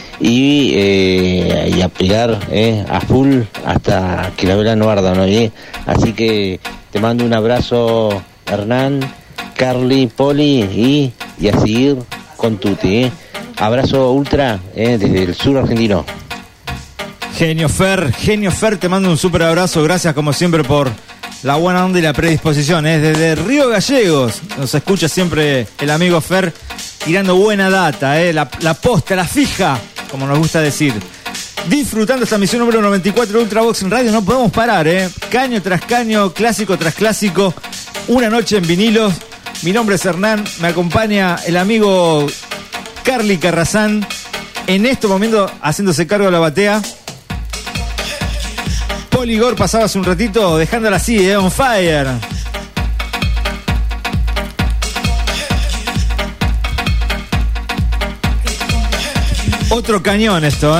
y a pegar a full hasta que la vela no arda, ¿no? Así que te mando un abrazo, Hernán, Carly, Poli, y a seguir con Tuti. Abrazo ultra desde el sur argentino. Genio Fer, te mando un súper abrazo. Gracias como siempre por la buena onda y la predisposición. Desde Río Gallegos nos escucha siempre el amigo Fer tirando buena data, la posta, la fija, como nos gusta decir. Disfrutando esta misión número 94 de Ultravox en Radio. No podemos parar, caño tras caño, clásico tras clásico. Una noche en vinilos. Mi nombre es Hernán, me acompaña el amigo Carly Carrazán. En este momento haciéndose cargo de la batea. Poligor pasaba hace un ratito dejándola así, on fire. Otro cañón esto,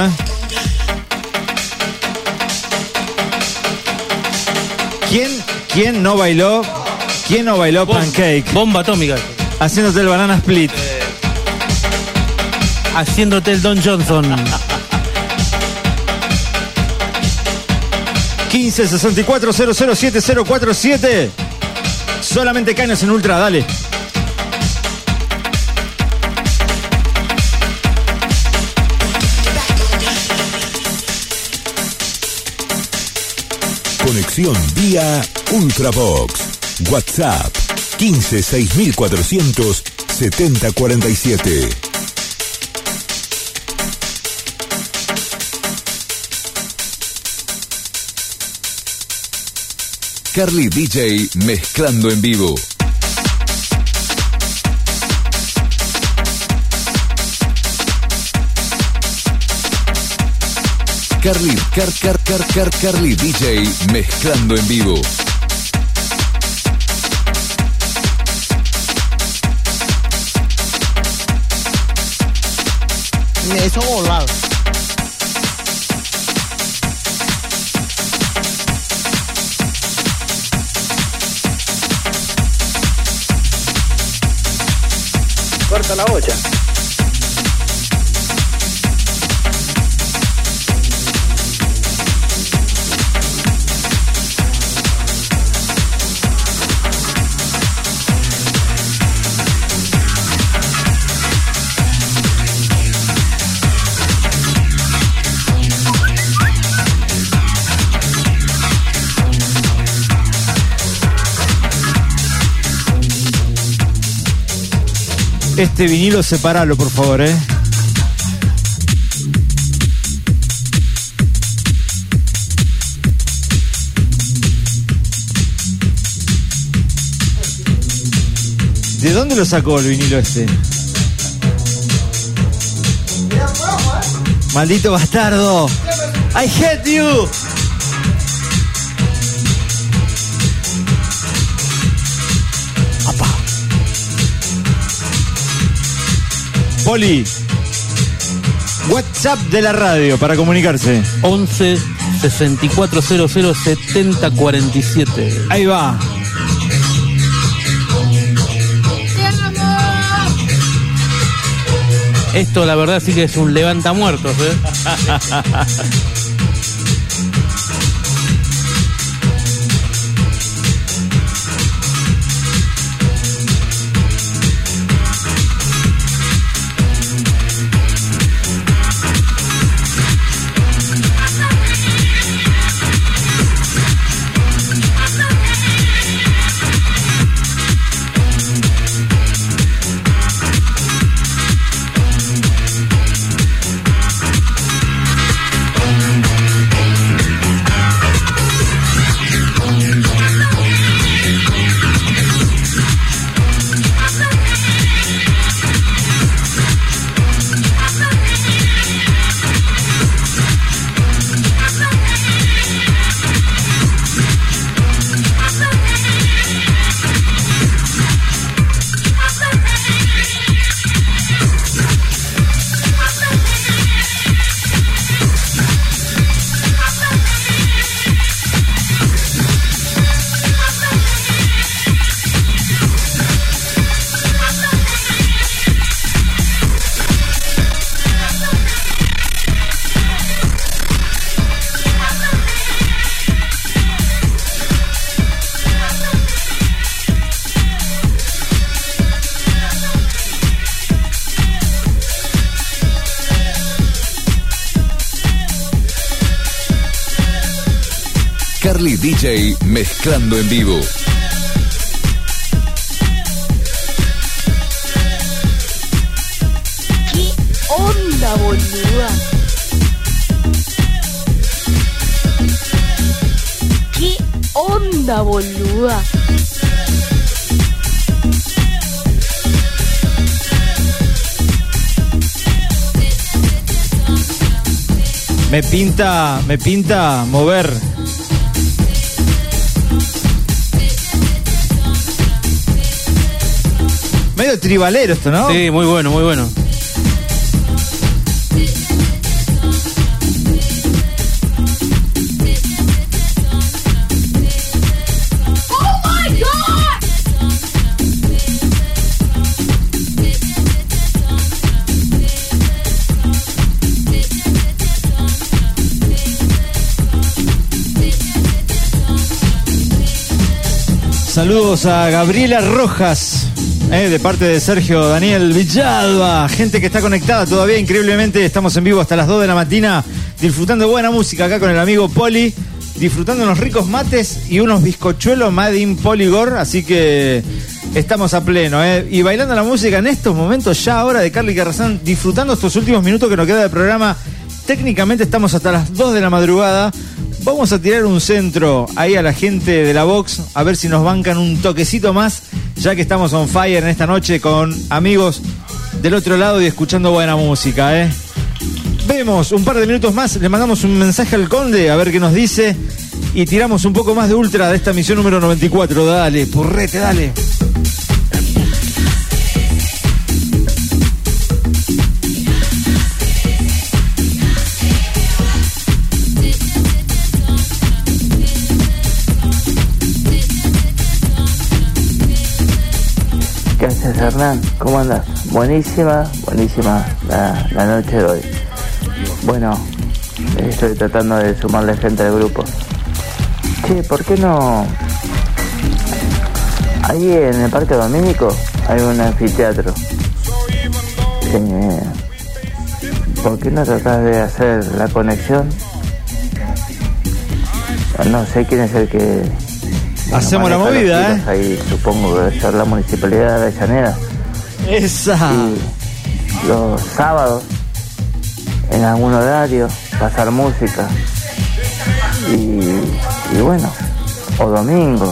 ¿Quién no bailó? ¿Quién no bailó Pancake? Bomba atómica. Haciéndote el banana split. Haciéndote el Don Johnson. 15 64 007 047. Solamente caños en Ultra, dale. Conexión vía Ultravox. WhatsApp 15 6400 7047. Carly DJ mezclando en vivo. Carly DJ mezclando en vivo. Eso volado. Corta la olla. Este vinilo separalo, por favor, ¿De dónde lo sacó el vinilo este? Maldito bastardo. I hate you. Poli, WhatsApp de la radio para comunicarse. 11 6400 7047. Ahí va. Esto la verdad sí que es un levantamuertos, el DJ mezclando en vivo. ¿Qué onda, boluda? ¿Qué onda, boluda? Me pinta mover. Medio tribalero esto, ¿no? Sí, muy bueno, muy bueno. Saludos a Gabriela Rojas, de parte de Sergio Daniel Villalba. Gente que está conectada todavía increíblemente. Estamos en vivo hasta las 2 de la mañana, disfrutando de buena música acá con el amigo Poli, disfrutando unos ricos mates y unos bizcochuelos made in Poligor. Así que estamos a pleno, y bailando la música en estos momentos, ya ahora de Carly Carrazán, disfrutando estos últimos minutos que nos queda de programa. Técnicamente estamos hasta las 2 de la madrugada. Vamos a tirar un centro ahí a la gente de la Vox, a ver si nos bancan un toquecito más, ya que estamos on fire en esta noche con amigos del otro lado y escuchando buena música, Vemos un par de minutos más, le mandamos un mensaje al Conde a ver qué nos dice y tiramos un poco más de ultra de esta misión número 94. Dale, purrete, dale. ¿Qué haces, Hernán? ¿Cómo andas? Buenísima la noche de hoy. Bueno, estoy tratando de sumarle gente al grupo. Che, ¿por qué no? Ahí en el Parque Domínico hay un anfiteatro. ¿Por qué no tratás de hacer la conexión? No sé quién es el que... Hacemos la movida, Ahí supongo que debe ser la Municipalidad de Avellaneda. Esa. Y los sábados, en algún horario, pasar música. Y bueno, o domingo.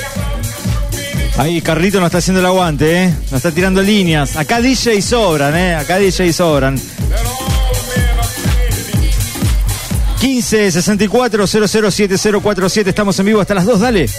Ahí Carlito nos está haciendo el aguante, Nos está tirando líneas. Acá DJ sobran, Acá DJ sobran. 15 64 007047. Estamos en vivo hasta las 2, dale.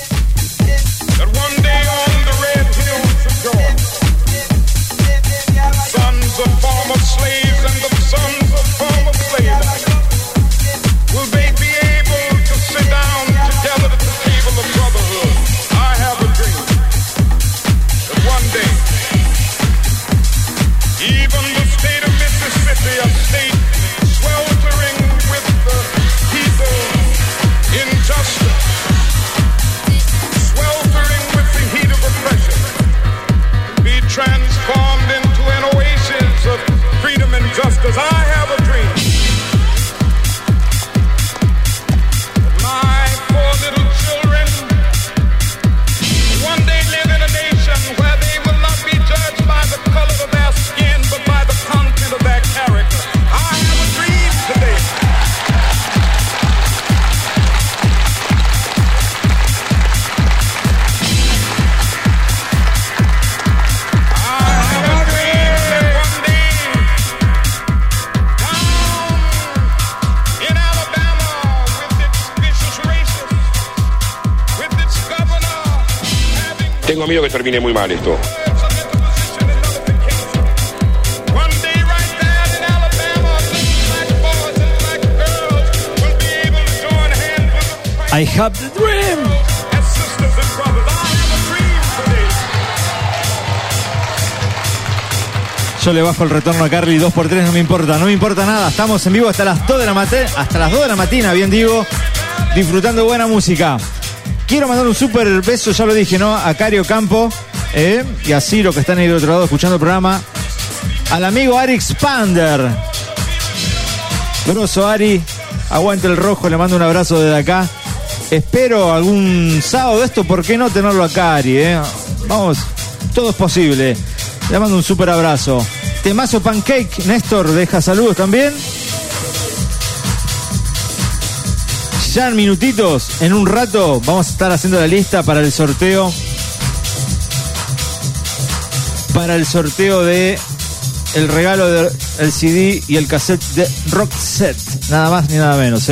Tengo miedo que termine muy mal esto. I have the dream. Yo le bajo el retorno a Carly 2x3, no me importa nada. Estamos en vivo hasta las 2 de la mañana, bien digo, disfrutando buena música. Quiero mandar un súper beso, ya lo dije, ¿no? A Cario Campo, y así los que están ahí del otro lado escuchando el programa. Al amigo Ari Expander. Grosso Ari, aguante el rojo, le mando un abrazo desde acá. Espero algún sábado de esto, ¿por qué no tenerlo acá, Ari? Vamos, todo es posible. Le mando un súper abrazo. Temazo Pancake, Néstor, deja saludos también. Ya en minutitos, en un rato, vamos a estar haciendo la lista para el sorteo. Para el sorteo de el regalo del CD y el cassette de Roxette. Nada más ni nada menos,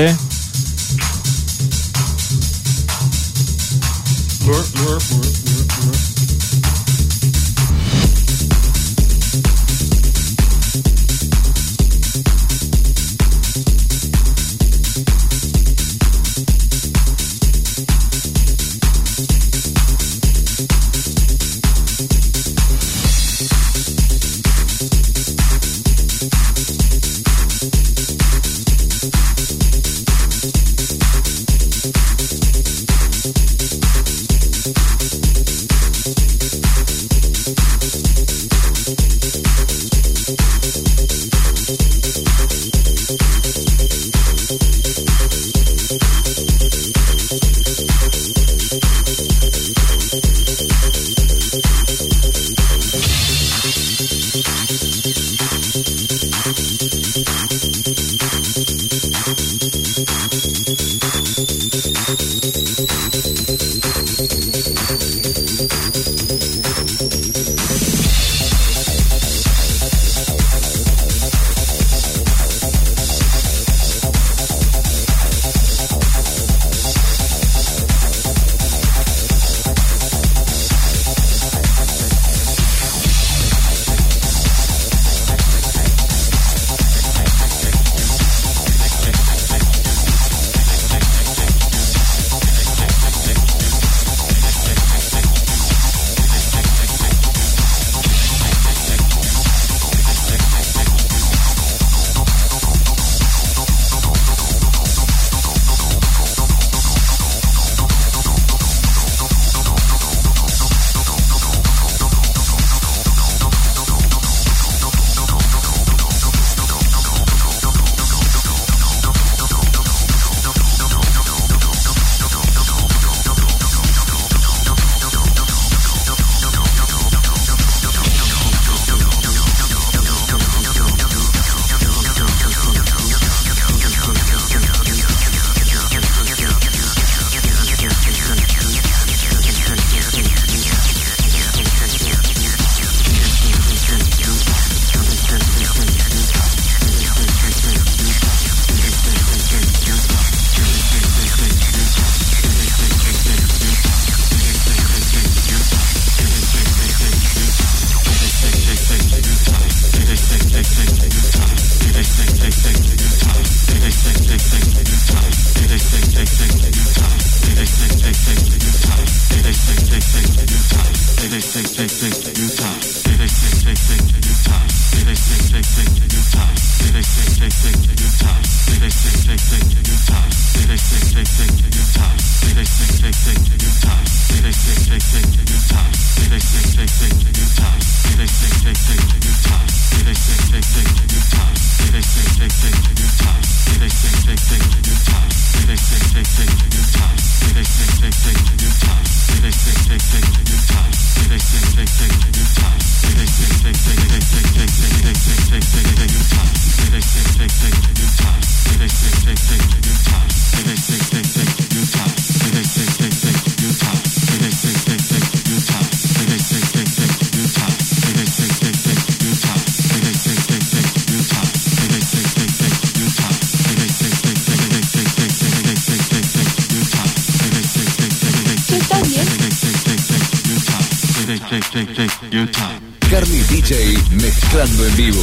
Carly DJ mezclando en vivo.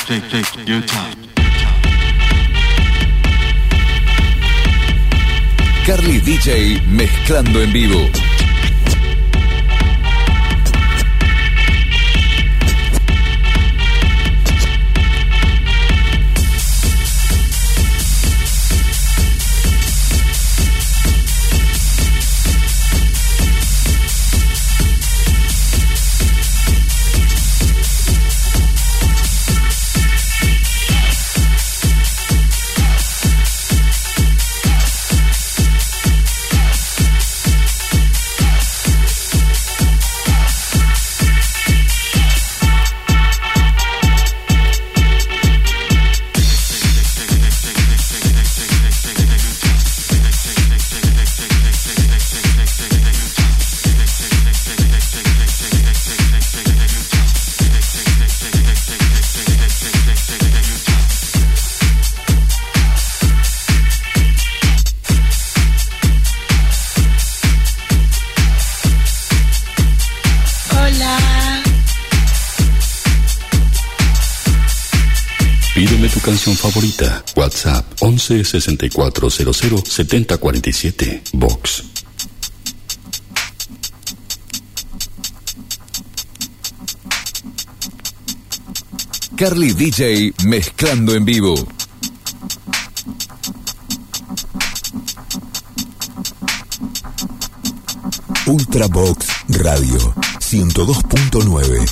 Take your time. Carly DJ mezclando en vivo. Pídeme tu canción favorita. WhatsApp 11 6400 7047. Vox. Carly DJ mezclando en vivo. Ultravox Radio 102.9.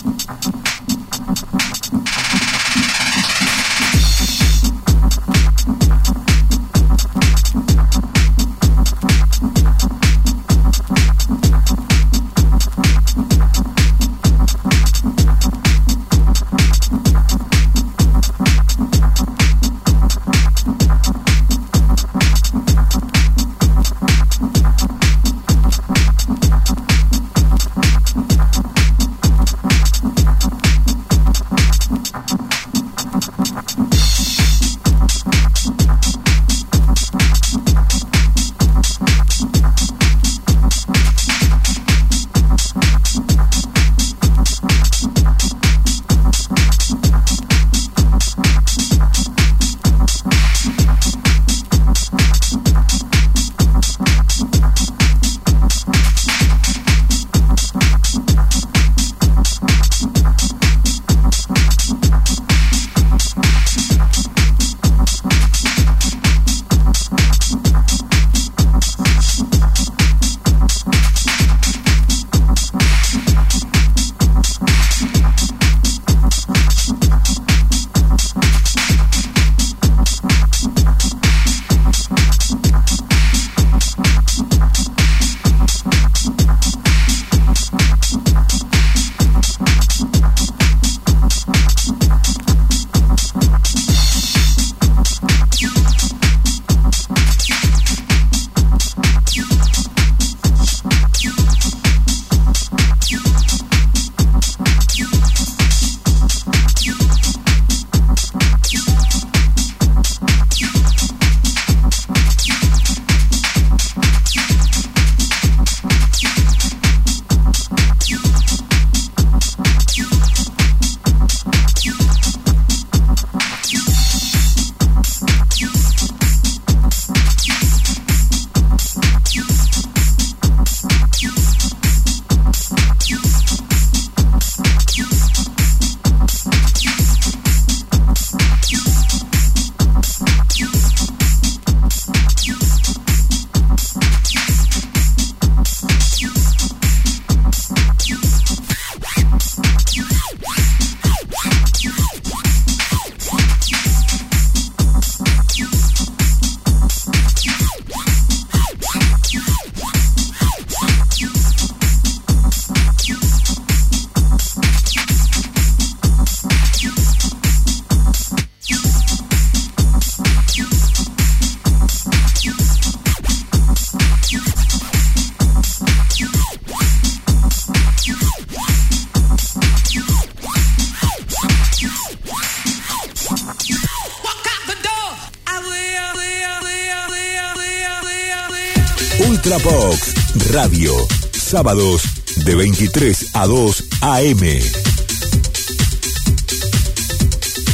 Ultravox Radio, sábados de 23 a 2 AM.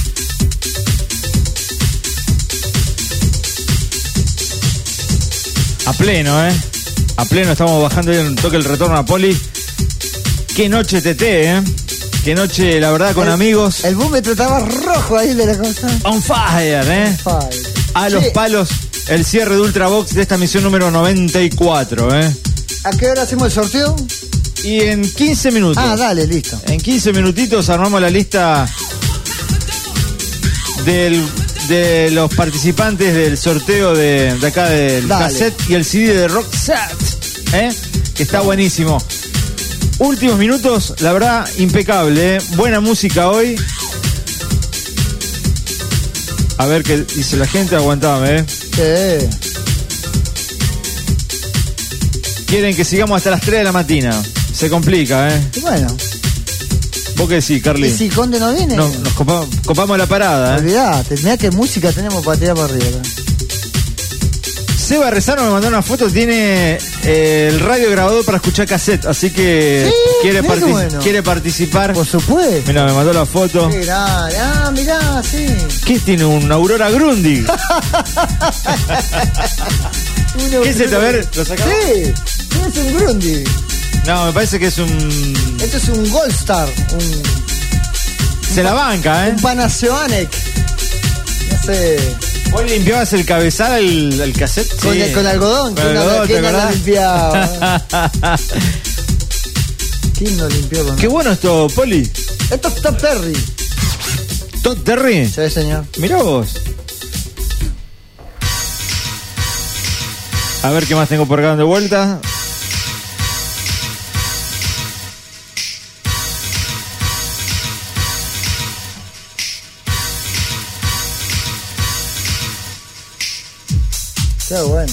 A pleno, a pleno estamos bajando ahí un toque el retorno a Poli. Qué noche TT, qué noche, la verdad, con amigos. El búmetro estaba rojo ahí de la cosa. On fire, A los palos, el cierre de Ultravox de esta misión número 94, ¿A qué hora hacemos el sorteo? Y en 15 minutos. Ah, dale, listo. En 15 minutitos armamos la lista de los participantes del sorteo de acá del cassette y el CD de Roxette, que está buenísimo. Últimos minutos, la verdad, impecable, buena música hoy. A ver qué dice la gente, aguantame, Quieren que sigamos hasta las 3 de la mañana. Se complica, Y bueno. ¿Vos qué decís, Carly? ¿Y si Conde no viene? No, nos copamos la parada, Olvidate, mirá qué música tenemos para tirar para arriba. Seba Rezano me mandó una foto, tiene el radio grabador para escuchar cassette, así que quiere participar. Por supuesto. Mira, me mandó la foto. Mirá, sí. ¿Qué tiene? ¿Un Aurora Grundy? ¿Qué es esto? A ver, ¿lo sacamos? Sí, es un Grundy. No, me parece que es un... Esto es un Gold Star. Se la banca, Un Panasonic. No sé. ¿Vos limpiabas el cabezal al cassette? Con algodón. ¿Quién no lo limpiaba? ¿Quién no limpió con Qué bueno esto, Poli. Esto es Todd Terry. ¿Todd Terry? Sí, señor. Mirá vos. A ver qué más tengo por acá dando vuelta. Qué bueno.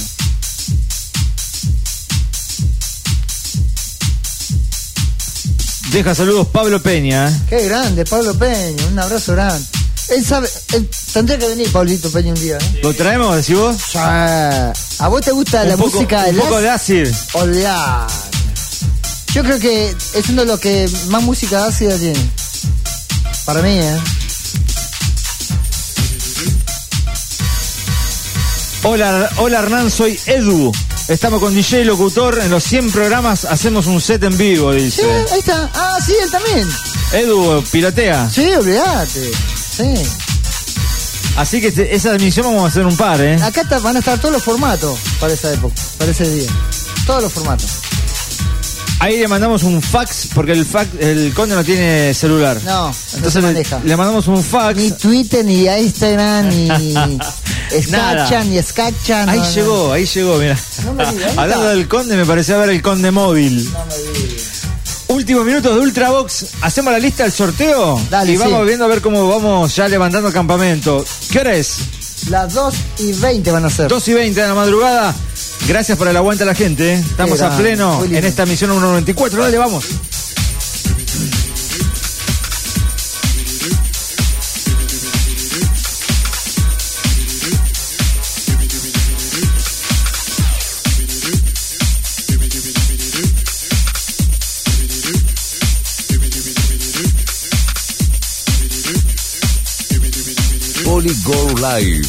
Deja saludos Pablo Peña. Qué grande, Pablo Peña. Un abrazo grande. Él sabe, tendría que venir Pablito Peña un día. ¿Lo traemos, decís vos? ¿A vos te gusta la música de un poco de acid? Olvidar. Yo creo que es uno de los que más música ácida tiene. Para mí, Hola Hernán, soy Edu. Estamos con DJ Locutor. En los 100 programas hacemos un set en vivo, dice. Sí, ahí está. Ah, sí, él también. Edu, pilotea. Sí, olvídate. Sí. Así que esa emisión vamos a hacer un par, Acá van a estar todos los formatos para esa época, para ese día. Todos los formatos. Ahí le mandamos un fax, porque el Conde no tiene celular. No, entonces le mandamos un fax. Ni Twitter, ni Instagram, ni Sketchan, ni Sketchan. Ahí llegó, mira. No me digas. Hablando del Conde, me pareció ver el Conde móvil. No me digas. Últimos minutos de Ultravox. ¿Hacemos la lista del sorteo? Dale, y vamos viendo a ver cómo vamos ya levantando campamento. ¿Qué hora es? Las 2:20 van a ser. 2:20 de la madrugada. Gracias por el aguante a la gente. Estamos a pleno en esta misión 194. Dale, vamos. Polygo Live.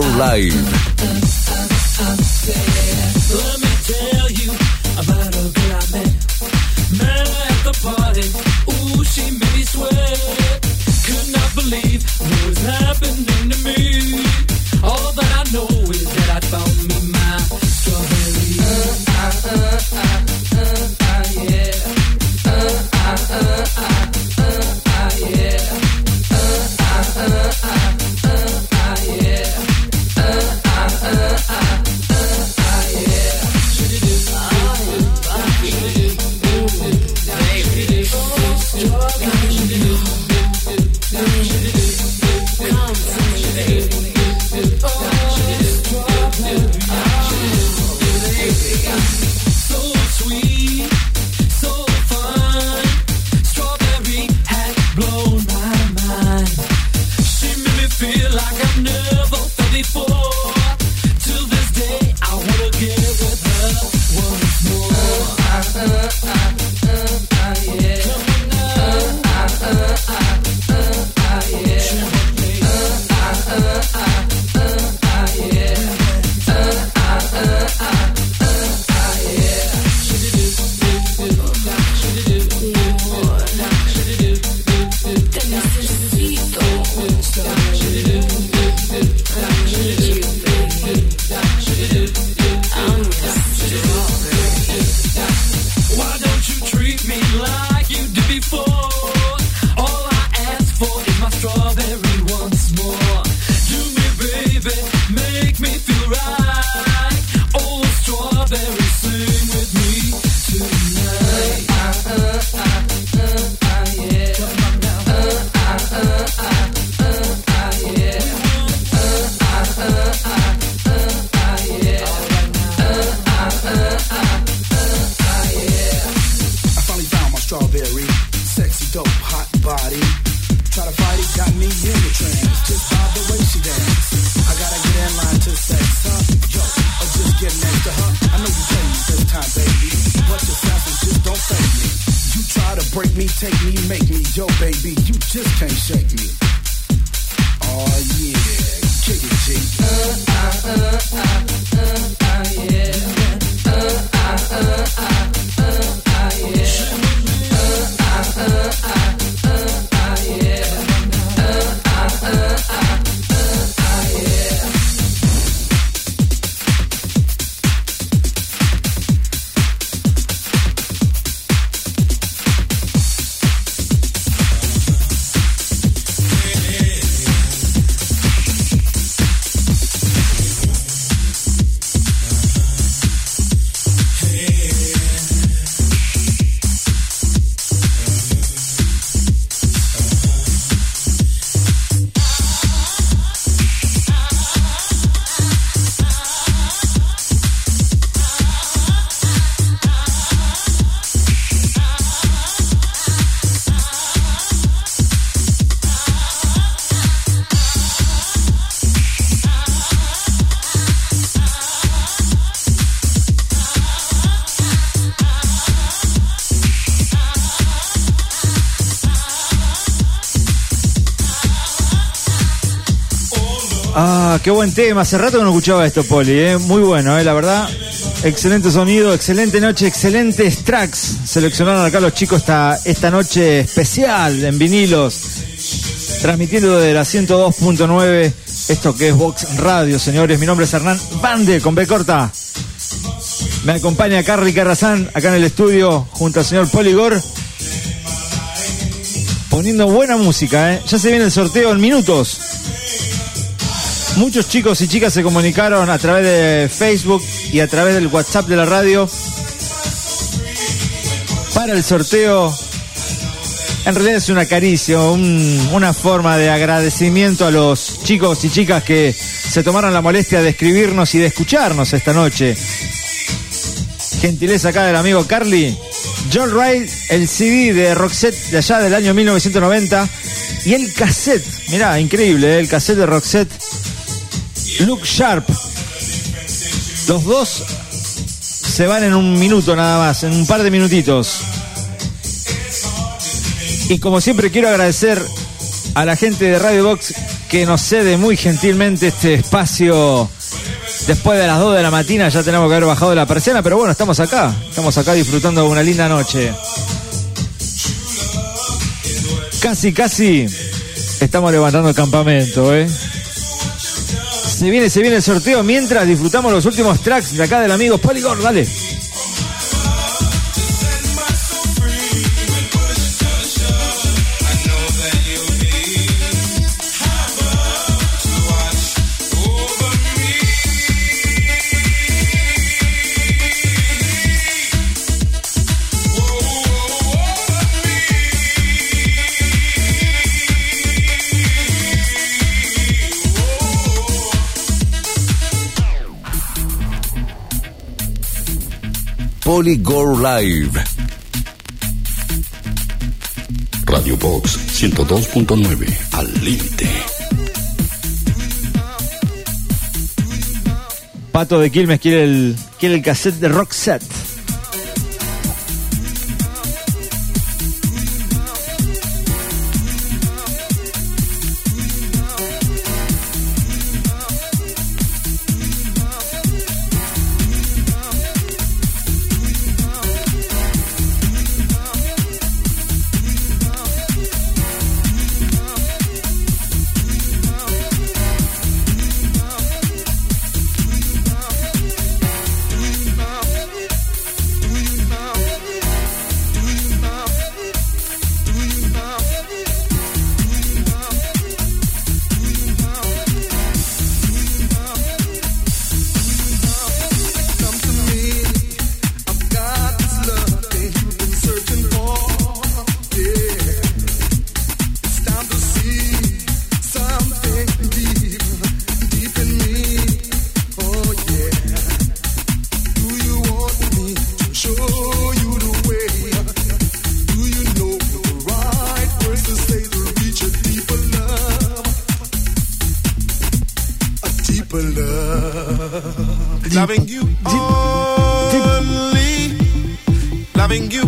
Live. Let me tell you about a girl I met at the party. Ooh, she made me sweat. Could not believe what was happening to me. All that I know is that I found me my strawberry. Yeah. Qué buen tema, hace rato que no escuchaba esto, Poli, muy bueno, la verdad, excelente sonido, excelente noche, excelentes tracks, seleccionaron acá los chicos esta noche especial en vinilos, transmitiendo de la 102.9, esto que es Vox Radio, señores. Mi nombre es Hernán Bande, con B corta, me acompaña Carly Carrazán acá en el estudio, junto al señor Poli Gor, poniendo buena música, ya se viene el sorteo en minutos. Muchos chicos y chicas se comunicaron a través de Facebook y a través del WhatsApp de la radio para el sorteo. En realidad es una caricia, una forma de agradecimiento a los chicos y chicas que se tomaron la molestia de escribirnos y de escucharnos esta noche. Gentileza acá del amigo Carly. John Wright, el CD de Roxette de allá del año 1990 y el cassette, mirá, increíble, el cassette de Roxette. Look Sharp. Los dos se van en un minuto nada más, en un par de minutitos. Y como siempre quiero agradecer a la gente de Radio Box que nos cede muy gentilmente este espacio. Después de las 2 de la mañana ya tenemos que haber bajado la persiana, pero bueno, estamos acá disfrutando de una linda noche. Casi estamos levantando el campamento, Se viene el sorteo mientras disfrutamos los últimos tracks de acá del amigo Poligor, dale. Poligor Live. Radio Box 102.9 al límite. Pato de Quilmes quiere el cassette de Roxette. Loving you only, loving you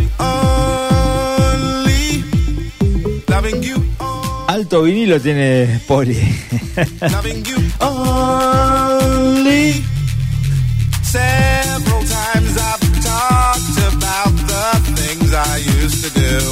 only, loving you Alto vinilo tiene Poli. loving you only. Several times I've talked about the things I used to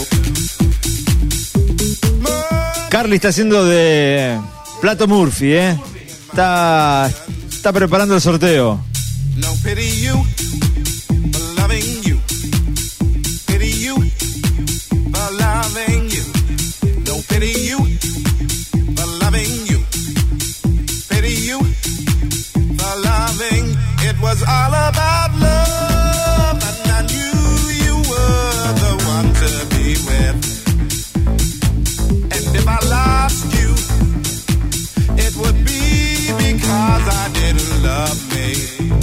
do. Carly está haciendo de Plato Murphy, Está preparando el sorteo. No pity you for loving you. Pity you for loving you. No pity you for loving you. Pity you for loving. It was all about love, and I knew you were the one to be with. And if I lost you, it would be because I didn't love me.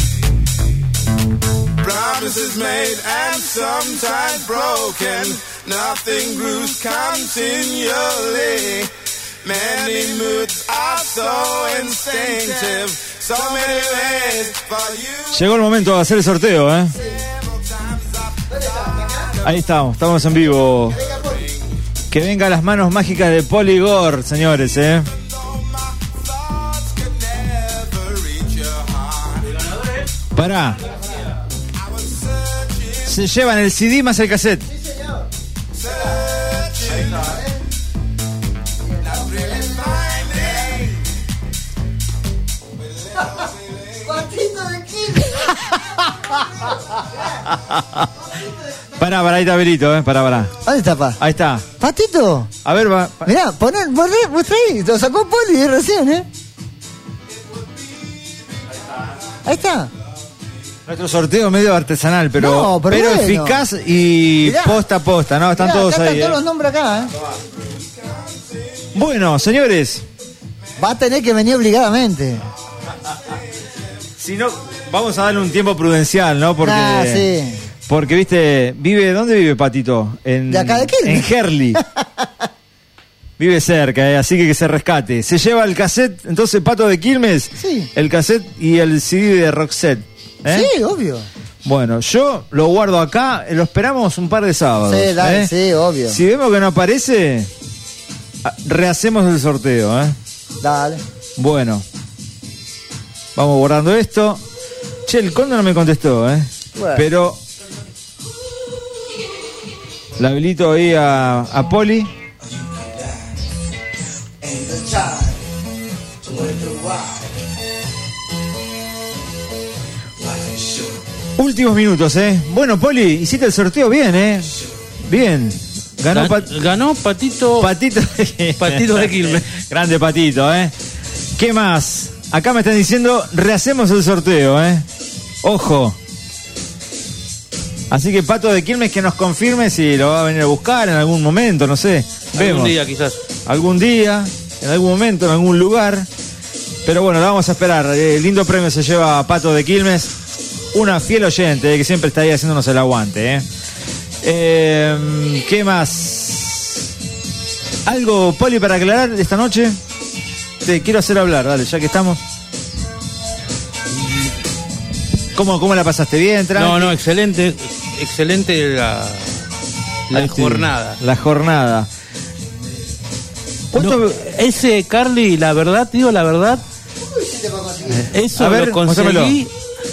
Promises made and sometimes broken. Nothing grows continually. Many moods are so instinctive. So many ways for you. Llegó el momento de hacer el sorteo, Ahí estamos en vivo. Que venga las manos mágicas de Poligor, señores, Pará. Se llevan el CD más el cassette. Pará, ahí está Belito, pará. ¿Dónde está, pa? Ahí está. ¿Patito? A ver, va. Mirá, muestra ahí, lo sacó Poli recién, Ahí está. Nuestro sorteo medio artesanal, pero No, pero bueno. eficaz y Mirá. posta a posta, ¿no? Están Mirá, todos acá ahí. Están todos los nombres acá, Bueno, señores. Va a tener que venir obligadamente. Si no, vamos a darle un tiempo prudencial, ¿no? Porque, sí. porque viste, ¿dónde vive Patito? De acá de Quilmes. En Herli. Vive cerca, así que se rescate. Se lleva el cassette, entonces Pato de Quilmes, Sí. el cassette y el CD de Roxette. Sí, obvio. Bueno, yo lo guardo acá, lo esperamos un par de sábados. Sí, dale, sí, obvio. Si vemos que no aparece, rehacemos el sorteo, Dale. Bueno. Vamos borrando esto. Che, el Conde no me contestó, Bueno. Pero la habilito ahí a Poli. Últimos minutos, Bueno, Poli, hiciste el sorteo bien, Bien. Ganó Patito. Patito de Quilmes. Grande Patito, ¿Qué más? Acá me están diciendo, rehacemos el sorteo, Ojo. Así que Pato de Quilmes que nos confirme si lo va a venir a buscar en algún momento, no sé. Vemos. Algún día quizás. Algún día, en algún momento, en algún lugar. Pero bueno, la vamos a esperar. El lindo premio se lleva a Pato de Quilmes. Una fiel oyente, que siempre está ahí haciéndonos el aguante, ¿Qué más? ¿Algo, Poli, para aclarar esta noche? Te quiero hacer hablar, dale, ya que estamos. ¿Cómo la pasaste? ¿Bien, tranqui? No, excelente la jornada. La jornada. ¿Cuánto? No, ese, Carly, la verdad, te digo la verdad. Eso a ver, lo conseguí. mostrámelo.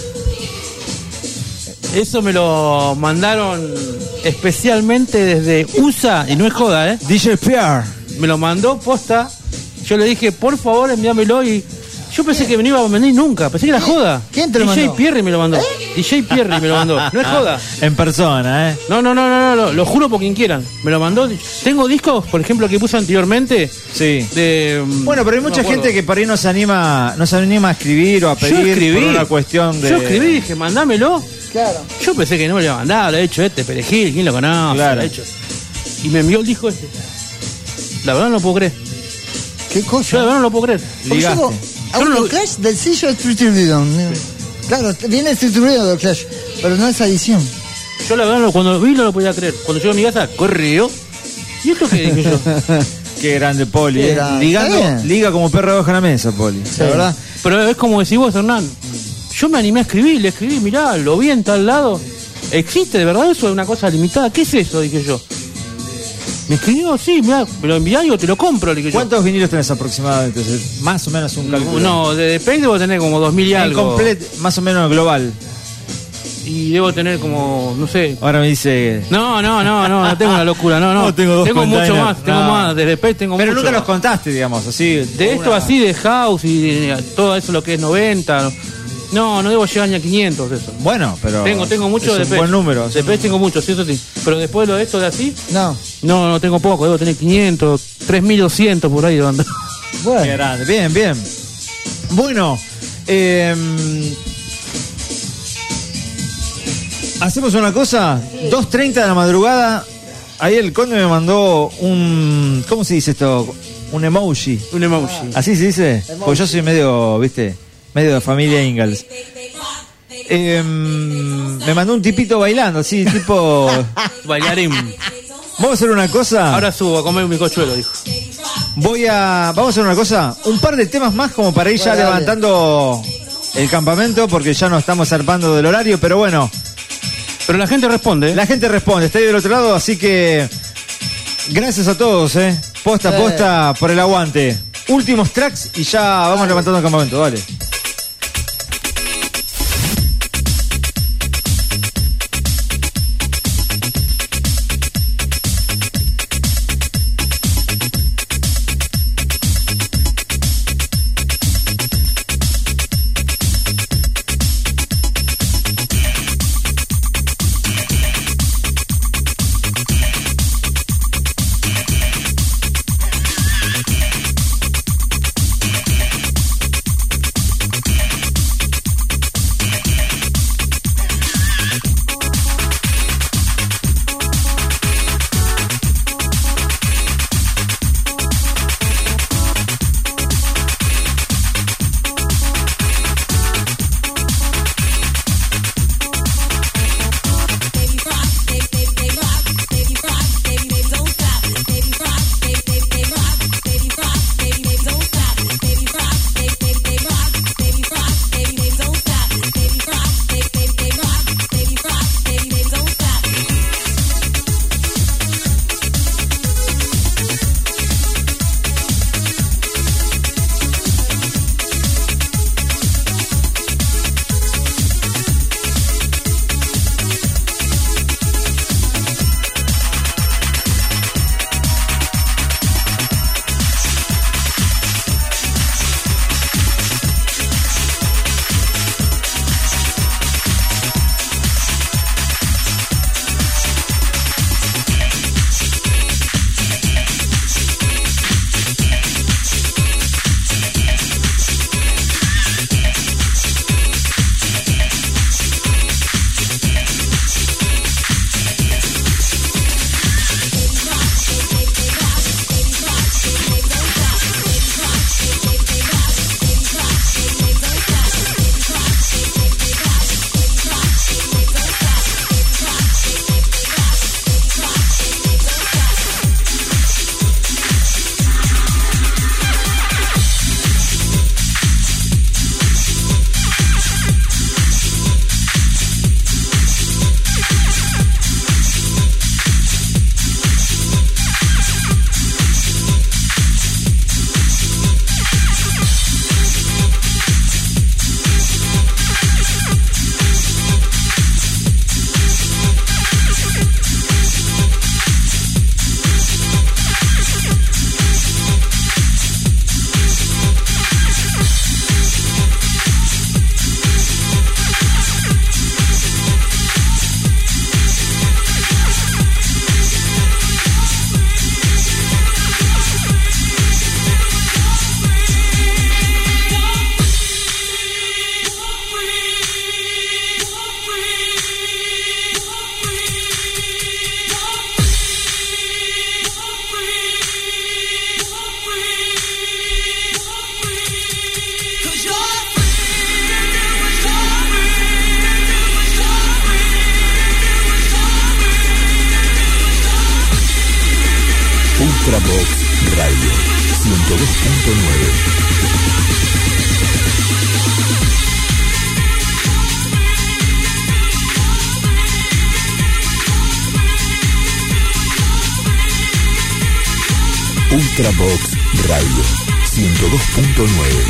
Eso me lo mandaron especialmente desde USA, y no es joda, DJ Pierre. Me lo mandó posta. Yo le dije, por favor, envíamelo, y yo pensé que me iba a venir nunca, pensé que era joda. ¿Quién te lo mandó? DJ Pierre me lo mandó. DJ Pierre me lo mandó. No es joda. En persona, No, lo juro por quien quieran. Me lo mandó. Tengo discos, por ejemplo, que puse anteriormente. Sí. Bueno, pero hay mucha no gente que por ahí no se anima a escribir o a pedir por una cuestión de... Yo escribí, dije, mandámelo. Claro. Yo pensé que no me lo iba a mandar, lo he hecho Perejil, ¿quién lo conoce? Claro. Lo he hecho. Y me envió el disco este. La verdad no lo puedo creer. ¿Qué cosa? Yo la verdad no lo puedo creer. Clash del sello Street Freedom. Claro, viene Street Freedom de Clash, pero no esa edición. Yo la verdad cuando vi no lo podía creer. Cuando llego a mi casa, corrió. ¿Y esto qué dije yo? Qué grande, Poli. Qué grande. Liga como perro bajo la mesa, Poli. Sí. La verdad. Pero es como decís vos, Hernán. Yo me animé a escribir, le escribí, mirá, lo vi en tal lado. ¿Existe de verdad eso? ¿Es una cosa limitada? ¿Qué es eso? Dije yo. Me escribió, sí, mirá, me lo enviá y te lo compro, le dije yo. ¿Cuántos vinilos tenés aproximadamente? Más o menos un cálculo. No, de Depec debo tener como 2000 y algo. Más o menos global. Y debo tener como, no sé. Ahora me dice... No tengo una locura, no. Tengo mucho más, tengo más, de Depec tengo pero mucho. Pero nunca los contaste, digamos, así. De esto así, de house y todo eso lo que es 90... No debo llegar ni a 500 eso. Bueno, pero... Tengo mucho de un buen número. De Depec tengo mucho, sí, eso sí. Pero después de esto de así... No, tengo poco, debo tener 500, 3200 por ahí de banda. Bueno. Qué grande, bien. Bueno, hacemos una cosa, 2:30 de la madrugada, ahí el Conde me mandó un... ¿Cómo se dice esto? Un emoji. Un emoji. ¿Así se dice? Porque yo soy medio, ¿viste? Medio de familia Ingalls. Me mandó un tipito bailando, así, tipo... Bailarín. Vamos a hacer una cosa. Ahora subo a comer un bizcochuelo, dijo. Vamos a hacer una cosa. Un par de temas más como para ir ya levantando el campamento, porque ya nos estamos zarpando del horario, pero bueno. Pero la gente responde. La gente responde, está ahí del otro lado, así que... Gracias a todos, Posta a posta por el aguante. Últimos tracks y ya vamos levantando el campamento, dale. Ultravox Radio 102.9.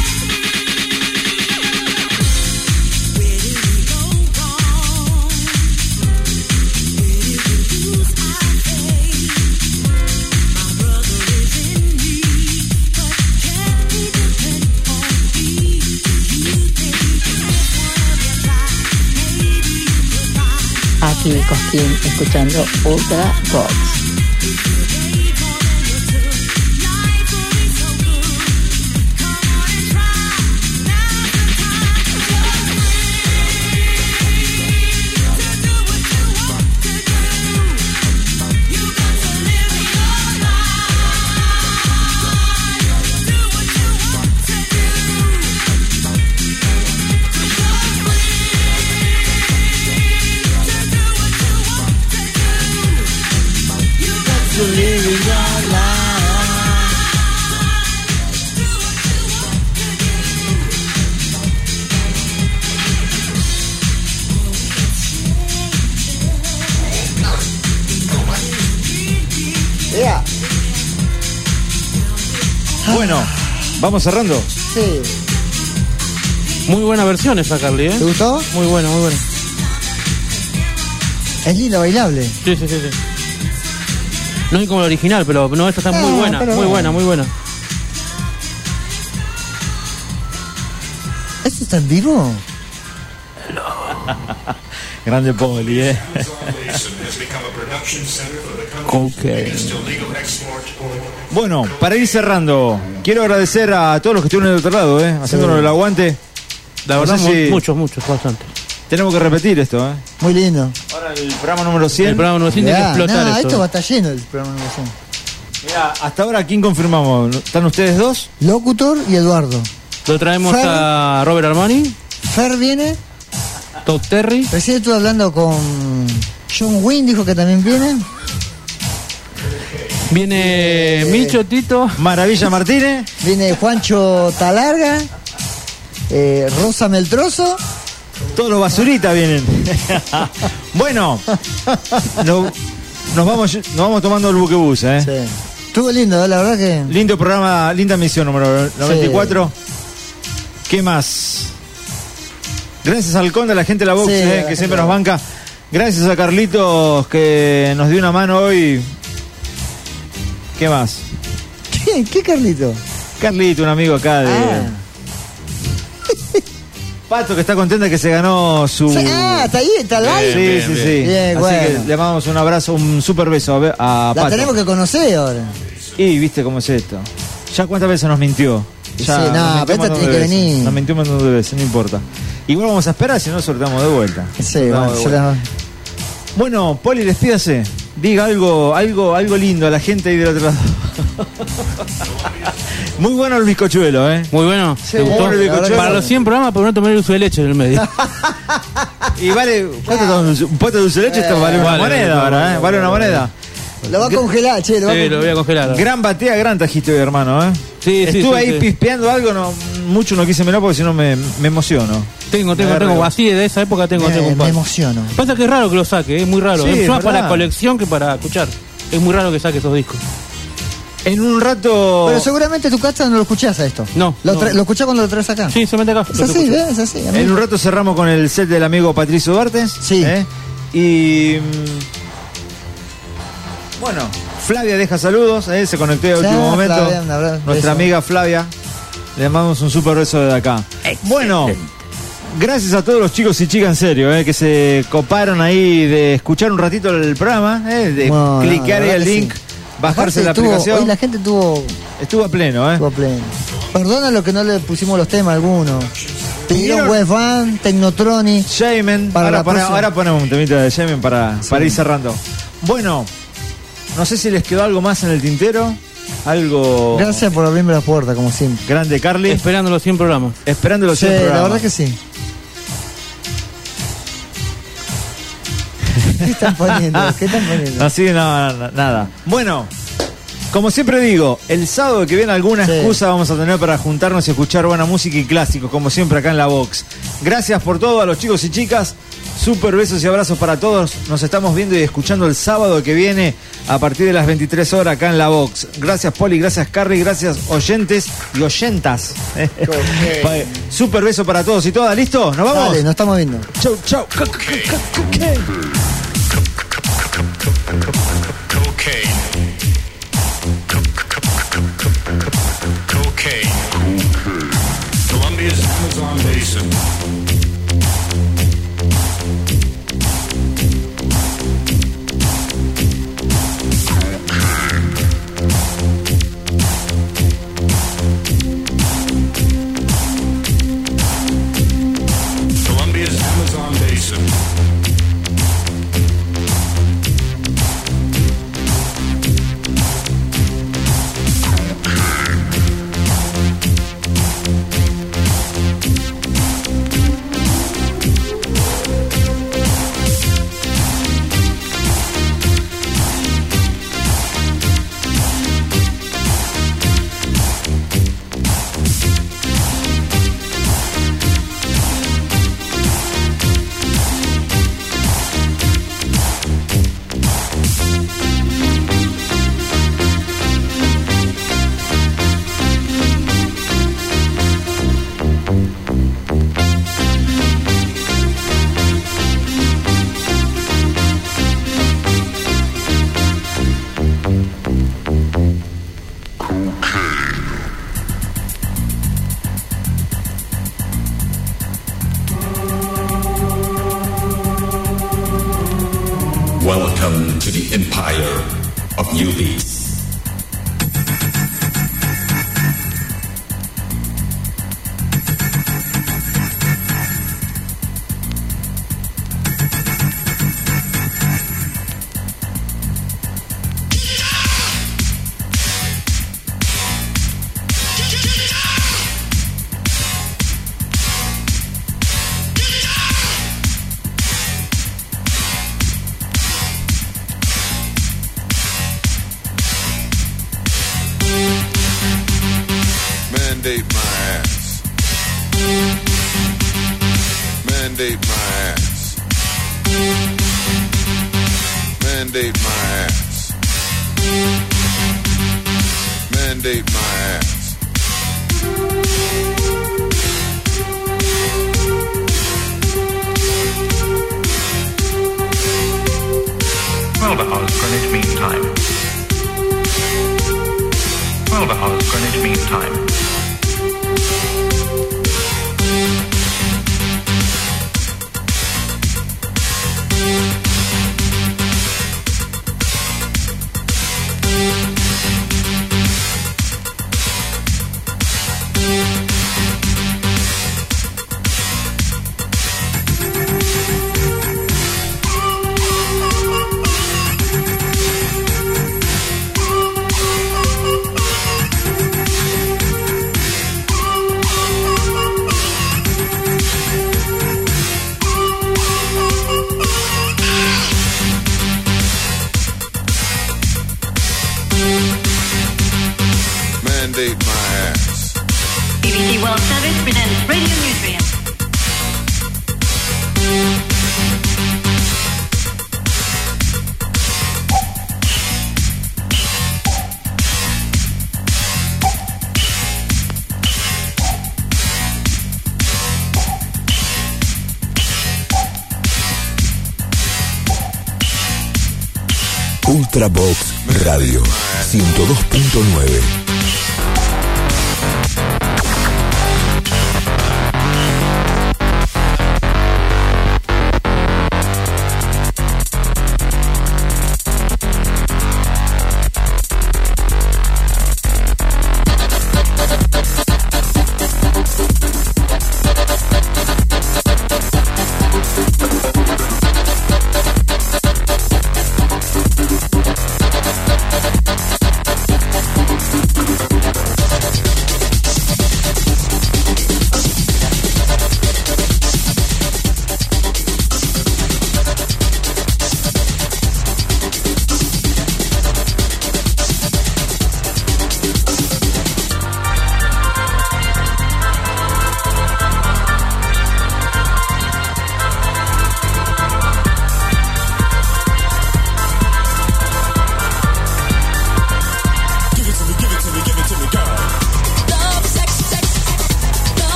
Aquí Cosquín escuchando Ultravox. Bueno, vamos cerrando. Sí. Muy buena versión esa, Carly, ¿eh? ¿Te gustó? Muy buena, muy buena. Es linda, bailable. Sí. No es como la original, pero no, esta está muy buena, muy buena, muy buena. ¿Esto está en vivo? Grande Poli, Okay. Bueno, para ir cerrando, quiero agradecer a todos los que estuvieron del otro lado, haciéndonos el aguante. La verdad, muchos, bastante. Tenemos que repetir esto, Muy lindo. Ahora el programa número 100. El programa número 100 tiene que explotar esto. Esto va a estar lleno el programa número 100. Mira, hasta ahora, ¿quién confirmamos? ¿Están ustedes dos? Locutor y Eduardo. Lo traemos Fer, a Robert Armani. Fer viene. Todd Terry. Recién estuve hablando con John Wynn, dijo que también viene. Viene Micho, Tito. Maravilla Martínez. Viene Juancho Talarga. Rosa Meltroso. Todos los basuritas vienen. Bueno, nos vamos tomando el buquebús, Sí. Estuvo lindo, la verdad que. Lindo programa, linda misión número 94. Sí. ¿Qué más? Gracias al Conde, a la gente de la Box, que siempre nos banca. Gracias a Carlitos, que nos dio una mano hoy. ¿Qué más? ¿Qué Carlito? Carlito, un amigo acá de... Pato, que está contenta que se ganó su... está ahí, está al lado. Sí. Bien, así bueno. que le mandamos un abrazo, un super beso a Pato. La tenemos que conocer ahora. Y viste cómo es esto. Ya cuántas veces nos mintió. Ya sí, no, pero esta tiene que venir. Nos mintió un montón de veces, no importa. Igual vamos a esperar, si no soltamos de vuelta. Sí, bueno, Bueno, Poli, despídase. Diga algo lindo a la gente ahí del otro lado. Muy bueno el bizcochuelo, Muy bueno. Sí, ¿te gustó? Para los 100 programas, por no tomar el uso de leche en el medio. Y vale, un pote de dulce de leche esto vale una moneda ahora, Vale una moneda. Lo va a congelar, che. Lo voy a congelar. Gran batea, gran tajito hoy, hermano, Sí, estuve ahí pispeando algo, mucho no quise mirar porque si no me emociono. Tengo, así de esa época tengo un par. Me emociono. Pasa que es raro que lo saque, es muy raro. Sí, es más verdad. para colección que para escuchar. Es muy raro que saque esos discos. En un rato... Pero seguramente tu casa no lo escuchás a esto. No. Lo escuchás cuando lo traes acá. Sí, se mete acá. Es así, es así. Amigo. En un rato cerramos con el set del amigo Patricio Duarte. Sí. Y... Bueno, Flavia deja saludos, se conectó a último momento. Flavia, nuestra amiga Flavia. Le mandamos un super beso desde acá. Bueno, gracias a todos los chicos y chicas en serio, que se coparon ahí de escuchar un ratito el programa, de cliquear ahí el link, bajarse la aplicación. Hoy la gente estuvo a pleno, Estuvo a pleno. Perdona lo que no le pusimos los temas a algunos. Pidieron Webvan, Technotronic. Shaman. Ahora ponemos un temita de Shaman para ir cerrando. Bueno, no sé si les quedó algo más en el tintero. Algo. Gracias por abrirme la puerta, como siempre. Grande, Carly. Esperando los 100 programas. Esperando los 100 programas. La verdad que sí. ¿Qué están poniendo? Así, nada. Bueno, Como siempre digo, el sábado que viene alguna excusa vamos a tener para juntarnos y escuchar buena música y clásicos, como siempre acá en La Vox. Gracias por todo a los chicos y chicas. Súper besos y abrazos para todos. Nos estamos viendo y escuchando el sábado que viene a partir de las 23 horas acá en La Vox. Gracias Poli, gracias Carrie, gracias oyentes y oyentas. Okay. Súper beso para todos y todas. ¿Listo? ¿Nos vamos? Dale, nos estamos viendo. Chau, chau. Colombia's Amazon basin. Colombia's Amazon basin. Welcome to the empire of new beats. Mandate my ass. Mandate my ass. Mandate my ass. Mandate my ass. Greenwich Mean Time. 12 hours Greenwich Mean Time. Mandate my ass. BBC World Service presents Radio Nutrient. Ultravox Radio 102.9.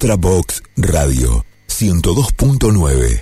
Ultravox Radio 102.9.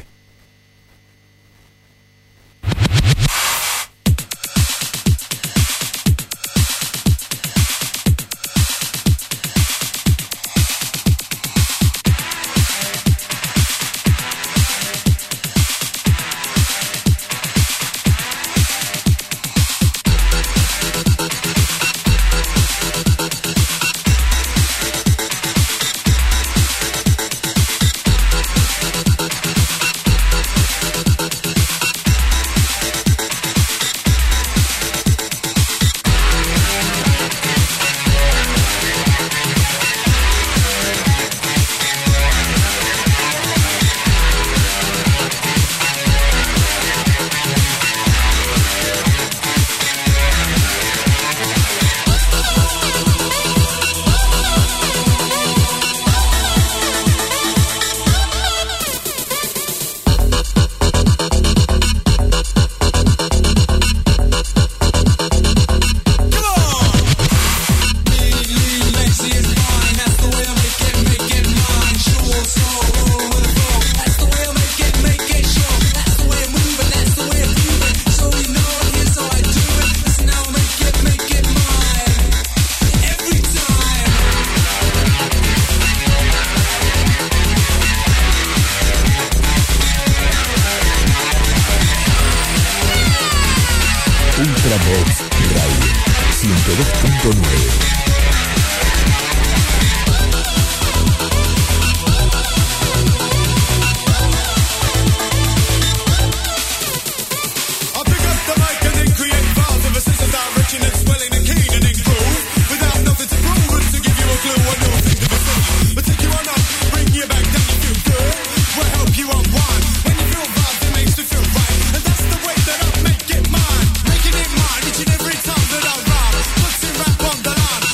Ultravox Radio 102.9. Making it mine, each and every time that I rhyme. Puts it rap on the line.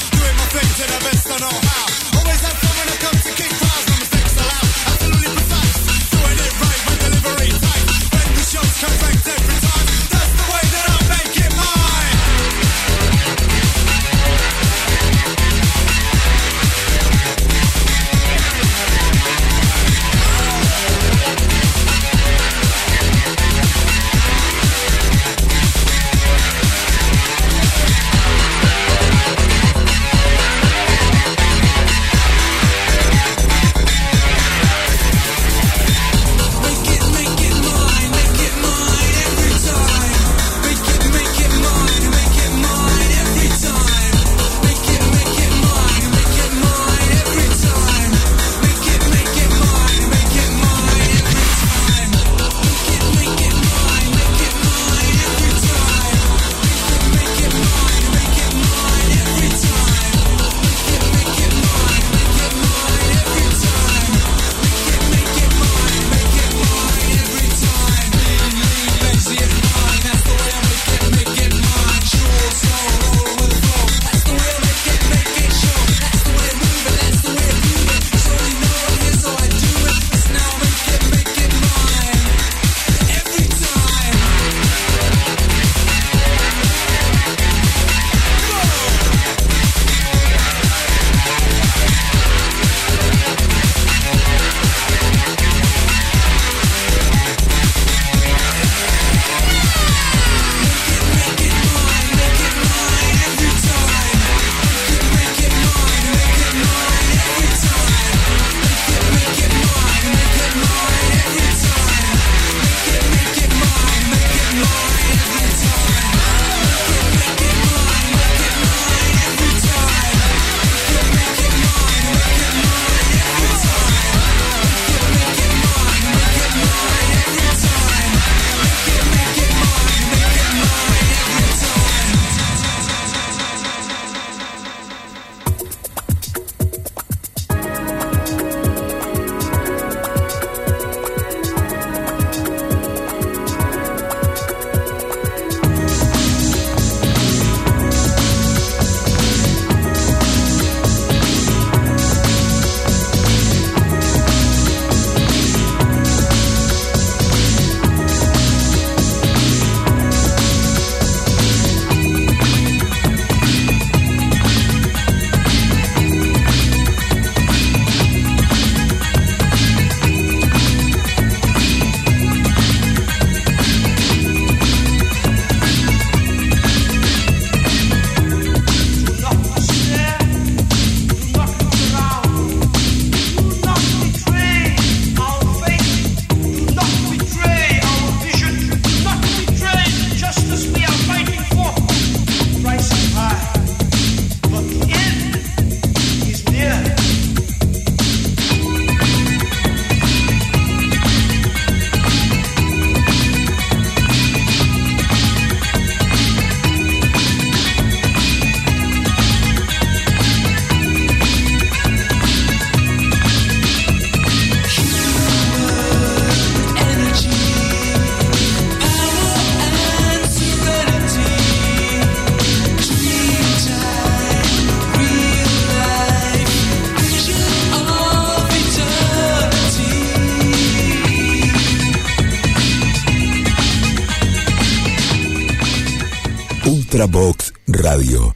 Ultravox Radio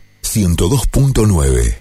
102.9.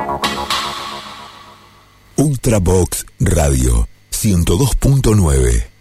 Ultravox Radio 102.9.